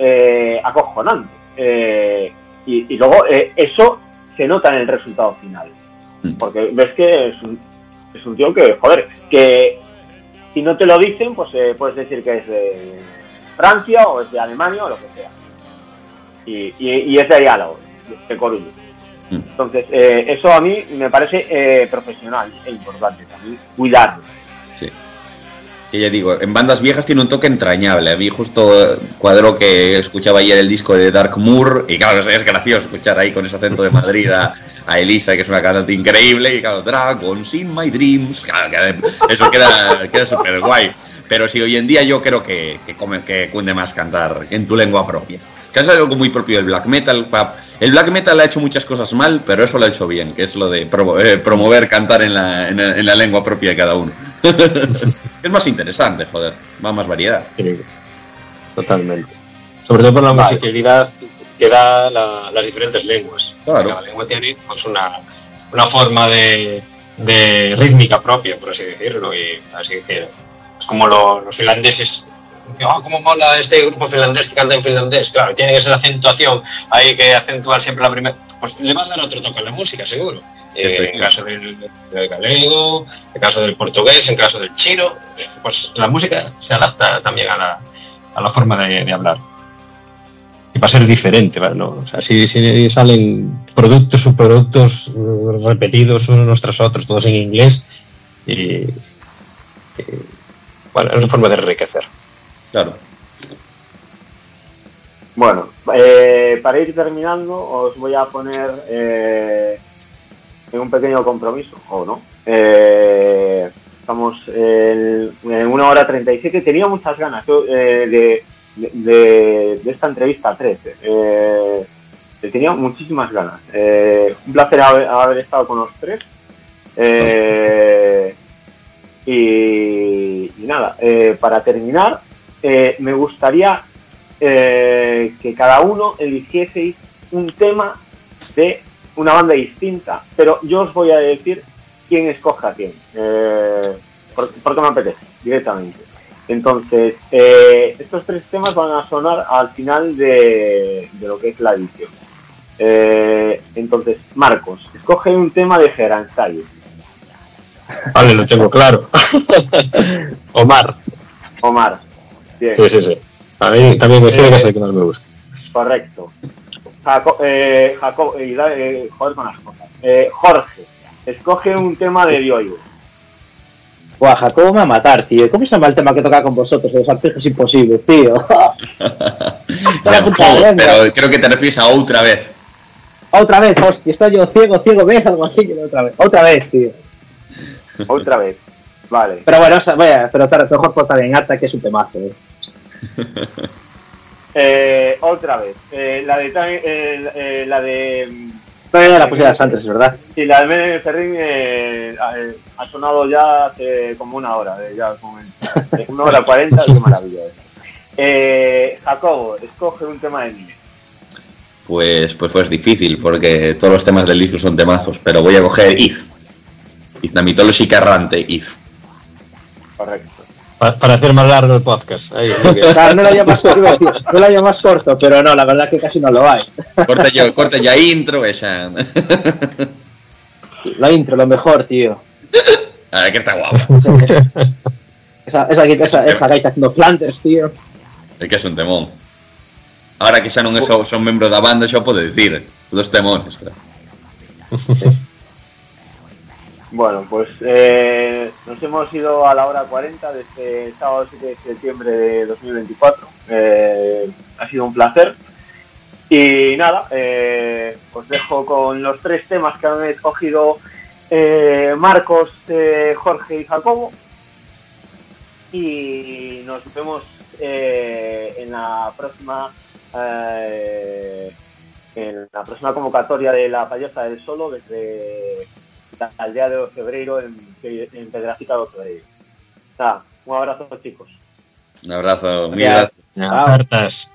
acojonante, y luego eso se nota en el resultado final, porque ves que es un tío que, joder, que si no te lo dicen, pues puedes decir que es de Francia o es de Alemania o lo que sea, y es de Ayala, de Coruña. Entonces eso a mí me parece profesional e importante también cuidarlo. Sí. Que ya digo, en bandas viejas tiene un toque entrañable. A mí justo cuadró que escuchaba ayer el disco de Dark Moor y claro, es gracioso escuchar ahí con ese acento de Madrid a Elisa, que es una cantante increíble, y claro, Dragons in my dreams, claro, eso queda súper guay. Pero sí, hoy en día yo creo que cunde más cantar en tu lengua propia. Que es algo muy propio del black metal. El black metal ha hecho muchas cosas mal, pero eso lo ha hecho bien, que es lo de promover cantar en la lengua propia de cada uno. Es más interesante, joder, va más variedad. Sí, totalmente. Sobre todo por la musicalidad que da las diferentes lenguas. Claro. Cada lengua tiene pues una forma de rítmica propia, por así decirlo, y así decir. Es como los finlandeses. Cómo mola este grupo finlandés que canta en finlandés. Claro, tiene que ser acentuación, hay que acentuar siempre la primera. Pues le va a dar otro toque a la música, seguro. En caso del galego, en caso del portugués, en caso del chino, pues la música se adapta también a la forma de hablar. Y para ser diferente, ¿vale? ¿No? O sea, si salen productos, subproductos repetidos unos tras otros, todos en inglés, bueno, es una forma de enriquecer. Claro. Bueno, para ir terminando, os voy a poner en un pequeño compromiso, o no. Estamos en 1 hora 37. Tenía muchas ganas de esta entrevista 13. Tenía muchísimas ganas. Un placer haber estado con los tres. Y nada, para terminar, me gustaría que cada uno eligieseis un tema de una banda distinta, pero yo os voy a decir quién escoge a quién, porque me apetece directamente. Entonces, estos 3 temas van a sonar al final de lo que es la edición. Entonces, Marcos, escoge un tema de Geranzai. Vale, lo tengo claro. Omar. Bien. Sí. A mí también me que es el que más me gusta. Correcto. Jacob, joder con las cosas. Jorge, escoge un tema de Dioigo. Buah, Jacobo me va a matar, tío. ¿Cómo se llama el tema que toca con vosotros? Los arpegios imposibles, tío. Pero creo que te refieres a Otra Vez. Otra vez, hostia. Estoy yo ciego, ¿ves? Algo así que otra vez, tío. Otra vez. Vale. Pero bueno, pero mejor por estar en alta, que es un temazo, Otra vez. La de No, la pusieras antes, es verdad. Sí, la de Mene Ferrín ha sonado ya hace como una hora. Ya como en 1 hora 40, qué maravilla. Jacobo, escoge un tema de Mine. Pues difícil, porque todos los temas del disco son temazos, pero voy a coger If. It's Mythology Errante, If. Correcto. Para hacer más largo el podcast. Ahí, Claro, no lo haya más corto, pero no, la verdad es que casi no lo hay. Corta ya intro, esa. La intro, lo mejor, tío. A ver, que está guapo. Esa gaita haciendo Flanders, tío. É que é un temón. Ahora que xa non son membro da banda, xa podo dicir. Dos temones. Sí. Bueno, pues nos hemos ido a la hora 40 de este sábado 7 de septiembre de 2024. Ha sido un placer. Y nada, os dejo con los 3 temas que han escogido Marcos, Jorge y Jacobo. Y nos vemos en la próxima convocatoria de la Palloza del Solo desde el día de febrero en Pedrafita de Febreiro. Un abrazo, chicos. Un abrazo, mil gracias.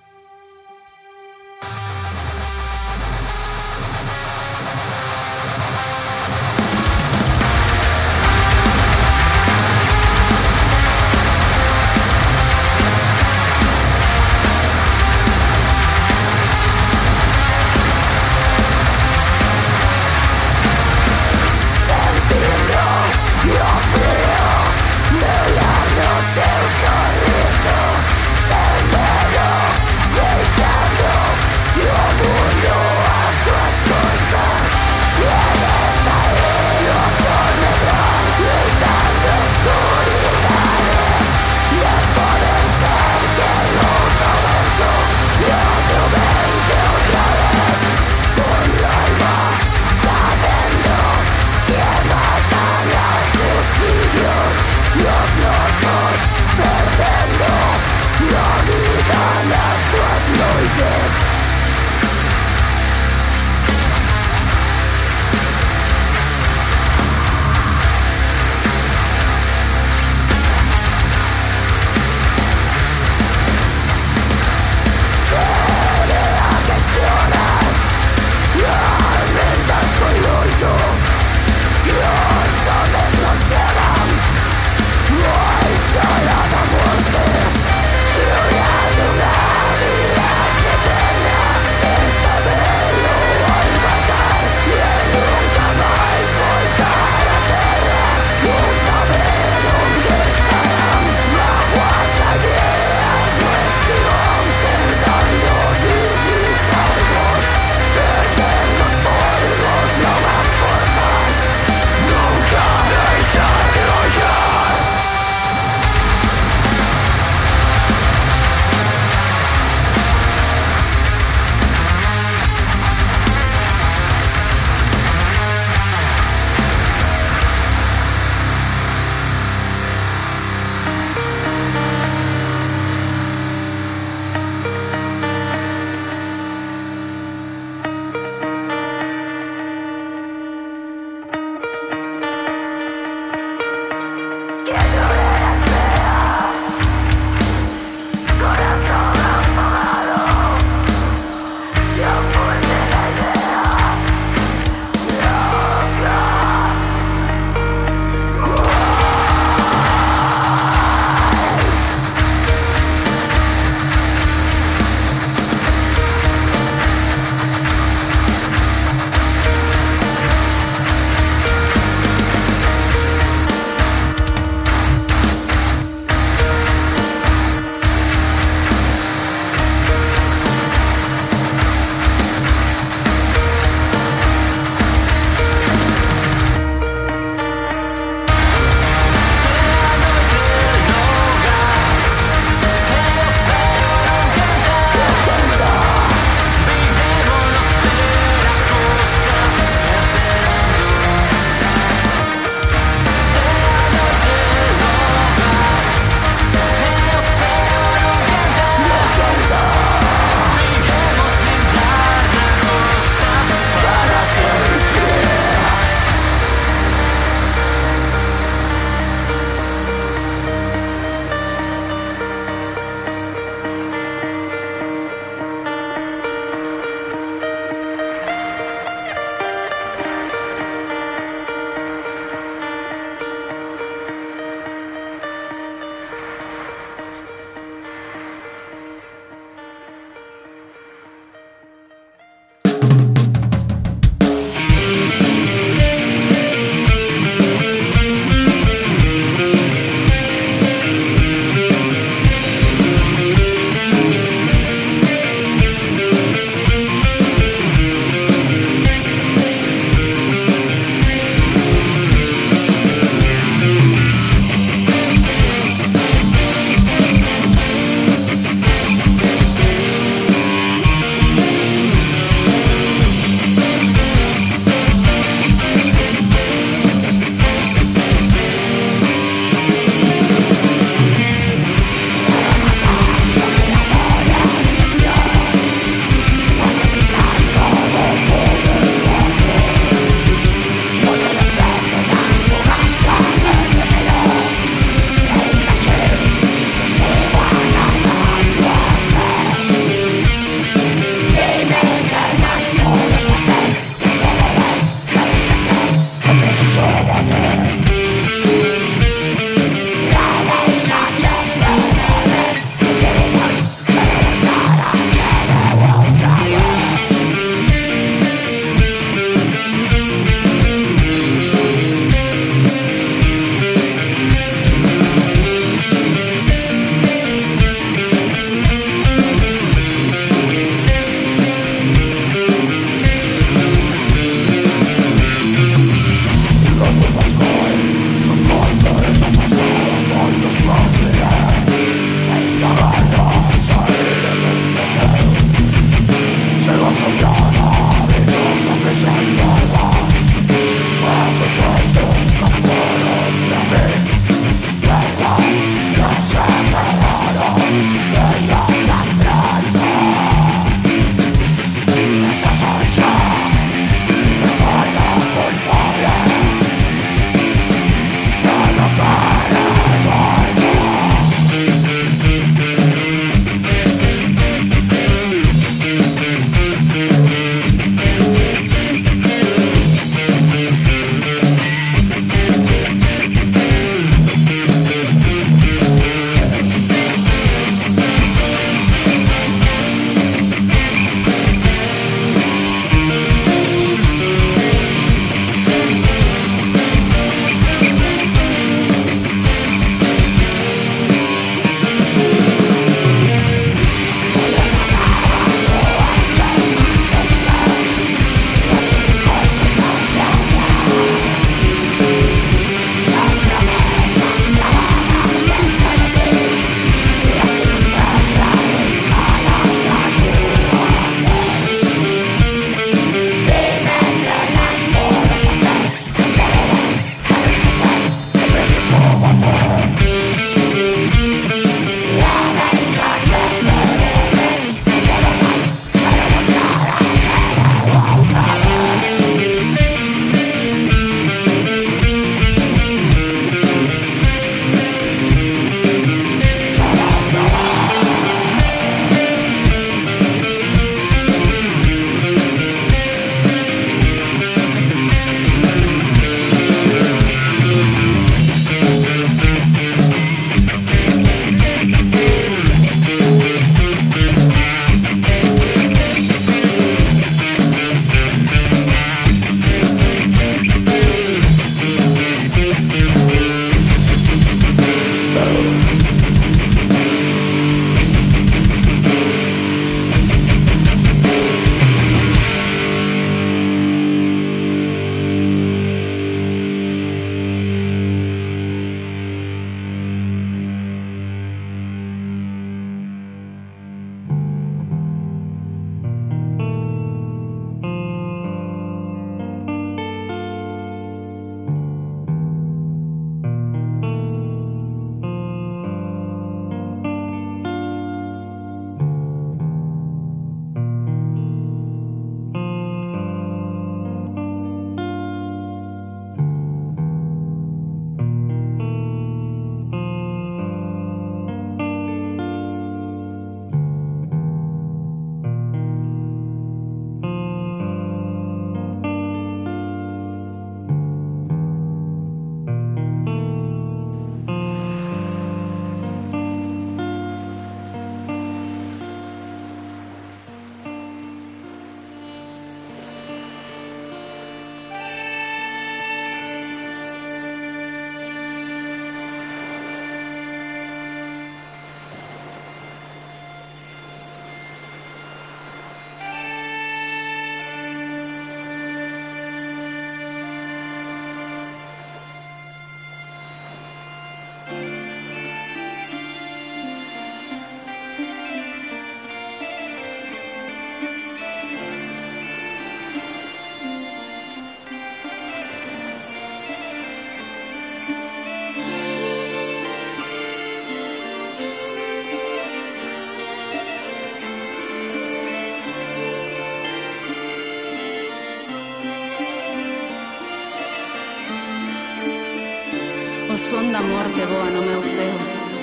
O son da morte boa no meu ceo.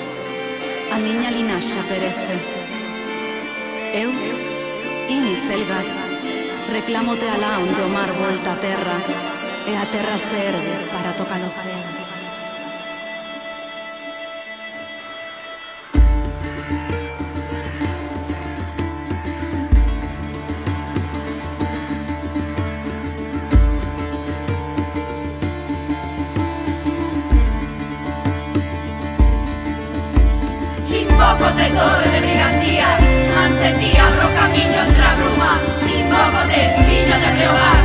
A miña linaxa perece. Eu, Ini Selgar, reclámote alá onde o mar volta a terra, e a terra se ergue para tocar o ceo. Invoco te torre de brigandía, ante ti abro camiño entre a bruma. Invoco te, fillo de Breogán.